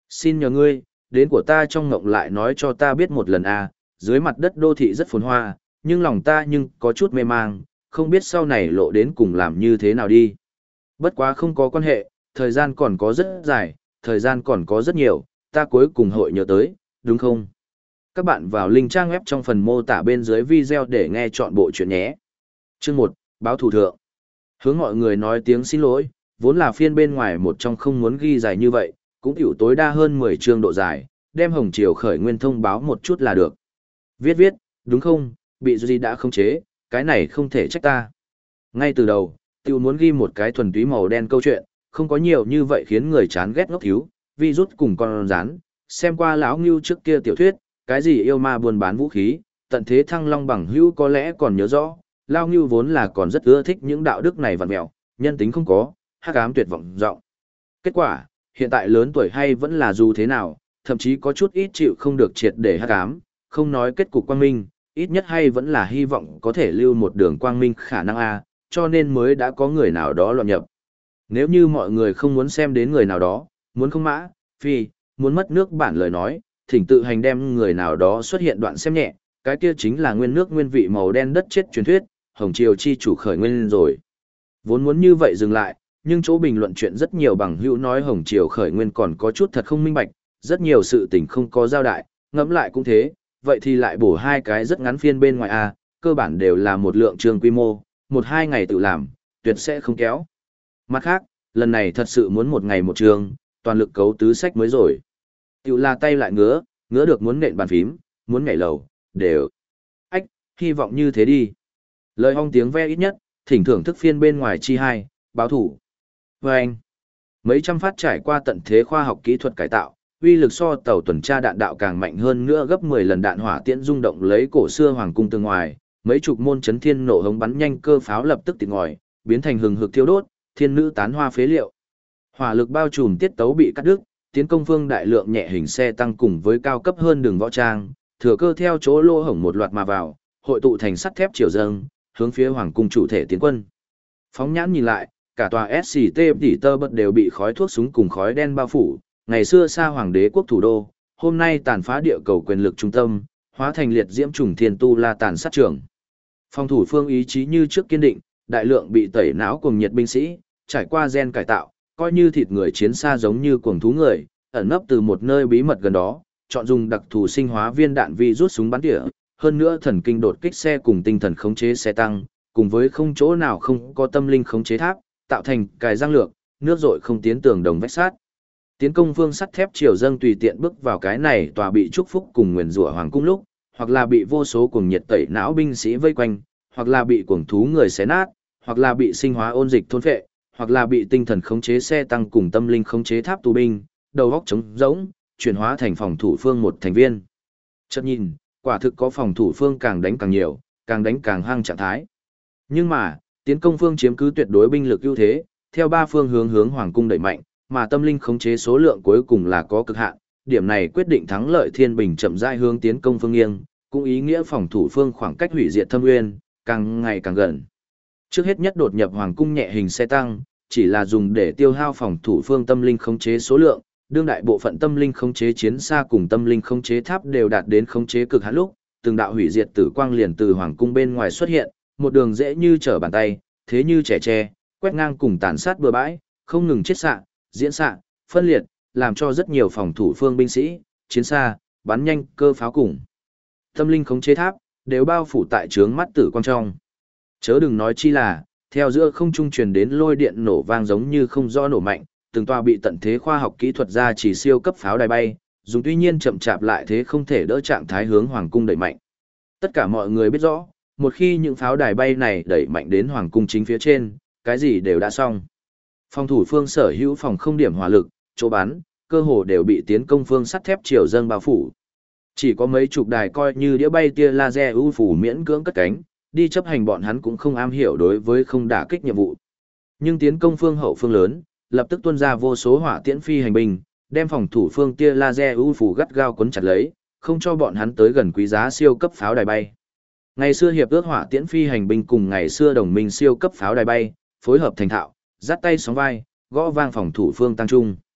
Xin nhờ ngươi, đến của ta trong ngộng lại nói cho ta biết một lần a, dưới mặt đất đô thị rất phồn hoa, nhưng lòng ta nhưng có chút mê mang, không biết sau này lộ đến cùng làm như thế nào đi. Bất quá không có quan hệ, thời gian còn có rất dài, thời gian còn có rất nhiều, ta cuối cùng hội nhớ tới, đúng không? Các bạn vào link trang web trong phần mô tả bên dưới video để nghe chọn bộ chuyện nhé. Chương 1, báo thủ thượng. Hướng mọi người nói tiếng xin lỗi, vốn là phiên bên ngoài một trong không muốn ghi dài như vậy, cũng tiểu tối đa hơn 10 chương độ dài, đem Hồng Triều khởi nguyên thông báo một chút là được. Viết, đúng không, bị Duy đã khống chế, cái này không thể trách ta. Ngay từ đầu, tiểu muốn ghi một cái thuần túy màu đen câu chuyện, không có nhiều như vậy khiến người chán ghét ngốc thiếu, virus cùng con rắn, xem qua lão Ngưu trước kia tiểu thuyết, cái gì yêu ma buôn bán vũ khí, tận thế thăng long bằng hữu có lẽ còn nhớ rõ, lão Ngưu vốn là còn rất ưa thích những đạo đức này vặn mẹo, nhân tính không có, hắc ám tuyệt vọng rộng. Kết quả, hiện tại lớn tuổi hay vẫn là dù thế nào, thậm chí có chút ít chịu không được triệt để hắc ám, không nói kết cục quang minh, ít nhất hay vẫn là hy vọng có thể lưu một đường quang minh khả năng A, cho nên mới đã có người nào đó loạn nhập. Nếu như mọi người không muốn xem đến người nào đó, muốn không mã, phi, muốn mất nước bản lời nói, thỉnh tự hành đem người nào đó xuất hiện đoạn xem nhẹ, cái kia chính là nguyên nước nguyên vị màu đen đất chết truyền thuyết, Hồng Triều chi chủ khởi nguyên rồi. Vốn muốn như vậy dừng lại, nhưng chỗ bình luận chuyện rất nhiều bằng hữu nói Hồng Triều khởi nguyên còn có chút thật không minh bạch, rất nhiều sự tình không có giao đại, ngẫm lại cũng thế, vậy thì lại bổ hai cái rất ngắn phiên bên ngoài A, cơ bản đều là một lượng chương quy mô, 1-2 ngày tự làm, tuyệt sẽ không kéo. Mặt khác, lần này thật sự muốn một ngày một chương, toàn lực cấu tứ sách mới rồi. Tiểu là tay lại ngứa, ngứa được muốn nện bàn phím, muốn nhảy lầu, đều. Ách, hy vọng như thế đi. Lời hong tiếng ve ít nhất, thỉnh thưởng thức phiên bên ngoài chi hai, báo thủ. Và anh, mấy trăm phát trải qua tận thế khoa học kỹ thuật cải tạo, uy lực so tàu tuần tra đạn đạo càng mạnh hơn nữa gấp 10 lần đạn hỏa tiễn rung động lấy cổ xưa hoàng cung từ ngoài, mấy chục môn chấn thiên nổ hống bắn nhanh cơ pháo lập tức tịt ngòi, biến thành hừng hực thiêu đốt, thiên nữ tán hoa phế liệu. Hỏa lực bao trùm tiết tấu bị cắt đứt, tiến công phương đại lượng nhẹ hình xe tăng cùng với cao cấp hơn đường võ trang, thừa cơ theo chỗ lỗ hổng một loạt mà vào, hội tụ thành sắt thép chiều dâng, hướng phía hoàng cung chủ thể tiến quân. Phóng nhãn nhìn lại, cả tòa SCT tỉ tơ bật đều bị khói thuốc súng cùng khói đen bao phủ, ngày xưa xa hoàng đế quốc thủ đô, hôm nay tàn phá địa cầu quyền lực trung tâm, hóa thành liệt diễm trùng thiên tu la tàn sát trường. Phòng thủ phương ý chí như trước kiên định, đại lượng bị tẩy não cùng nhiệt binh sĩ, trải qua gen cải tạo, coi như thịt người chiến xa giống như cuồng thú người, ẩn nấp từ một nơi bí mật gần đó, chọn dùng đặc thù sinh hóa viên đạn vi rút súng bắn tỉa, hơn nữa thần kinh đột kích xe cùng tinh thần khống chế xe tăng, cùng với không chỗ nào không có tâm linh khống chế tháp, tạo thành cài răng lược, nước rội không tiến tường đồng vách sát. Tiến công phương sắt thép triều dâng tùy tiện bước vào cái này tòa bị chúc phúc cùng nguyền rủa hoàng cung lúc, hoặc là bị vô số cuồng nhiệt tẩy não binh sĩ vây quanh, hoặc là bị cuồng thú người xé nát, hoặc là bị sinh hóa ôn dịch thôn phệ, hoặc là bị tinh thần khống chế xe tăng cùng tâm linh khống chế tháp tù binh, đầu óc trống rỗng, chuyển hóa thành phòng thủ phương một thành viên. Chợt nhìn, quả thực có phòng thủ phương càng đánh càng nhiều, càng đánh càng hăng trạng thái. Nhưng mà, tiến công phương chiếm cứ tuyệt đối binh lực ưu thế, theo ba phương hướng hoàng cung đẩy mạnh, mà tâm linh khống chế số lượng cuối cùng là có cực hạn, điểm này quyết định thắng lợi Thiên Bình chậm rãi hướng tiến công phương nghiêng, cũng ý nghĩa phòng thủ phương khoảng cách hủy diệt Thâm Nguyên càng ngày càng gần. Trước hết nhất đột nhập hoàng cung nhẹ hình xe tăng, chỉ là dùng để tiêu hao phòng thủ phương tâm linh khống chế số lượng, đương đại bộ phận tâm linh khống chế chiến xa cùng tâm linh khống chế tháp đều đạt đến khống chế cực hạn lúc, từng đạo hủy diệt tử quang liền từ hoàng cung bên ngoài xuất hiện, một đường dễ như trở bàn tay, thế như trẻ tre, quét ngang cùng tàn sát bừa bãi, không ngừng chết xạ, diễn xạ, phân liệt, làm cho rất nhiều phòng thủ phương binh sĩ, chiến xa, bắn nhanh cơ pháo cùng tâm linh khống chế tháp đều bao phủ tại trướng mắt tử quang trong. Chớ đừng nói chi là, theo giữa không trung truyền đến lôi điện nổ vang giống như không do nổ mạnh, từng tòa bị tận thế khoa học kỹ thuật ra chỉ siêu cấp pháo đài bay, dùng tuy nhiên chậm chạp lại thế không thể đỡ trạng thái hướng hoàng cung đẩy mạnh. Tất cả mọi người biết rõ, một khi những pháo đài bay này đẩy mạnh đến hoàng cung chính phía trên, cái gì đều đã xong. Phòng thủ phương sở hữu phòng không điểm hỏa lực, chỗ bắn, cơ hồ đều bị tiến công phương sắt thép triều dâng bao phủ. Chỉ có mấy chục đài coi như đĩa bay tia laser ưu phủ miễn cưỡng cất cánh, đi chấp hành bọn hắn cũng không am hiểu đối với không đả kích nhiệm vụ. Nhưng tiến công phương hậu phương lớn, lập tức tuôn ra vô số hỏa tiễn phi hành binh, đem phòng thủ phương tia laser ưu phủ gắt gao quấn chặt lấy, không cho bọn hắn tới gần quý giá siêu cấp pháo đài bay. Ngày xưa hiệp ước hỏa tiễn phi hành binh cùng ngày xưa đồng minh siêu cấp pháo đài bay, phối hợp thành thạo, dắt tay sóng vai, gõ vang phòng thủ phương tăng trung.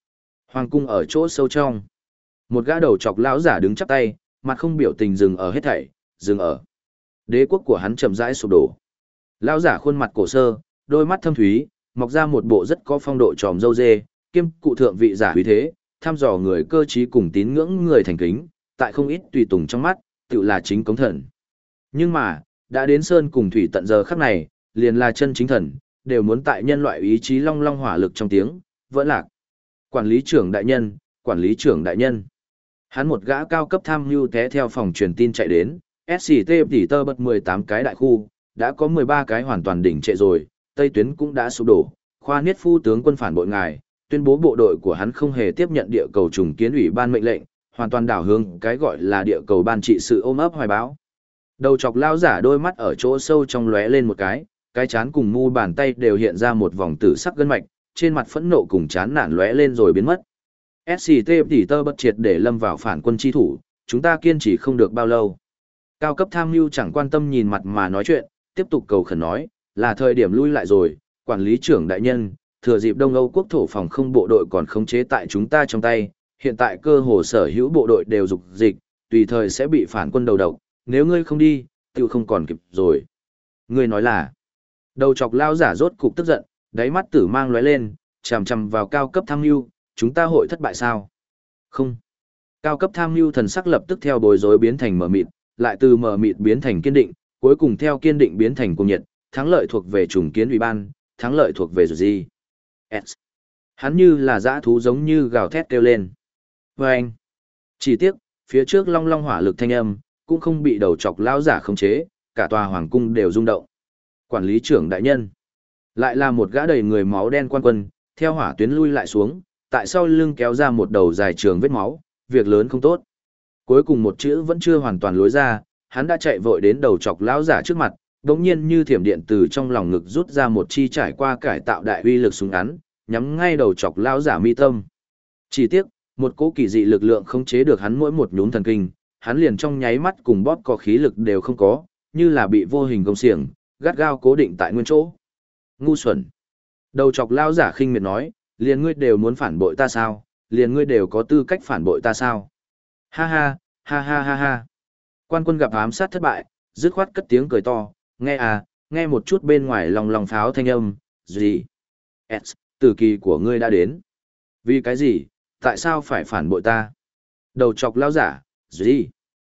Hoàng cung ở chỗ sâu trong. Một gã đầu chọc lão giả đứng chắp tay, mặt không biểu tình dừng ở hết thảy, dừng ở. Đế quốc của hắn chậm rãi sụp đổ. Lão giả khuôn mặt cổ sơ, đôi mắt thâm thúy, mọc ra một bộ rất có phong độ tròm râu dê, kiêm cụ thượng vị giả uy thế, thăm dò người cơ trí cùng tín ngưỡng người thành kính, tại không ít tùy tùng trong mắt, tự là chính cống thần. Nhưng mà, đã đến sơn cùng thủy tận giờ khắc này, liền là chân chính thần, đều muốn tại nhân loại ý chí long long hỏa lực trong tiếng, vỡ lạc. Quản lý trưởng đại nhân, quản lý trưởng đại nhân. Hắn một gã cao cấp tham mưu té theo phòng truyền tin chạy đến, SCT tỉ tơ bật 18 cái đại khu, đã có 13 cái hoàn toàn đỉnh trệ rồi, Tây tuyến cũng đã sụp đổ, khoa niết phu tướng quân phản bội ngài, tuyên bố bộ đội của hắn không hề tiếp nhận địa cầu trùng kiến ủy ban mệnh lệnh, hoàn toàn đảo hướng cái gọi là địa cầu ban trị sự ôm ấp hoài báo. Đầu chọc lao giả đôi mắt ở chỗ sâu trong lóe lên một cái chán cùng mu bàn tay đều hiện ra một vòng tử sắc gân mạch, trên mặt phẫn nộ cùng chán nản lóe lên rồi biến mất. SCT tỉ tơ bất triệt để lâm vào phản quân chi thủ, chúng ta kiên trì không được bao lâu. Cao cấp tham mưu chẳng quan tâm nhìn mặt mà nói chuyện, tiếp tục cầu khẩn nói, là thời điểm lui lại rồi, quản lý trưởng đại nhân, thừa dịp Đông Âu quốc thổ phòng không bộ đội còn khống chế tại chúng ta trong tay, hiện tại cơ hồ sở hữu bộ đội đều dục dịch, tùy thời sẽ bị phản quân đầu độc, nếu ngươi không đi, tiêu không còn kịp rồi. Ngươi nói là, đầu chọc lao giả rốt cục tức giận, đáy mắt tử mang lóe lên, chằm chằm vào cao cấp tham mưu, chúng ta hội thất bại sao? Không. Cao cấp tham mưu thần sắc lập tức theo bối rối biến thành mờ mịt, lại từ mờ mịt biến thành kiên định, cuối cùng theo kiên định biến thành cuồng nhiệt, thắng lợi thuộc về trùng kiến ủy ban, thắng lợi thuộc về gì? S. Hắn như là dã thú giống như gào thét kêu lên. Vâng. Chỉ tiếc, phía trước long long hỏa lực thanh âm, cũng không bị đầu chọc lão giả khống chế, cả tòa hoàng cung đều rung động. Quản lý trưởng đại nhân. Lại là một gã đầy người máu đen quan quân, theo hỏa tuyến lui lại xuống, tại sau lưng kéo ra một đầu dài trường vết máu, việc lớn không tốt. Cuối cùng một chữ vẫn chưa hoàn toàn lối ra, hắn đã chạy vội đến đầu chọc lão giả trước mặt, đống nhiên như thiểm điện từ trong lòng ngực rút ra một chi trải qua cải tạo đại uy lực súng ngắn, nhắm ngay đầu chọc lão giả mi tâm. Chỉ tiếc, một cỗ kỳ dị lực lượng không chế được hắn mỗi một nhún thần kinh, hắn liền trong nháy mắt cùng bóp có khí lực đều không có, như là bị vô hình gông xiềng, gắt gao cố định tại nguyên chỗ. Ngu xuẩn. Đầu chọc lão giả khinh miệt nói, liền ngươi đều muốn phản bội ta sao, liền ngươi đều có tư cách phản bội ta sao. Ha ha, ha ha ha ha. Quan quân gặp ám sát thất bại, dứt khoát cất tiếng cười to, nghe à, nghe một chút bên ngoài lòng lòng pháo thanh âm, gì? S, tử kỳ của ngươi đã đến. Vì cái gì, tại sao phải phản bội ta? Đầu chọc lao giả, gì?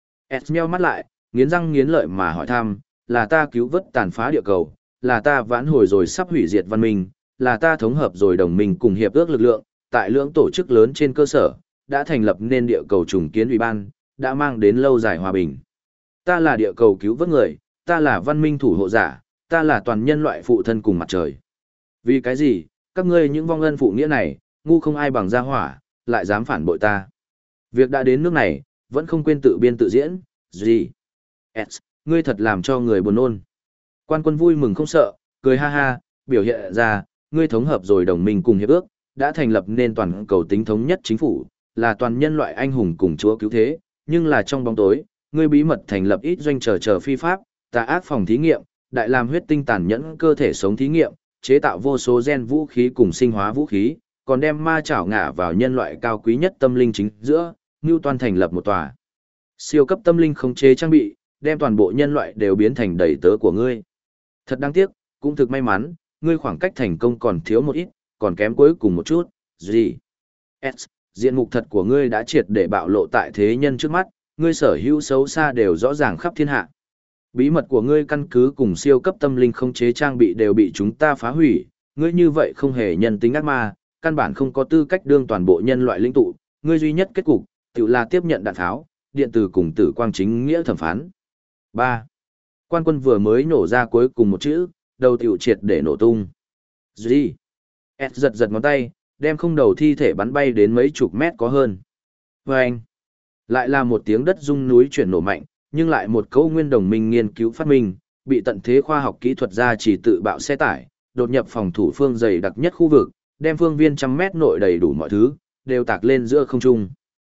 S nheo mắt lại, nghiến răng nghiến lợi mà hỏi thăm, là ta cứu vớt tàn phá địa cầu, là ta vãn hồi rồi sắp hủy diệt văn minh, là ta thống hợp rồi đồng minh cùng hiệp ước lực lượng, tại lưỡng tổ chức lớn trên cơ sở, đã thành lập nên địa cầu trùng kiến ủy ban, đã mang đến lâu dài hòa bình. Ta là địa cầu cứu vớt người, ta là văn minh thủ hộ giả, ta là toàn nhân loại phụ thân cùng mặt trời. Vì cái gì, các ngươi những vong ân phụ nghĩa này, ngu không ai bằng gia hỏa, lại dám phản bội ta. Việc đã đến nước này, vẫn không quên tự biên tự diễn, gì? S, ngươi thật làm cho người buồn nôn. Quan quân vui mừng không sợ, cười ha ha, biểu hiện ra, ngươi thống hợp rồi đồng minh cùng hiệp ước, đã thành lập nên toàn cầu tính thống nhất chính phủ, là toàn nhân loại anh hùng cùng chúa cứu thế, nhưng là trong bóng tối, ngươi bí mật thành lập ít doanh chờ phi pháp, tà ác phòng thí nghiệm, đại làm huyết tinh tàn nhẫn cơ thể sống thí nghiệm, chế tạo vô số gen vũ khí cùng sinh hóa vũ khí, còn đem ma chảo ngả vào nhân loại cao quý nhất tâm linh chính giữa, ngưu toàn thành lập một tòa siêu cấp tâm linh khống chế trang bị, đem toàn bộ nhân loại đều biến thành đầy tớ của ngươi. Thật đáng tiếc, cũng thực may mắn, ngươi khoảng cách thành công còn thiếu một ít, còn kém cuối cùng một chút, gì? S, diện mục thật của ngươi đã triệt để bạo lộ tại thế nhân trước mắt, ngươi sở hữu xấu xa đều rõ ràng khắp thiên hạ. Bí mật của ngươi căn cứ cùng siêu cấp tâm linh khống chế trang bị đều bị chúng ta phá hủy, ngươi như vậy không hề nhân tính ác ma, căn bản không có tư cách đương toàn bộ nhân loại lĩnh tụ, ngươi duy nhất kết cục, tự là tiếp nhận đạn tháo, điện tử cùng tử quang chính nghĩa thẩm phán. 3. Quan quân vừa mới nổ ra cuối cùng một chữ, đầu tiểu triệt để nổ tung. Gì? S giật giật ngón tay, đem không đầu thi thể bắn bay đến mấy chục mét có hơn. Vâng! Lại là một tiếng đất rung núi chuyển nổ mạnh, nhưng lại một câu nguyên đồng minh nghiên cứu phát minh, bị tận thế khoa học kỹ thuật ra chỉ tự bạo xe tải, đột nhập phòng thủ phương dày đặc nhất khu vực, đem phương viên trăm mét nội đầy đủ mọi thứ, đều tạc lên giữa không trung.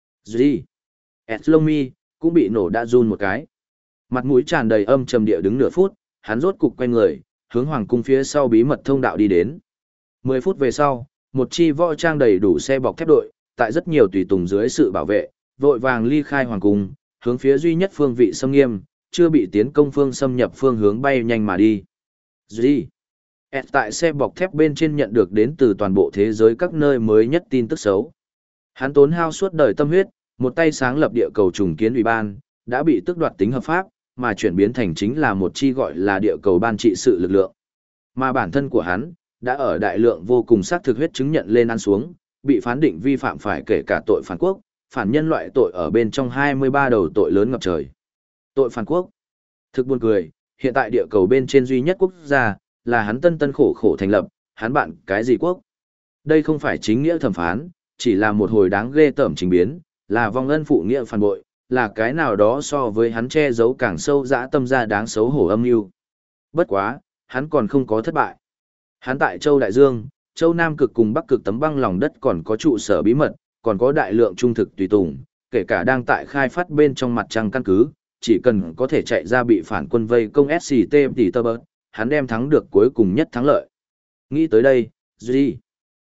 Gì? S lông mi, cũng bị nổ đã run một cái. Mặt mũi tràn đầy âm trầm địa đứng nửa phút, hắn rốt cục quay người, hướng hoàng cung phía sau bí mật thông đạo đi đến. 10 phút về sau, một chi võ trang đầy đủ xe bọc thép đội, tại rất nhiều tùy tùng dưới sự bảo vệ, vội vàng ly khai hoàng cung, hướng phía duy nhất phương vị xâm nghiêm, chưa bị tiến công phương xâm nhập phương hướng bay nhanh mà đi. Gì? Tại xe bọc thép bên trên nhận được đến từ toàn bộ thế giới các nơi mới nhất tin tức xấu. Hắn tốn hao suốt đời tâm huyết, một tay sáng lập địa cầu trùng kiến ủy ban, đã bị tước đoạt tính hợp pháp, mà chuyển biến thành chính là một chi gọi là địa cầu ban trị sự lực lượng. Mà bản thân của hắn, đã ở đại lượng vô cùng xác thực huyết chứng nhận lên ăn xuống, bị phán định vi phạm phải kể cả tội phản quốc, phản nhân loại tội ở bên trong 23 đầu tội lớn ngập trời. Tội phản quốc. Thực buồn cười, hiện tại địa cầu bên trên duy nhất quốc gia, là hắn tân khổ khổ thành lập, hắn bạn cái gì quốc? Đây không phải chính nghĩa thẩm phán, chỉ là một hồi đáng ghê tởm trình biến, là vong ân phụ nghĩa phản bội, là cái nào đó so với hắn che giấu càng sâu dã tâm ra đáng xấu hổ âm mưu. Bất quá, hắn còn không có thất bại. Hắn tại Châu Đại Dương, Châu Nam Cực cùng Bắc Cực tấm băng lòng đất còn có trụ sở bí mật, còn có đại lượng trung thực tùy tùng, kể cả đang tại khai phát bên trong mặt trăng căn cứ, chỉ cần có thể chạy ra bị phản quân vây công SCT tỷ tơ bớt, hắn đem thắng được cuối cùng nhất thắng lợi. Nghĩ tới đây, Duy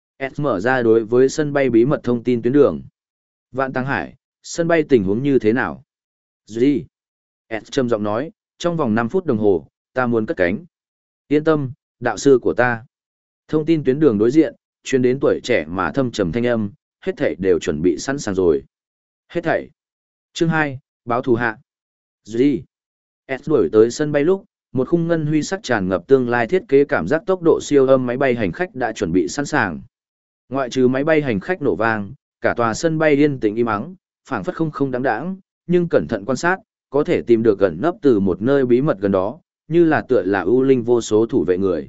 S mở ra đối với sân bay bí mật thông tin tuyến đường. Vạn Tăng Hải, sân bay tình huống như thế nào? Duy S trầm giọng nói, trong vòng 5 phút đồng hồ, ta muốn cất cánh. Yên tâm, đạo sư của ta. Thông tin tuyến đường đối diện, chuyên đến tuổi trẻ mà thâm trầm thanh âm, hết thảy đều chuẩn bị sẵn sàng rồi. Hết thảy. Chương 2, báo thù hạ. Duy S đuổi tới sân bay lúc, một khung ngân huy sắc tràn ngập tương lai thiết kế cảm giác tốc độ siêu âm máy bay hành khách đã chuẩn bị sẵn sàng. Ngoại trừ máy bay hành khách nổ vang, cả tòa sân bay yên tĩnh im ắng, phảng phất không đáng đáng, nhưng cẩn thận quan sát, có thể tìm được gần nấp từ một nơi bí mật gần đó, như là tựa là ưu linh vô số thủ vệ người.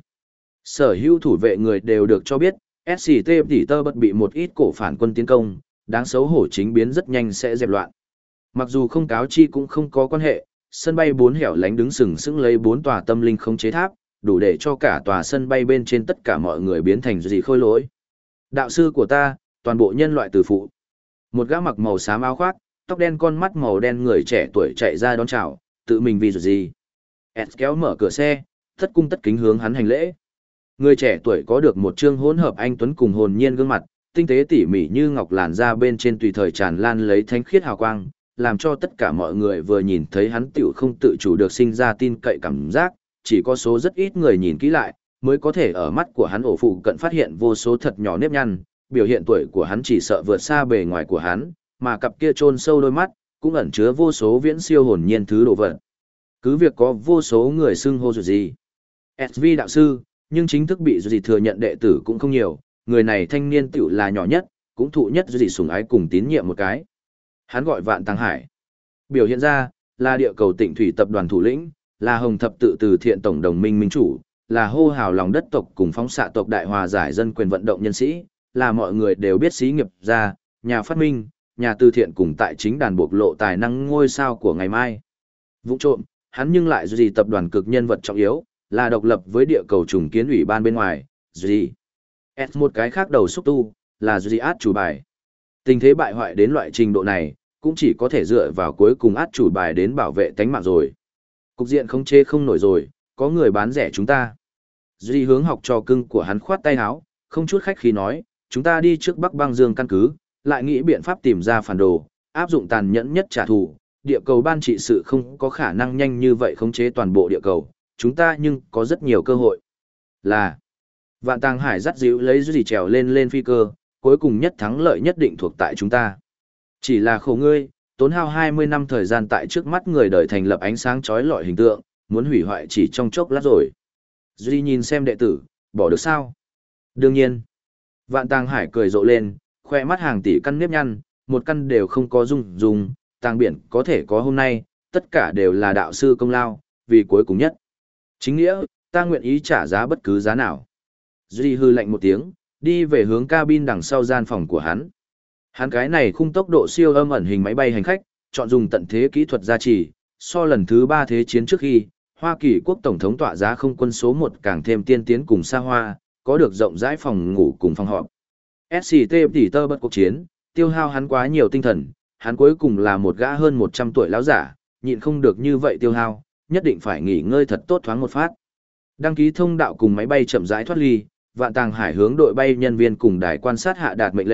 Sở hữu thủ vệ người đều được cho biết, SCT tỷ tơ bất bị một ít cổ phản quân tiến công, đáng xấu hổ chính biến rất nhanh sẽ dẹp loạn. Mặc dù không cáo chi cũng không có quan hệ, sân bay bốn hẻo lánh đứng sừng sững lấy 4 tòa tâm linh không chế tháp, đủ để cho cả tòa sân bay bên trên tất cả mọi người biến thành gì khôi lỗi. Đạo sư của ta, toàn bộ nhân loại từ phụ. Một gã mặc màu xám áo khoác, tóc đen con mắt màu đen người trẻ tuổi chạy ra đón chào, tự mình vì gì. S kéo mở cửa xe, tất cung tất kính hướng hắn hành lễ. Người trẻ tuổi có được một trương hỗn hợp anh tuấn cùng hồn nhiên gương mặt, tinh tế tỉ mỉ như ngọc làn da bên trên tùy thời tràn lan lấy thánh khiết hào quang, làm cho tất cả mọi người vừa nhìn thấy hắn tiểu không tự chủ được sinh ra tin cậy cảm giác, chỉ có số rất ít người nhìn kỹ lại, mới có thể ở mắt của hắn ổ phụ cận phát hiện vô số thật nhỏ nếp nhăn, biểu hiện tuổi của hắn chỉ sợ vượt xa bề ngoài của hắn, mà cặp kia chôn sâu đôi mắt, cũng ẩn chứa vô số viễn siêu hồn nhiên thứ đồ vật. Cứ việc có vô số người xưng hô dù gì. SV đạo sư, nhưng chính thức bị dù gì thừa nhận đệ tử cũng không nhiều, người này thanh niên tiểu là nhỏ nhất, cũng thụ nhất dù gì sủng ái cùng tín nhiệm một cái. Hắn gọi Vạn Tăng Hải. Biểu hiện ra, là địa cầu Tịnh Thủy tập đoàn thủ lĩnh, là Hồng Thập tự từ thiện tổng đồng minh minh chủ, là hô hào lòng đất tộc cùng phóng xạ tộc đại hòa giải dân quyền vận động nhân sĩ, là mọi người đều biết xí nghiệp gia, nhà phát minh, nhà từ thiện cùng tại chính đàn bộc lộ tài năng ngôi sao của ngày mai. Vụ trộm, hắn nhưng lại gì tập đoàn cực nhân vật trọng yếu, là độc lập với địa cầu trùng kiến ủy ban bên ngoài, gì. S một cái khác đầu xúc tu, là gì át chủ bài. Tình thế bại hoại đến loại trình độ này, cũng chỉ có thể dựa vào cuối cùng át chủ bài đến bảo vệ tánh mạng rồi. Cục diện không chê không nổi rồi, có người bán rẻ chúng ta. Duy hướng học trò cưng của hắn khoát tay áo, không chút khách khí nói, chúng ta đi trước Bắc Băng Dương căn cứ, lại nghĩ biện pháp tìm ra phản đồ, áp dụng tàn nhẫn nhất trả thù, địa cầu ban trị sự không có khả năng nhanh như vậy khống chế toàn bộ địa cầu, chúng ta nhưng có rất nhiều cơ hội. Là, Vạn Tăng Hải dắt dịu lấy Duy trèo lên phi cơ, cuối cùng nhất thắng lợi nhất định thuộc tại chúng ta. Chỉ là khổ ngươi, tốn hao 20 năm thời gian tại trước mắt người đời thành lập ánh sáng chói lọi hình tượng, muốn hủy hoại chỉ trong chốc lát rồi. Duy nhìn xem đệ tử, bỏ được sao? Đương nhiên. Vạn Tăng Hải cười rộ lên, khoe mắt hàng tỷ căn nếp nhăn, một căn đều không có dùng, tàng biển có thể có hôm nay, tất cả đều là đạo sư công lao, vì cuối cùng nhất. Chính nghĩa, ta nguyện ý trả giá bất cứ giá nào. Duy hư lạnh một tiếng, đi về hướng cabin đằng sau gian phòng của hắn. Hắn cái này khung tốc độ siêu âm ẩn hình máy bay hành khách, chọn dùng tận thế kỹ thuật gia trì, so lần thứ 3 thế chiến trước khi, Hoa Kỳ quốc tổng thống tọa giá không quân số 1 càng thêm tiên tiến cùng xa hoa, có được rộng rãi phòng ngủ cùng phòng họp. SCT tỷ tơ bất cuộc chiến, tiêu hao hắn quá nhiều tinh thần, hắn cuối cùng là một gã hơn 100 tuổi lão giả, nhịn không được như vậy tiêu hao, nhất định phải nghỉ ngơi thật tốt thoáng một phát. Đăng ký thông đạo cùng máy bay chậm rãi thoát ly, Vạn Tăng Hải hướng đội bay nhân viên cùng đài quan sát hạ đạt mệnh lệnh,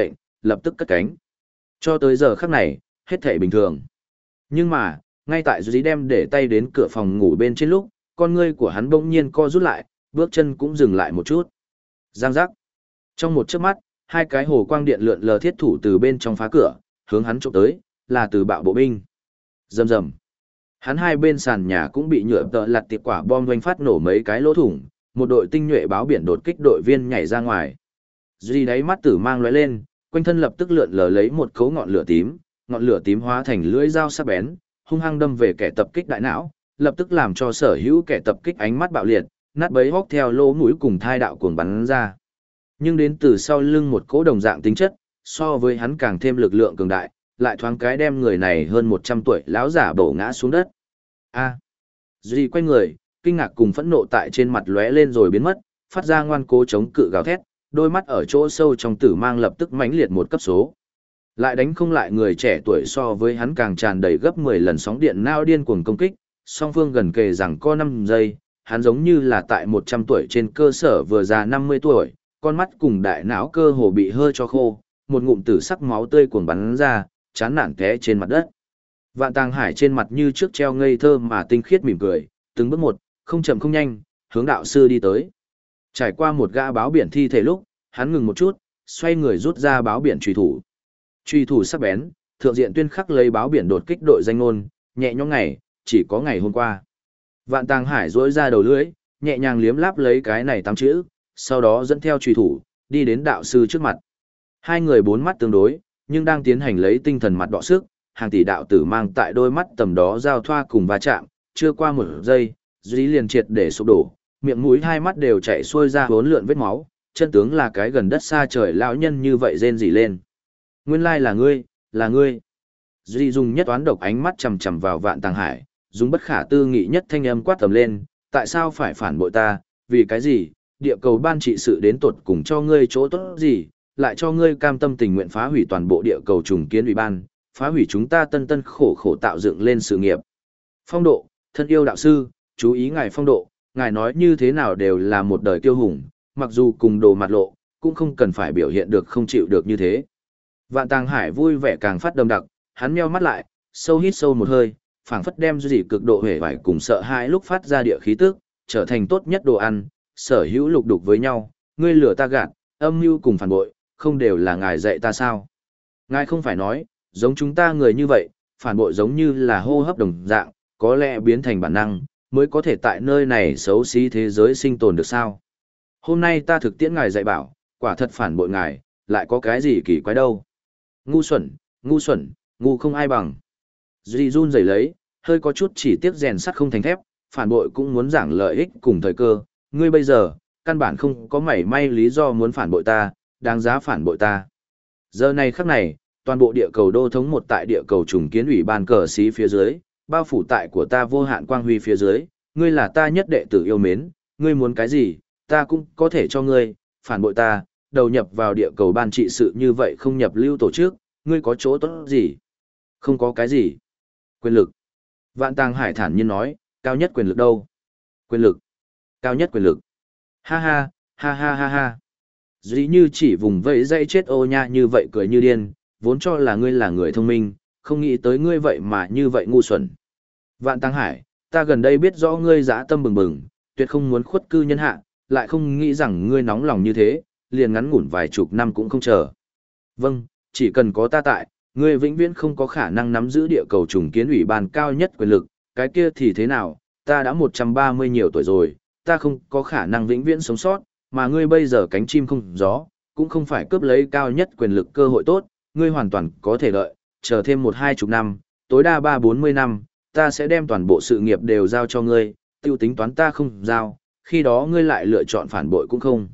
lập tức cất cánh. Cho tới giờ khắc này, hết thảy bình thường. Nhưng mà, ngay tại Dĩ đem để tay đến cửa phòng ngủ bên trên lúc, con ngươi của hắn bỗng nhiên co rút lại, bước chân cũng dừng lại một chút. Giang giác. Trong một chớp mắt, hai cái hồ quang điện lượn lờ thiết thủ từ bên trong phá cửa, hướng hắn chụp tới, là từ bạo bộ binh. Rầm rầm. Hắn hai bên sàn nhà cũng bị nhựa tợ lặt tiệp quả bom doanh phát nổ mấy cái lỗ thủng, một đội tinh nhuệ báo biển đột kích đội viên nhảy ra ngoài. Duy đáy mắt tử mang lóe lên, quanh thân lập tức lượn lờ lấy một cấu ngọn lửa tím hóa thành lưỡi dao sắc bén, hung hăng đâm về kẻ tập kích đại não, lập tức làm cho sở hữu kẻ tập kích ánh mắt bạo liệt, nát bấy hốc theo lỗ mũi cùng thai đạo cuồng bắn ra. Nhưng đến từ sau lưng một cỗ đồng dạng tính chất, so với hắn càng thêm lực lượng cường đại, lại thoáng cái đem người này hơn 100 tuổi lão giả bổ ngã xuống đất. A. Duy quay người, kinh ngạc cùng phẫn nộ tại trên mặt lóe lên rồi biến mất, phát ra ngoan cố chống cự gào thét, đôi mắt ở chỗ sâu trong tử mang lập tức mãnh liệt một cấp số. Lại đánh không lại người trẻ tuổi so với hắn càng tràn đầy gấp 10 lần sóng điện nao điên cuồng công kích, song phương gần kề rằng có 5 giây, hắn giống như là tại 100 tuổi trên cơ sở vừa già 50 tuổi, con mắt cùng đại não cơ hồ bị hơi cho khô, một ngụm tử sắc máu tươi cuồng bắn ra, chán nản té trên mặt đất. Vạn Tàng Hải trên mặt như trước treo ngây thơ mà tinh khiết mỉm cười, từng bước một, không chậm không nhanh, hướng đạo sư đi tới. Trải qua một gã báo biển thi thể lúc, hắn ngừng một chút, xoay người rút ra báo biển truy thủ. Truy thủ sắc bén, thượng diện tuyên khắc lấy báo biển đột kích đội danh ngôn, nhẹ nhõm ngày, chỉ có ngày hôm qua. Vạn Tàng Hải duỗi ra đầu lưỡi, nhẹ nhàng liếm láp lấy cái này 8 chữ, sau đó dẫn theo truy thủ, đi đến đạo sư trước mặt. Hai người bốn mắt tương đối, nhưng đang tiến hành lấy tinh thần mặt đọ sức, hàng tỷ đạo tử mang tại đôi mắt tầm đó giao thoa cùng va chạm, chưa qua một giây, Duy liền triệt để sụp đổ, miệng mũi hai mắt đều chảy xuôi ra hỗn lượn vết máu, chân tướng là cái gần đất xa trời lão nhân như vậy rên rỉ lên. Nguyên lai là ngươi, là ngươi. Duy dùng nhất toán độc ánh mắt chằm chằm vào Vạn Tàng Hải, dùng bất khả tư nghị nhất thanh âm quát tầm lên, tại sao phải phản bội ta, vì cái gì, địa cầu ban trị sự đến tột cùng cho ngươi chỗ tốt gì, lại cho ngươi cam tâm tình nguyện phá hủy toàn bộ địa cầu trùng kiến ủy ban, phá hủy chúng ta tân tân khổ khổ tạo dựng lên sự nghiệp. Phong độ, thân yêu đạo sư, chú ý ngài phong độ, ngài nói như thế nào đều là một đời kiêu hùng, mặc dù cùng đồ mặt lộ, cũng không cần phải biểu hiện được không chịu được như thế. Vạn Tàng Hải vui vẻ càng phát đậm đặc, hắn meo mắt lại, sâu hít sâu một hơi, phảng phất đem dị cực độ hề vải cùng sợ hãi lúc phát ra địa khí tức, trở thành tốt nhất đồ ăn, sở hữu lục đục với nhau, ngươi lừa ta gạt, âm mưu cùng phản bội, không đều là ngài dạy ta sao? Ngài không phải nói, giống chúng ta người như vậy, phản bội giống như là hô hấp đồng dạng, có lẽ biến thành bản năng, mới có thể tại nơi này xấu xí thế giới sinh tồn được sao? Hôm nay ta thực tiễn ngài dạy bảo, quả thật phản bội ngài, lại có cái gì kỳ quái đâu? Ngu xuẩn, ngu không ai bằng. Duy run rẩy lấy, hơi có chút chỉ tiếc rèn sắt không thành thép, phản bội cũng muốn giảng lợi ích cùng thời cơ, ngươi bây giờ, căn bản không có mảy may lý do muốn phản bội ta, đáng giá phản bội ta. Giờ này khắc này, toàn bộ địa cầu đô thống một tại địa cầu trùng kiến ủy ban cờ xí phía dưới, bao phủ tại của ta vô hạn quang huy phía dưới, ngươi là ta nhất đệ tử yêu mến, ngươi muốn cái gì, ta cũng có thể cho ngươi, phản bội ta, đầu nhập vào địa cầu ban trị sự như vậy không nhập lưu tổ chức, ngươi có chỗ tốt gì? Không có cái gì. Quyền lực. Vạn Tàng Hải thản nhiên nói, cao nhất quyền lực đâu? Quyền lực. Cao nhất quyền lực. Ha ha, ha ha ha ha. Dĩ như chỉ vùng vẫy dây chết ô nha như vậy cười như điên, vốn cho là ngươi là người thông minh, không nghĩ tới ngươi vậy mà như vậy ngu xuẩn. Vạn Tàng Hải, ta gần đây biết rõ ngươi dã tâm bừng bừng, tuyệt không muốn khuất cư nhân hạ, lại không nghĩ rằng ngươi nóng lòng như thế, liền ngắn ngủn vài chục năm cũng không chờ. Vâng, chỉ cần có ta tại, ngươi vĩnh viễn không có khả năng nắm giữ địa cầu trùng kiến ủy ban cao nhất quyền lực, cái kia thì thế nào, ta đã 130 nhiều tuổi rồi, ta không có khả năng vĩnh viễn sống sót, mà ngươi bây giờ cánh chim không gió, cũng không phải cướp lấy cao nhất quyền lực cơ hội tốt, ngươi hoàn toàn có thể đợi, chờ thêm 1-20 năm, tối đa 30-40 năm, ta sẽ đem toàn bộ sự nghiệp đều giao cho ngươi, tiêu tính toán ta không giao, khi đó ngươi lại lựa chọn phản bội cũng không.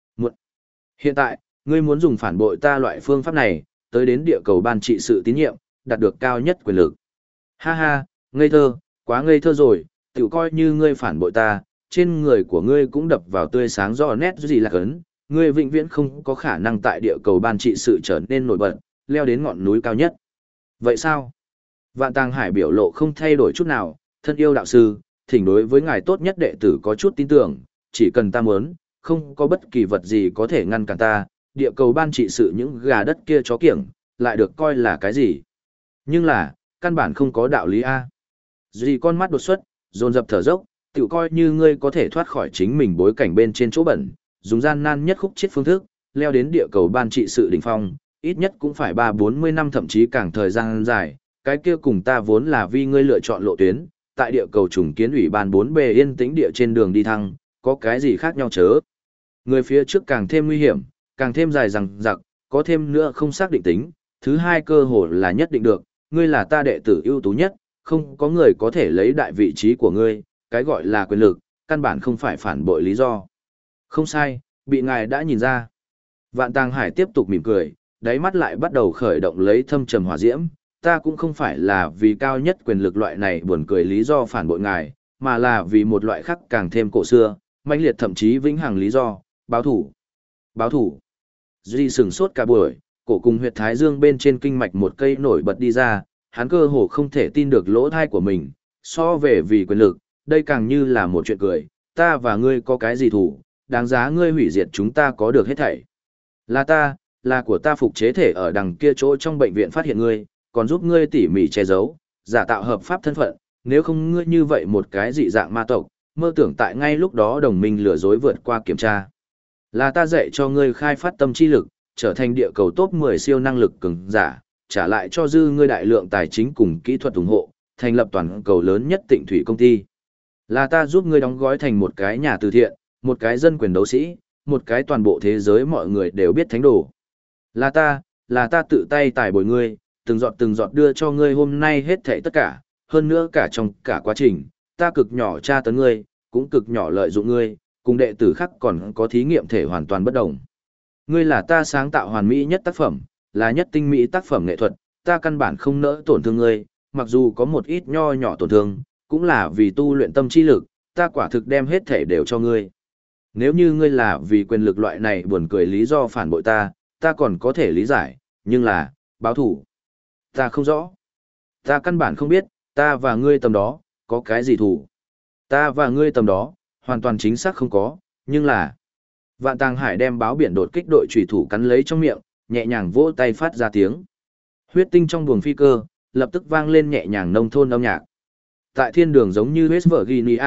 Hiện tại, ngươi muốn dùng phản bội ta loại phương pháp này, tới đến địa cầu ban trị sự tín nhiệm, đạt được cao nhất quyền lực. Ha ha, ngây thơ, quá ngây thơ rồi, tự coi như ngươi phản bội ta, trên người của ngươi cũng đập vào tươi sáng rõ nét gì là cấn, ngươi vĩnh viễn không có khả năng tại địa cầu ban trị sự trở nên nổi bật, leo đến ngọn núi cao nhất. Vậy sao? Vạn Tàng Hải biểu lộ không thay đổi chút nào, thân yêu đạo sư, thỉnh đối với ngài tốt nhất đệ tử có chút tin tưởng, chỉ cần ta muốn, không có bất kỳ vật gì có thể ngăn cản ta, địa cầu ban trị sự những gà đất kia chó kiểng, lại được coi là cái gì? Nhưng là, căn bản không có đạo lý A. Duy con mắt đột xuất, dồn dập thở dốc, tự coi như ngươi có thể thoát khỏi chính mình bối cảnh bên trên chỗ bẩn, dùng gian nan nhất khúc chết phương thức, leo đến địa cầu ban trị sự đỉnh phong, ít nhất cũng phải 3-40 năm thậm chí càng thời gian dài, cái kia cùng ta vốn là vì ngươi lựa chọn lộ tuyến, tại địa cầu trùng kiến ủy ban 4 bề yên tĩnh địa trên đường đi thăng, có cái gì khác nhau chớ? Người phía trước càng thêm nguy hiểm, càng thêm dài dằng dặc, có thêm nữa không xác định tính, thứ hai cơ hội là nhất định được, ngươi là ta đệ tử ưu tú nhất, không có người có thể lấy đại vị trí của ngươi, cái gọi là quyền lực, căn bản không phải phản bội lý do. Không sai, bị ngài đã nhìn ra. Vạn Tàng Hải tiếp tục mỉm cười, đáy mắt lại bắt đầu khởi động lấy thâm trầm hỏa diễm, ta cũng không phải là vì cao nhất quyền lực loại này buồn cười lý do phản bội ngài, mà là vì một loại khác càng thêm cổ xưa, mãnh liệt thậm chí vĩnh hằng lý do, báo thủ. Báo thủ. Duy sửng sốt cả buổi, cổ cùng huyệt thái dương bên trên kinh mạch một cây nổi bật đi ra, hắn cơ hồ không thể tin được lỗ thai của mình, so về vì quyền lực, đây càng như là một chuyện cười, ta và ngươi có cái gì thủ, đáng giá ngươi hủy diệt chúng ta có được hết thảy. Là của ta phục chế thể ở đằng kia chỗ trong bệnh viện phát hiện ngươi, còn giúp ngươi tỉ mỉ che giấu, giả tạo hợp pháp thân phận, nếu không ngươi như vậy một cái dị dạng ma tộc, mơ tưởng tại ngay lúc đó đồng minh lừa dối vượt qua kiểm tra. Là ta dạy cho ngươi khai phát tâm chi lực, trở thành địa cầu top 10 siêu năng lực cường giả, trả lại cho dư ngươi đại lượng tài chính cùng kỹ thuật ủng hộ, thành lập toàn cầu lớn nhất Tịnh thủy công ty. Là ta giúp ngươi đóng gói thành một cái nhà từ thiện, một cái dân quyền đấu sĩ, một cái toàn bộ thế giới mọi người đều biết thánh đồ. Là ta tự tay tài bồi ngươi, từng giọt đưa cho ngươi hôm nay hết thảy tất cả, hơn nữa cả trong cả quá trình, ta cực nhỏ tra tấn ngươi, cũng cực nhỏ lợi dụng ngươi, cùng đệ tử khác còn có thí nghiệm thể hoàn toàn bất đồng. Ngươi là ta sáng tạo hoàn mỹ nhất tác phẩm, là nhất tinh mỹ tác phẩm nghệ thuật, ta căn bản không nỡ tổn thương ngươi, mặc dù có một ít nho nhỏ tổn thương, cũng là vì tu luyện tâm trí lực, ta quả thực đem hết thể đều cho ngươi. Nếu như ngươi là vì quyền lực loại này buồn cười lý do phản bội ta còn có thể lý giải, nhưng là, báo thủ. Ta không rõ. Ta căn bản không biết, ta và ngươi tầm đó, có cái gì thủ. Ta và ngươi tầm đó, hoàn toàn chính xác không có, nhưng là... Vạn Tàng Hải đem báo biển đột kích đội chủy thủ cắn lấy trong miệng, nhẹ nhàng vỗ tay phát ra tiếng. Huyết tinh trong buồng phi cơ, lập tức vang lên nhẹ nhàng nông thôn âm nhạc. Tại thiên đường giống như West Virginia,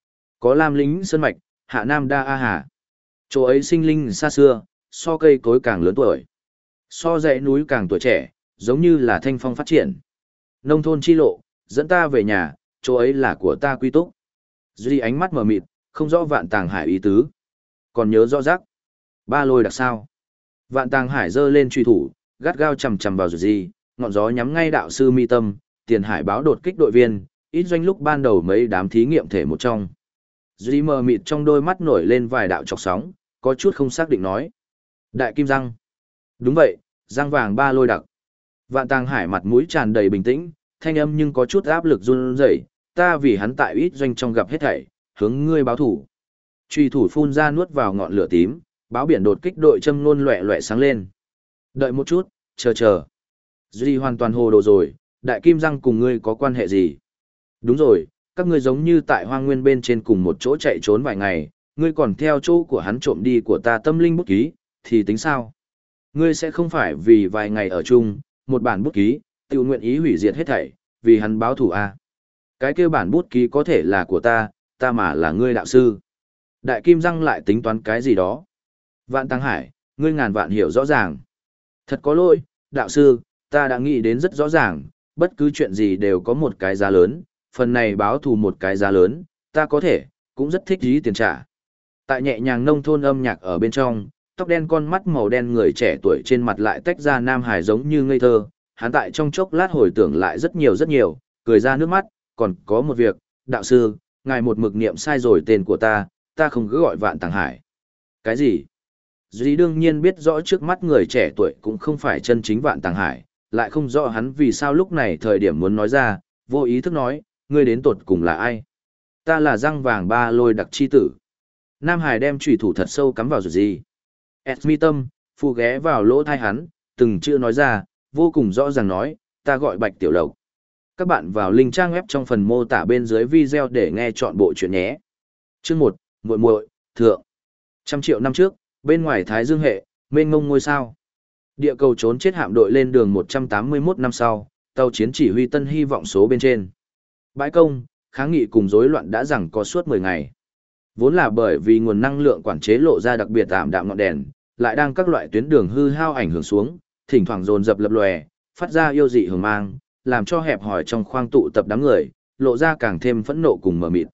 có lam lính sơn mạch, hạ nam đa a hà. Chỗ ấy sinh linh xa xưa, so cây cối càng lớn tuổi, so dãy núi càng tuổi trẻ, giống như là thanh phong phát triển. Nông thôn chi lộ, dẫn ta về nhà, chỗ ấy là của ta quy túc. Duy ánh mắt mờ mịt, không rõ Vạn Tàng Hải ý tứ. Còn nhớ rõ rắc. Ba lôi đặc sao. Vạn Tàng Hải giơ lên truy thủ, gắt gao chầm chầm vào Duy, ngọn gió nhắm ngay đạo sư mi tâm, tiền hải báo đột kích đội viên, ít doanh lúc ban đầu mấy đám thí nghiệm thể một trong. Duy mờ mịt trong đôi mắt nổi lên vài đạo chọc sóng, có chút không xác định nói. Đại kim răng. Đúng vậy, răng vàng ba lôi đặc. Vạn Tàng Hải mặt mũi tràn đầy bình tĩnh, thanh âm nhưng có chút áp lực run rẩy, ta vì hắn tại ít doanh trong gặp hết thảy, hướng ngươi báo thủ. Truy thủ phun ra nuốt vào ngọn lửa tím, báo biển đột kích đội châm ngôn loẹ loẹ sáng lên. Đợi một chút, chờ. Duy hoàn toàn hồ đồ rồi, đại kim răng cùng ngươi có quan hệ gì? Đúng rồi, các ngươi giống như tại hoang nguyên bên trên cùng một chỗ chạy trốn vài ngày, ngươi còn theo chỗ của hắn trộm đi của ta tâm linh bút ký, thì tính sao? Ngươi sẽ không phải vì vài ngày ở chung, một bản bút ký, tự nguyện ý hủy diệt hết thảy, vì hắn báo thù à? Cái kia bản bút ký có thể là của ta mà là ngươi đạo sư. Đại kim răng lại tính toán cái gì đó. Vạn Tàng Hải, ngươi ngàn vạn hiểu rõ ràng. Thật có lỗi, đạo sư, ta đã nghĩ đến rất rõ ràng, bất cứ chuyện gì đều có một cái giá lớn, phần này báo thù một cái giá lớn, ta có thể, cũng rất thích ý tiền trả. Tại nhẹ nhàng nông thôn âm nhạc ở bên trong, tóc đen con mắt màu đen người trẻ tuổi trên mặt lại tách ra nam hải giống như ngây thơ, hắn tại trong chốc lát hồi tưởng lại rất nhiều, cười ra nước mắt, còn có một việc, đạo sư, ngài một mực niệm sai rồi tên của ta không cứ gọi Vạn Tàng Hải. Cái gì? Duy đương nhiên biết rõ trước mắt người trẻ tuổi cũng không phải chân chính Vạn Tàng Hải, lại không rõ hắn vì sao lúc này thời điểm muốn nói ra, vô ý thức nói, ngươi đến tột cùng là ai? Ta là răng vàng ba lôi đặc chi tử. Nam Hải đem chủy thủ thật sâu cắm vào rồi gì? Esmi tâm, phu ghé vào lỗ thai hắn, từng chữ nói ra, vô cùng rõ ràng nói, ta gọi Bạch Tiểu Lộc. Các bạn vào link trang web trong phần mô tả bên dưới video để nghe chọn bộ chuyện nhé. Chương 1, muội muội, thượng. 100 triệu năm trước, bên ngoài Thái Dương hệ, Mênh mông ngôi sao. Địa cầu trốn chết hạm đội lên đường 181 năm sau, tàu chiến chỉ huy Tân Hy vọng số bên trên. Bãi công, kháng nghị cùng rối loạn đã rằng có suốt 10 ngày. Vốn là bởi vì nguồn năng lượng quản chế lộ ra đặc biệt tạm đạm ngọn đèn, lại đang các loại tuyến đường hư hao ảnh hưởng xuống, thỉnh thoảng dồn dập lập lòe, phát ra yêu dị hường mang, làm cho hẹp hỏi trong khoang tụ tập đám người, lộ ra càng thêm phẫn nộ cùng mờ mịt.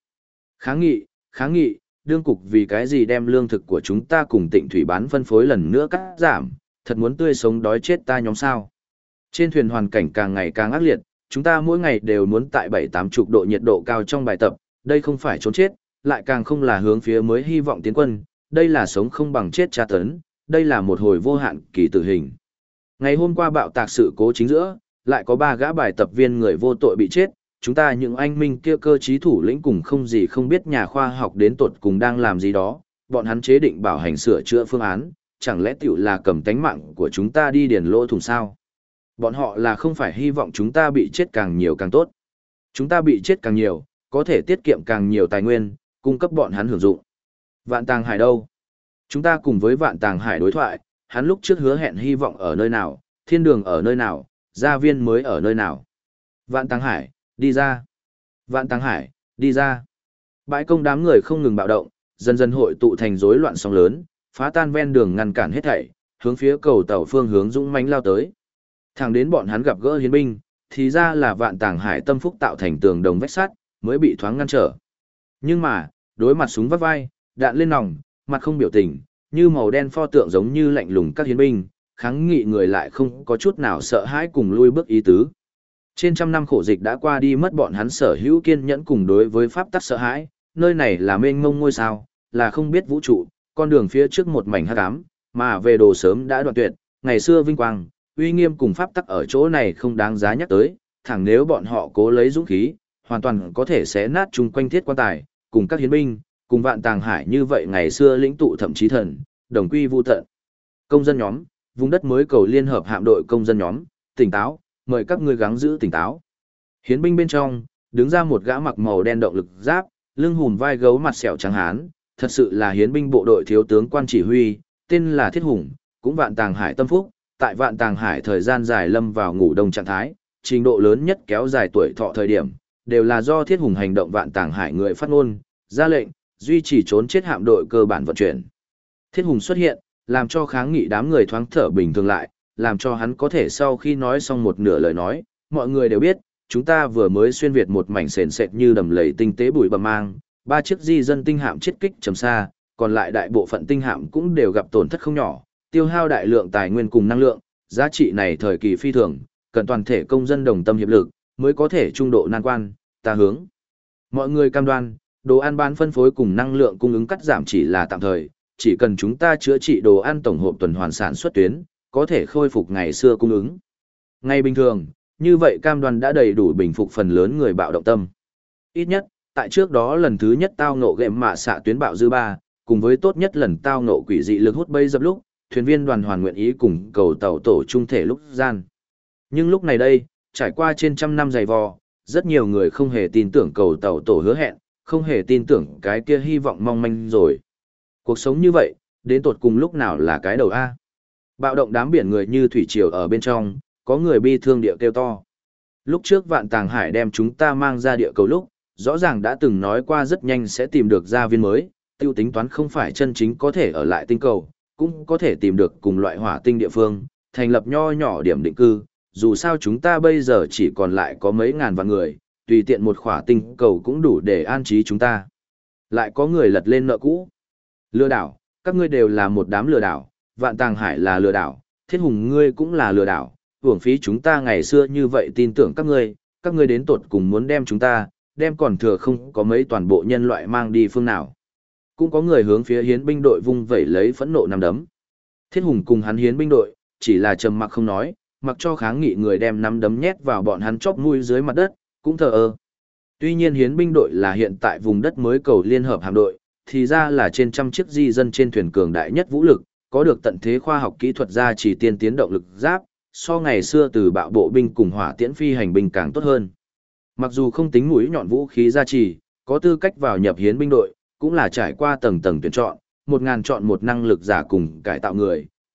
Kháng nghị, đương cục vì cái gì đem lương thực của chúng ta cùng Tịnh thủy bán phân phối lần nữa cắt giảm, thật muốn tươi sống đói chết ta nhóm sao. Trên thuyền hoàn cảnh càng ngày càng ác liệt, chúng ta mỗi ngày đều muốn tại 7-80 độ nhiệt độ cao trong bài tập, đây không phải trốn chết, lại càng không là hướng phía mới hy vọng tiến quân, đây là sống không bằng chết tra tấn, đây là một hồi vô hạn kỳ tử hình. Ngày hôm qua bạo tạc sự cố chính giữa, lại có 3 gã bài tập viên người vô tội bị chết, chúng ta những anh minh kia cơ trí thủ lĩnh cùng không gì không biết nhà khoa học đến tột cùng đang làm gì đó, bọn hắn chế định bảo hành sửa chữa phương án, chẳng lẽ tiểu là cầm tánh mạng của chúng ta đi điền lỗ thùng sao? Bọn họ là không phải hy vọng chúng ta bị chết càng nhiều càng tốt. Chúng ta bị chết càng nhiều, có thể tiết kiệm càng nhiều tài nguyên, cung cấp bọn hắn hưởng dụng. Vạn Tàng Hải đâu? Chúng ta cùng với Vạn Tàng Hải đối thoại, hắn lúc trước hứa hẹn hy vọng ở nơi nào, thiên đường ở nơi nào, gia viên mới ở nơi nào. Vạn Tàng Hải, đi ra. Vạn Tàng Hải, đi ra. Bãi công đám người không ngừng bạo động, dần dần hội tụ thành rối loạn sóng lớn, phá tan ven đường ngăn cản hết thảy, hướng phía cầu tàu phương hướng dũng mãnh lao tới. Thẳng đến bọn hắn gặp gỡ hiến binh, thì ra là Vạn Tàng Hải tâm phúc tạo thành tường đồng vách sắt, mới bị thoáng ngăn trở. Nhưng mà, đối mặt súng vắt vai, đạn lên nòng, mặt không biểu tình, như màu đen pho tượng giống như lạnh lùng các hiến binh, kháng nghị người lại không có chút nào sợ hãi cùng lui bước ý tứ. Trên trăm năm khổ dịch đã qua đi mất bọn hắn sở hữu kiên nhẫn cùng đối với pháp tắc sợ hãi, nơi này là mênh mông ngôi sao, là không biết vũ trụ, con đường phía trước một mảnh hắc ám, mà về đồ sớm đã đoạn tuyệt, ngày xưa vinh quang, uy nghiêm cùng pháp tắc ở chỗ này không đáng giá nhắc tới, thẳng nếu bọn họ cố lấy dũng khí, hoàn toàn có thể xé nát chung quanh thiết quan tài, cùng các hiến binh, cùng Vạn Tàng Hải như vậy ngày xưa lĩnh tụ thậm chí thần, đồng quy vu tận. Công dân nhóm, vùng đất mới cầu liên hợp hạm đội công dân nhóm, tỉnh táo, mời các ngươi gắng giữ tỉnh táo. Hiến binh bên trong, đứng ra một gã mặc màu đen động lực giáp, lưng hùm vai gấu mặt sẹo trắng hán, thật sự là hiến binh bộ đội thiếu tướng quan chỉ huy, tên là Thiết Hùng, cũng Vạn Tàng Hải tâm phúc, tại Vạn Tàng Hải thời gian dài lâm vào ngủ đông trạng thái, trình độ lớn nhất kéo dài tuổi thọ thời điểm, đều là do Thiết Hùng hành động Vạn Tàng Hải người phát ngôn, ra lệnh, duy trì trốn chết hạm đội cơ bản vận chuyển. Thiết Hùng xuất hiện, làm cho kháng nghị đám người thoáng thở bình thường lại, làm cho hắn có thể sau khi nói xong một nửa lời nói, mọi người đều biết, chúng ta vừa mới xuyên việt một mảnh sền sệt như đầm lầy tinh tế bụi bặm mang, 3 chiếc di dân tinh hạm chết kích trầm xa, còn lại đại bộ phận tinh hạm cũng đều gặp tổn thất không nhỏ, tiêu hao đại lượng tài nguyên cùng năng lượng, giá trị này thời kỳ phi thường, cần toàn thể công dân đồng tâm hiệp lực, mới có thể trung độ nan quan, ta hướng. Mọi người cam đoan, đồ ăn bán phân phối cùng năng lượng cung ứng cắt giảm chỉ là tạm thời, chỉ cần chúng ta chữa trị đồ ăn tổng hộp tuần hoàn sản xuất tuyến, có thể khôi phục ngày xưa cung ứng. Ngày bình thường, như vậy cam đoan đã đầy đủ bình phục phần lớn người bạo động tâm. Ít nhất, tại trước đó lần thứ nhất tao ngộ gệm mạ xạ tuyến bạo dư 3, cùng với tốt nhất lần tao ngộ quỷ dị lực hút bây dập lúc, thuyền viên đoàn hoàn nguyện ý cùng cầu tàu tổ trung thể lúc gian. Nhưng lúc này đây, trải qua trên trăm năm dày vò, rất nhiều người không hề tin tưởng cầu tàu tổ hứa hẹn, không hề tin tưởng cái kia hy vọng mong manh rồi. Cuộc sống như vậy, đến tột cùng lúc nào là cái đầu A. Bạo động đám biển người như thủy triều ở bên trong, có người bi thương địa kêu to. Lúc trước Vạn Tàng Hải đem chúng ta mang ra địa cầu lúc, rõ ràng đã từng nói qua rất nhanh sẽ tìm được gia viên mới, tiêu tính toán không phải chân chính có thể ở lại tinh cầu, cũng có thể tìm được cùng loại hỏa tinh địa phương, thành lập nho nhỏ điểm định cư, dù sao chúng ta bây giờ chỉ còn lại có mấy ngàn vạn người, tùy tiện một khỏa tinh cầu cũng đủ để an trí chúng ta. Lại có người lật lên nợ cũ. Lừa đảo, các ngươi đều là một đám lừa đảo, Vạn Tàng Hải là lừa đảo, Thiết Hùng ngươi cũng là lừa đảo, uổng phí chúng ta ngày xưa như vậy tin tưởng các ngươi đến tột cùng muốn đem chúng ta, đem còn thừa không có mấy toàn bộ nhân loại mang đi phương nào. Cũng có người hướng phía hiến binh đội vung vẩy lấy phẫn nộ nắm đấm. Thiết Hùng cùng hắn hiến binh đội, chỉ là trầm mặc không nói, mặc cho kháng nghị người đem nắm đấm nhét vào bọn hắn chóp mũi dưới mặt đất, cũng thờ ơ. Tuy nhiên hiến binh đội là hiện tại vùng đất mới cầu liên hợp hạm đội, thì ra là trên trăm chiếc di dân trên thuyền cường đại nhất vũ lực, có được tận thế khoa học kỹ thuật gia chỉ tiên tiến động lực giáp, so ngày xưa từ bạo bộ binh cùng hỏa tiễn phi hành binh càng tốt hơn. Mặc dù không tính mũi nhọn vũ khí gia trì, có tư cách vào nhập hiến binh đội, cũng là trải qua tầng tầng tuyển chọn, 1000 chọn một năng lực giả cùng cải tạo người,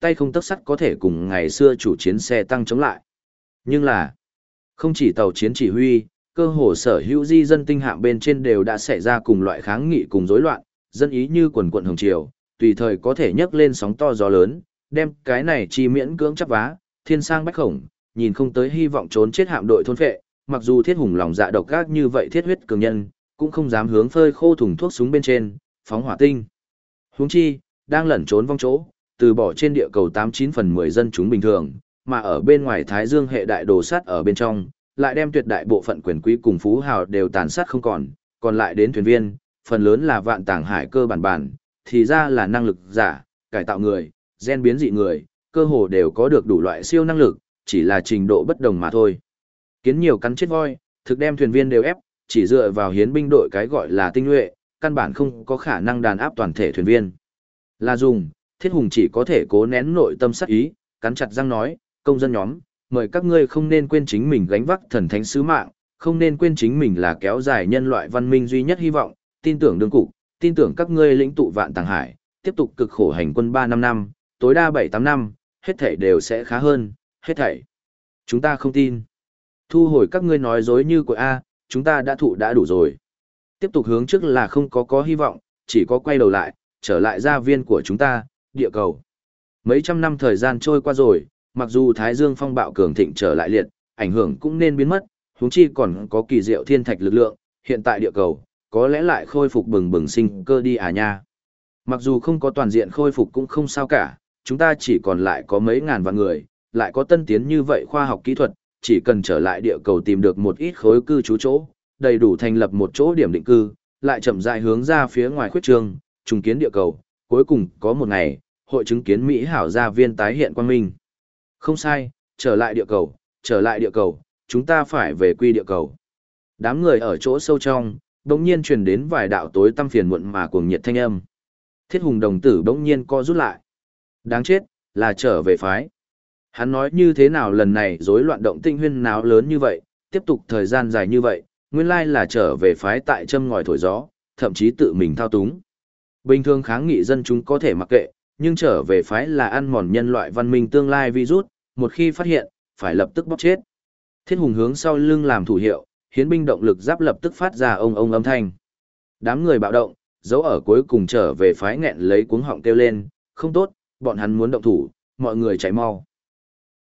tay không tấc sắt có thể cùng ngày xưa chủ chiến xe tăng chống lại. Nhưng là, không chỉ tàu chiến chỉ huy, cơ hồ sở hữu di dân tinh hạm bên trên đều đã xảy ra cùng loại kháng nghị cùng rối loạn, dân ý như quần quận hồng triều, tùy thời có thể nhấc lên sóng to gió lớn, đem cái này chi miễn cưỡng chắp vá, thiên sang bách khổng, nhìn không tới hy vọng trốn chết hạm đội thôn phệ, mặc dù Thiết Hùng lòng dạ độc ác như vậy thiết huyết cường nhân, cũng không dám hướng phơi khô thùng thuốc súng bên trên, phóng hỏa tinh. Huống chi, đang lẩn trốn vong chỗ, từ bỏ trên địa cầu 89/10 dân chúng bình thường, mà ở bên ngoài Thái Dương hệ đại đồ sát ở bên trong, lại đem tuyệt đại bộ phận quyền quý cùng phú hào đều tàn sát không còn lại đến thuyền viên, phần lớn là vạn tàng hải cơ bản, thì ra là năng lực giả, cải tạo người, gen biến dị người, cơ hồ đều có được đủ loại siêu năng lực, chỉ là trình độ bất đồng mà thôi. Kiến nhiều cắn chết voi, thực đem thuyền viên đều ép, chỉ dựa vào hiến binh đội cái gọi là tinh nhuệ, căn bản không có khả năng đàn áp toàn thể thuyền viên. Là dùng, Thiết Hùng chỉ có thể cố nén nội tâm sắc ý, cắn chặt răng nói, công dân nhóm, mời các ngươi không nên quên chính mình gánh vác thần thánh sứ mạng, không nên quên chính mình là kéo dài nhân loại văn minh duy nhất hy vọng, tin tưởng đương cục, tin tưởng các ngươi lĩnh tụ vạn tàng hải, tiếp tục cực khổ hành quân 3-5 năm, tối đa 7-8 năm, hết thảy đều sẽ khá hơn, hết thảy. Chúng ta không tin. Thu hồi các ngươi nói dối như của A, chúng ta đã thụ đã đủ rồi. Tiếp tục hướng trước là không có hy vọng, chỉ có quay đầu lại, trở lại gia viên của chúng ta, địa cầu. Mấy trăm năm thời gian trôi qua rồi, mặc dù Thái Dương phong bạo cường thịnh trở lại liệt, ảnh hưởng cũng nên biến mất, huống chi còn có kỳ diệu thiên thạch lực lượng, hiện tại địa cầu, có lẽ lại khôi phục bừng bừng sinh cơ đi à nha. Mặc dù không có toàn diện khôi phục cũng không sao cả, chúng ta chỉ còn lại có mấy ngàn vạn người, lại có tân tiến như vậy khoa học kỹ thuật, chỉ cần trở lại địa cầu tìm được một ít khối cư trú chỗ, đầy đủ thành lập một chỗ điểm định cư, lại chậm rãi hướng ra phía ngoài khuyết trương, trùng kiến địa cầu, cuối cùng có một ngày, hội chứng kiến Mỹ hảo gia viên tái hiện quang minh. Không sai, trở lại địa cầu, chúng ta phải về quy địa cầu. Đám người ở chỗ sâu trong, bỗng nhiên truyền đến vài đạo tối tăm phiền muộn mà cuồng nhiệt thanh âm. Thiết Hùng đồng tử bỗng nhiên co rút lại. Đáng chết, là trở về phái. Hắn nói như thế nào lần này rối loạn động tinh huyên náo lớn như vậy, tiếp tục thời gian dài như vậy, nguyên lai là trở về phái tại châm ngòi thổi gió, thậm chí tự mình thao túng. Bình thường kháng nghị dân chúng có thể mặc kệ, nhưng trở về phái là ăn mòn nhân loại văn minh tương lai virus, một khi phát hiện, phải lập tức bóc chết. Thiết Hùng hướng sau lưng làm thủ hiệu, hiến binh động lực giáp lập tức phát ra ông âm thanh. Đám người bạo động, dấu ở cuối cùng trở về phái nghẹn lấy cuống họng kêu lên, không tốt, bọn hắn muốn động thủ, mọi người chạy mau.